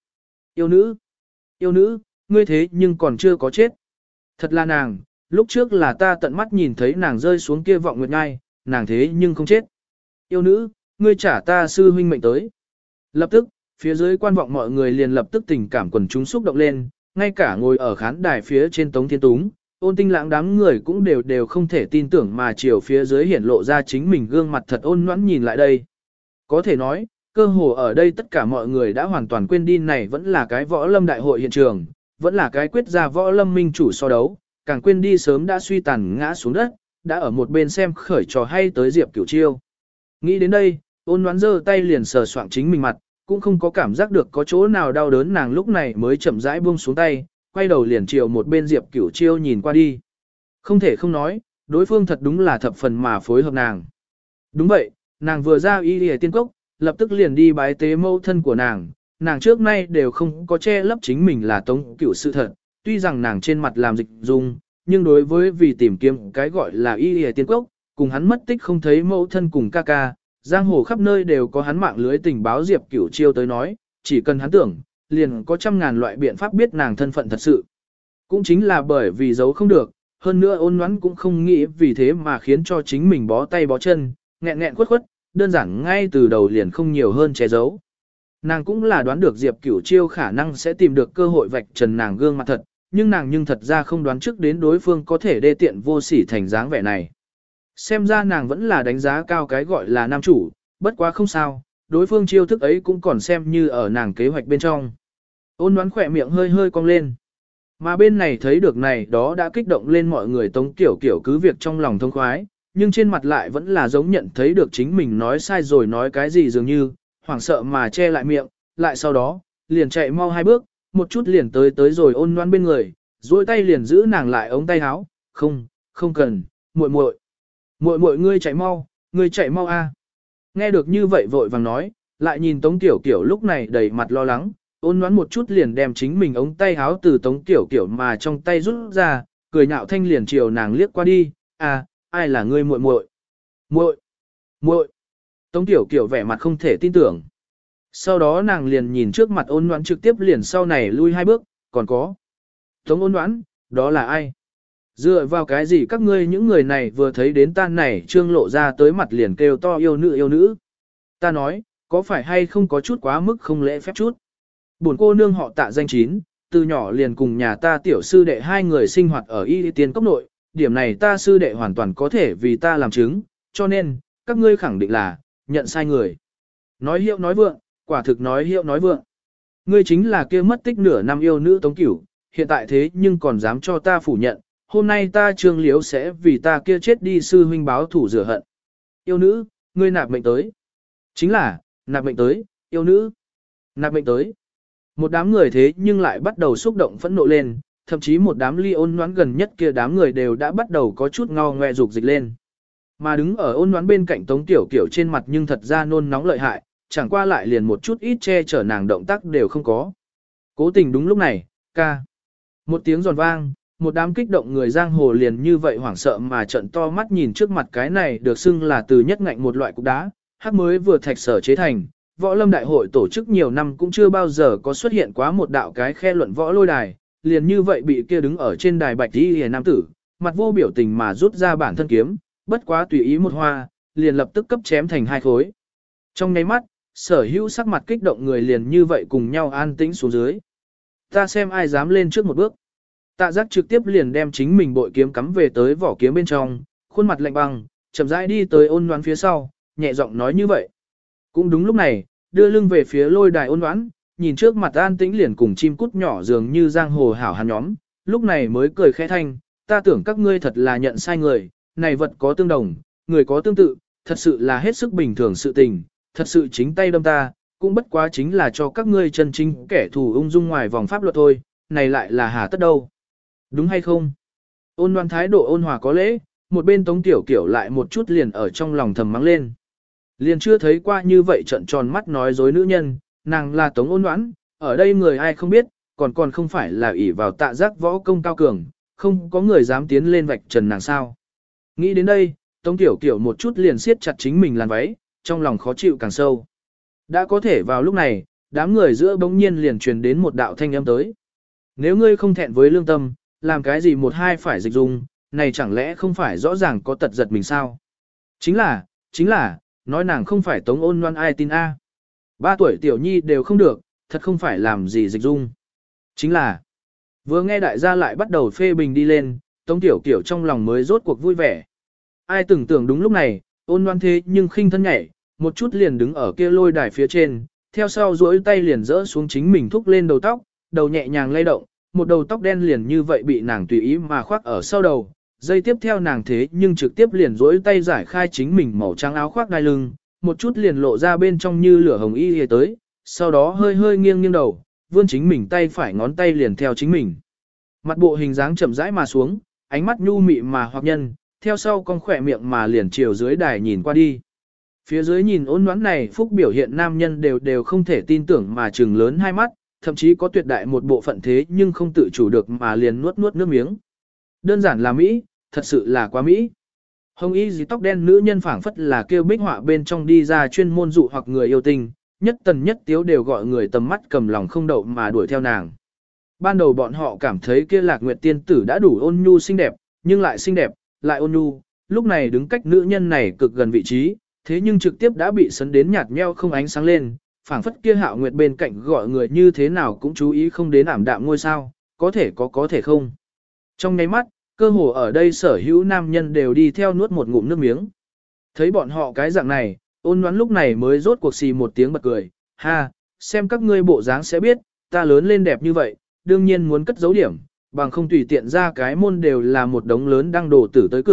Yêu nữ, ngươi thế nhưng còn chưa có chết. Thật là nàng, lúc trước là ta tận mắt nhìn thấy nàng rơi xuống kia vọng nguyệt ngai, nàng thế nhưng không chết. Yêu nữ, ngươi trả ta sư huynh mệnh tới. Lập tức, phía dưới quan vọng mọi người liền lập tức tình cảm quần chúng xúc động lên, ngay cả ngồi ở khán đài phía trên Tống Thiên Túng, Ôn Tinh Lãng đám người cũng đều không thể tin tưởng mà chiều phía dưới hiển lộ ra chính mình gương mặt thật ôn nhoãn nhìn lại đây. Có thể nói, cơ hồ ở đây tất cả mọi người đã hoàn toàn quên đi này vẫn là cái võ lâm đại hội hiện trường, vẫn là cái quyết ra võ lâm minh chủ so đấu, càng quên đi sớm đã suy tàn ngã xuống đất, đã ở một bên xem khởi trò hay tới Diệp Cửu Chiêu. Nghĩ đến đây, Ôn Ngoãn giơ tay liền sờ soạng chính mình mặt, cũng không có cảm giác được có chỗ nào đau đớn, nàng lúc này mới chậm rãi buông xuống tay, quay đầu liền chiều một bên Diệp Cửu Chiêu nhìn qua đi. Không thể không nói, đối phương thật đúng là thập phần mà phối hợp nàng. Đúng vậy, nàng vừa ra y lìa tiên cốc, lập tức liền đi bái tế mẫu thân của nàng trước nay đều không có che lấp chính mình là Tống Cửu sự thật, tuy rằng nàng trên mặt làm dịch dung, nhưng đối với vì tìm kiếm cái gọi là y lìa tiên cốc, cùng hắn mất tích không thấy mẫu thân cùng ca ca, giang hồ khắp nơi đều có hắn mạng lưới tình báo Diệp Cửu Chiêu tới nói, chỉ cần hắn tưởng, liền có trăm ngàn loại biện pháp biết nàng thân phận thật sự. Cũng chính là bởi vì giấu không được, hơn nữa Ôn Ngoãn cũng không nghĩ vì thế mà khiến cho chính mình bó tay bó chân, nghẹn khuất khuất, đơn giản ngay từ đầu liền không nhiều hơn che giấu. Nàng cũng là đoán được Diệp Cửu Chiêu khả năng sẽ tìm được cơ hội vạch trần nàng gương mặt thật, nhưng nàng thật ra không đoán trước đến đối phương có thể đê tiện vô sỉ thành dáng vẻ này. Xem ra nàng vẫn là đánh giá cao cái gọi là nam chủ, bất quá không sao, đối phương chiêu thức ấy cũng còn xem như ở nàng kế hoạch bên trong. Ôn Ngoãn khỏe miệng hơi hơi cong lên. Mà bên này thấy được này đó đã kích động lên mọi người Tống Kiểu Kiểu cứ việc trong lòng thông khoái, nhưng trên mặt lại vẫn là giống nhận thấy được chính mình nói sai rồi nói cái gì dường như, hoảng sợ mà che lại miệng, lại sau đó, liền chạy mau 2 bước, một chút liền tới rồi Ôn Loan bên người, duỗi tay liền giữ nàng lại ống tay áo, không cần, muội muội ngươi chạy mau a. Nghe được như vậy vội vàng nói, lại nhìn Tống Tiểu Kiểu lúc này đầy mặt lo lắng, Ôn Loan một chút liền đem chính mình ống tay áo từ Tống Tiểu Kiểu mà trong tay rút ra, cười nhạo thanh liền chiều nàng liếc qua đi, à, ai là ngươi muội muội? Muội. Tống Tiểu Kiểu vẻ mặt không thể tin tưởng. Sau đó nàng liền nhìn trước mặt Ôn Loan trực tiếp liền sau này lui 2 bước, còn có. Tống Ôn Loan, đó là ai? Dựa vào cái gì các ngươi những người này vừa thấy đến ta này trương lộ ra tới mặt liền kêu to yêu nữ. Ta nói, có phải hay không có chút quá mức không lễ phép chút. Bổn cô nương họ Tạ danh Chín, từ nhỏ liền cùng nhà ta tiểu sư đệ 2 người sinh hoạt ở Y Tiên Cốc nội, điểm này ta sư đệ hoàn toàn có thể vì ta làm chứng, cho nên, các ngươi khẳng định là, nhận sai người. Nói hiệu nói vượng, quả thực nói hiệu nói vượng. Ngươi chính là kia mất tích nửa năm yêu nữ Tống Cửu, hiện tại thế nhưng còn dám cho ta phủ nhận, hôm nay ta Trương Liếu sẽ vì ta kia chết đi sư huynh báo thủ rửa hận. Yêu nữ, ngươi nạp mệnh tới. Chính là, nạp mệnh tới, yêu nữ. Nạp mệnh tới. Một đám người thế nhưng lại bắt đầu xúc động phẫn nộ lên, thậm chí một đám ly Ôn Noãn gần nhất kia đám người đều đã bắt đầu có chút ngao ngoe dục dịch lên. Mà đứng ở Ôn Noãn bên cạnh Tống Tiểu Kiểu trên mặt nhưng thật ra nôn nóng lợi hại, chẳng qua lại liền một chút ít che chở nàng động tác đều không có. Cố tình đúng lúc này, ca. Một tiếng giòn vang, một đám kích động người giang hồ liền như vậy hoảng sợ mà trợn to mắt nhìn trước mặt cái này được xưng là từ nhất ngạnh một loại cục đá, hắc mới vừa thạch sở chế thành. Võ lâm đại hội tổ chức nhiều năm cũng chưa bao giờ có xuất hiện quá một đạo cái khe luận võ lôi đài, liền như vậy bị kia đứng ở trên đài bạch y hề nam tử, mặt vô biểu tình mà rút ra bản thân kiếm, bất quá tùy ý một hoa, liền lập tức cấp chém thành 2 khối. Trong nháy mắt, sở hữu sắc mặt kích động người liền như vậy cùng nhau an tĩnh xuống dưới. Ta xem ai dám lên trước một bước. Tạ Giác trực tiếp liền đem chính mình bội kiếm cắm về tới vỏ kiếm bên trong, khuôn mặt lạnh băng, chậm rãi đi tới Ôn Noãn phía sau, nhẹ giọng nói như vậy. Cũng đúng lúc này, đưa lưng về phía lôi đài Ôn Noãn, nhìn trước mặt an tĩnh liền cùng chim cút nhỏ dường như giang hồ hảo hàn nhóm, lúc này mới cười khẽ thanh, ta tưởng các ngươi thật là nhận sai người, này vật có tương đồng, người có tương tự, thật sự là hết sức bình thường sự tình, thật sự chính tay đâm ta, cũng bất quá chính là cho các ngươi chân chính kẻ thù ung dung ngoài vòng pháp luật thôi, này lại là hà tất đâu. Đúng hay không? Ôn Noãn thái độ ôn hòa có lễ, một bên Tống Tiểu Kiểu lại một chút liền ở trong lòng thầm mắng lên. Liền chưa thấy qua như vậy trận tròn mắt nói dối nữ nhân, nàng là Tống Ôn Noãn, ở đây người ai không biết, còn không phải là ỷ vào Tạ Giác võ công cao cường, không có người dám tiến lên vạch trần nàng sao. Nghĩ đến đây, Tống Tiểu Kiểu một chút liền siết chặt chính mình làn váy, trong lòng khó chịu càng sâu. Đã có thể vào lúc này, đám người giữa bỗng nhiên liền truyền đến một đạo thanh âm tới. Nếu ngươi không thẹn với lương tâm, làm cái gì một hai phải dịch dung, này chẳng lẽ không phải rõ ràng có tật giật mình sao? Chính là, nói nàng không phải Tống Ôn Loan ai tin a? 3 tuổi tiểu nhi đều không được, thật không phải làm gì dịch dung. Chính là, vừa nghe đại gia lại bắt đầu phê bình đi lên, Tống Tiểu Kiểu trong lòng mới rốt cuộc vui vẻ. Ai tưởng tượng đúng lúc này, Ôn Loan thế nhưng khinh thân nhảy, một chút liền đứng ở kia lôi đài phía trên, theo sau duỗi tay liền rỡ xuống chính mình thúc lên đầu tóc, đầu nhẹ nhàng lay động, một đầu tóc đen liền như vậy bị nàng tùy ý mà khoác ở sau đầu. Dây tiếp theo nàng thế nhưng trực tiếp liền duỗi tay giải khai chính mình màu trắng áo khoác đai lưng, một chút liền lộ ra bên trong như lửa hồng y hề tới, sau đó hơi hơi nghiêng nghiêng đầu, vươn chính mình tay phải ngón tay liền theo chính mình. Mặt bộ hình dáng chậm rãi mà xuống, ánh mắt nhu mị mà hoặc nhân, theo sau con khỏe miệng mà liền chiều dưới đài nhìn qua đi. Phía dưới nhìn Ôn Noãn này phúc biểu hiện nam nhân đều không thể tin tưởng mà trừng lớn hai mắt, thậm chí có tuyệt đại một bộ phận thế nhưng không tự chủ được mà liền nuốt nước miếng. Đơn giản là Mỹ, thật sự là quá Mỹ. Hồng y dì tóc đen nữ nhân phảng phất là kêu bích họa bên trong đi ra chuyên môn dụ hoặc người yêu tình, nhất tần nhất tiếu đều gọi người tầm mắt cầm lòng không đậu mà đuổi theo nàng. Ban đầu bọn họ cảm thấy kia Lạc Nguyệt tiên tử đã đủ ôn nhu xinh đẹp, nhưng lại xinh đẹp, lại ôn nhu, lúc này đứng cách nữ nhân này cực gần vị trí, thế nhưng trực tiếp đã bị sấn đến nhạt nheo không ánh sáng lên, phảng phất kia Hạo Nguyệt bên cạnh gọi người như thế nào cũng chú ý không đến ảm đạm ngôi sao, có thể không. Trong nháy mắt, cơ hồ ở đây sở hữu nam nhân đều đi theo nuốt một ngụm nước miếng. Thấy bọn họ cái dạng này, Ôn Noãn lúc này mới rốt cuộc xì một tiếng bật cười, ha, xem các ngươi bộ dáng sẽ biết, ta lớn lên đẹp như vậy, đương nhiên muốn cất giấu điểm, bằng không tùy tiện ra cái môn đều là một đống lớn đăng đồ tử tới cửa,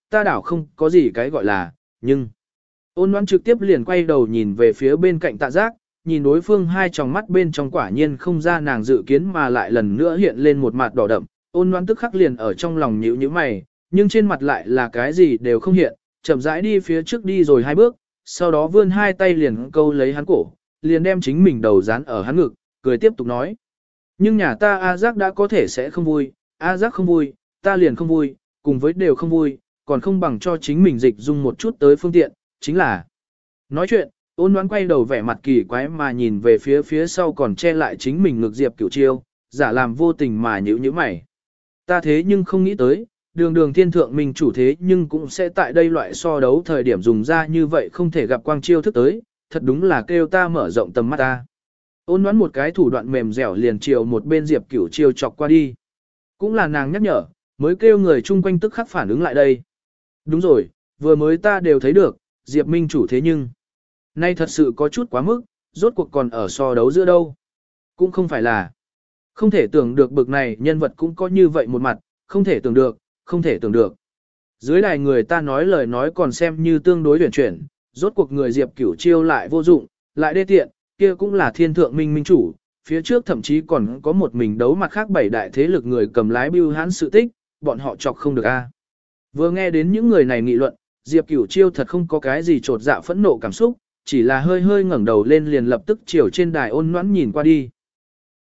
ta đảo không có gì cái gọi là, nhưng... Ôn Noãn trực tiếp liền quay đầu nhìn về phía bên cạnh Tạ Giác, nhìn đối phương hai tròng mắt bên trong quả nhiên không ra nàng dự kiến mà lại lần nữa hiện lên một mặt đỏ đậm. Ôn Noãn tức khắc liền ở trong lòng nhíu nhíu mày, nhưng trên mặt lại là cái gì đều không hiện, chậm rãi đi phía trước đi rồi hai bước, sau đó vươn hai tay liền câu lấy hắn cổ, liền đem chính mình đầu dán ở hắn ngực, cười tiếp tục nói. Nhưng nhà ta A Giác đã có thể sẽ không vui, A Giác không vui, ta liền không vui, cùng với đều không vui, còn không bằng cho chính mình dịch dung một chút tới phương tiện, chính là. Nói chuyện, Ôn Noãn quay đầu vẻ mặt kỳ quái mà nhìn về phía sau còn che lại chính mình ngực Diệp Cửu Chiêu, giả làm vô tình mà nhíu nhíu mày. Ta thế nhưng không nghĩ tới, đường thiên thượng mình chủ thế nhưng cũng sẽ tại đây loại so đấu thời điểm dùng ra như vậy không thể gặp quang chiêu thức tới, thật đúng là kêu ta mở rộng tầm mắt ta. Ôn Noãn một cái thủ đoạn mềm dẻo liền chiều một bên Diệp Cửu Chiêu chọc qua đi. Cũng là nàng nhắc nhở, mới kêu người chung quanh tức khắc phản ứng lại đây. Đúng rồi, vừa mới ta đều thấy được, Diệp Minh chủ thế nhưng nay thật sự có chút quá mức, rốt cuộc còn ở so đấu giữa đâu. Cũng không phải là. Không thể tưởng được bực này nhân vật cũng có như vậy một mặt, không thể tưởng được, không thể tưởng được. Dưới đài người ta nói lời nói còn xem như tương đối huyền chuyển, rốt cuộc người Diệp Cửu Chiêu lại vô dụng, lại đê tiện, kia cũng là thiên thượng minh minh chủ, phía trước thậm chí còn có một mình đấu mặt khác bảy đại thế lực người cầm lái bưu hãn sự tích, bọn họ chọc không được a. Vừa nghe đến những người này nghị luận, Diệp Cửu Chiêu thật không có cái gì trột dạ phẫn nộ cảm xúc, chỉ là hơi hơi ngẩng đầu lên liền lập tức chiều trên đài Ôn Noãn nhìn qua đi.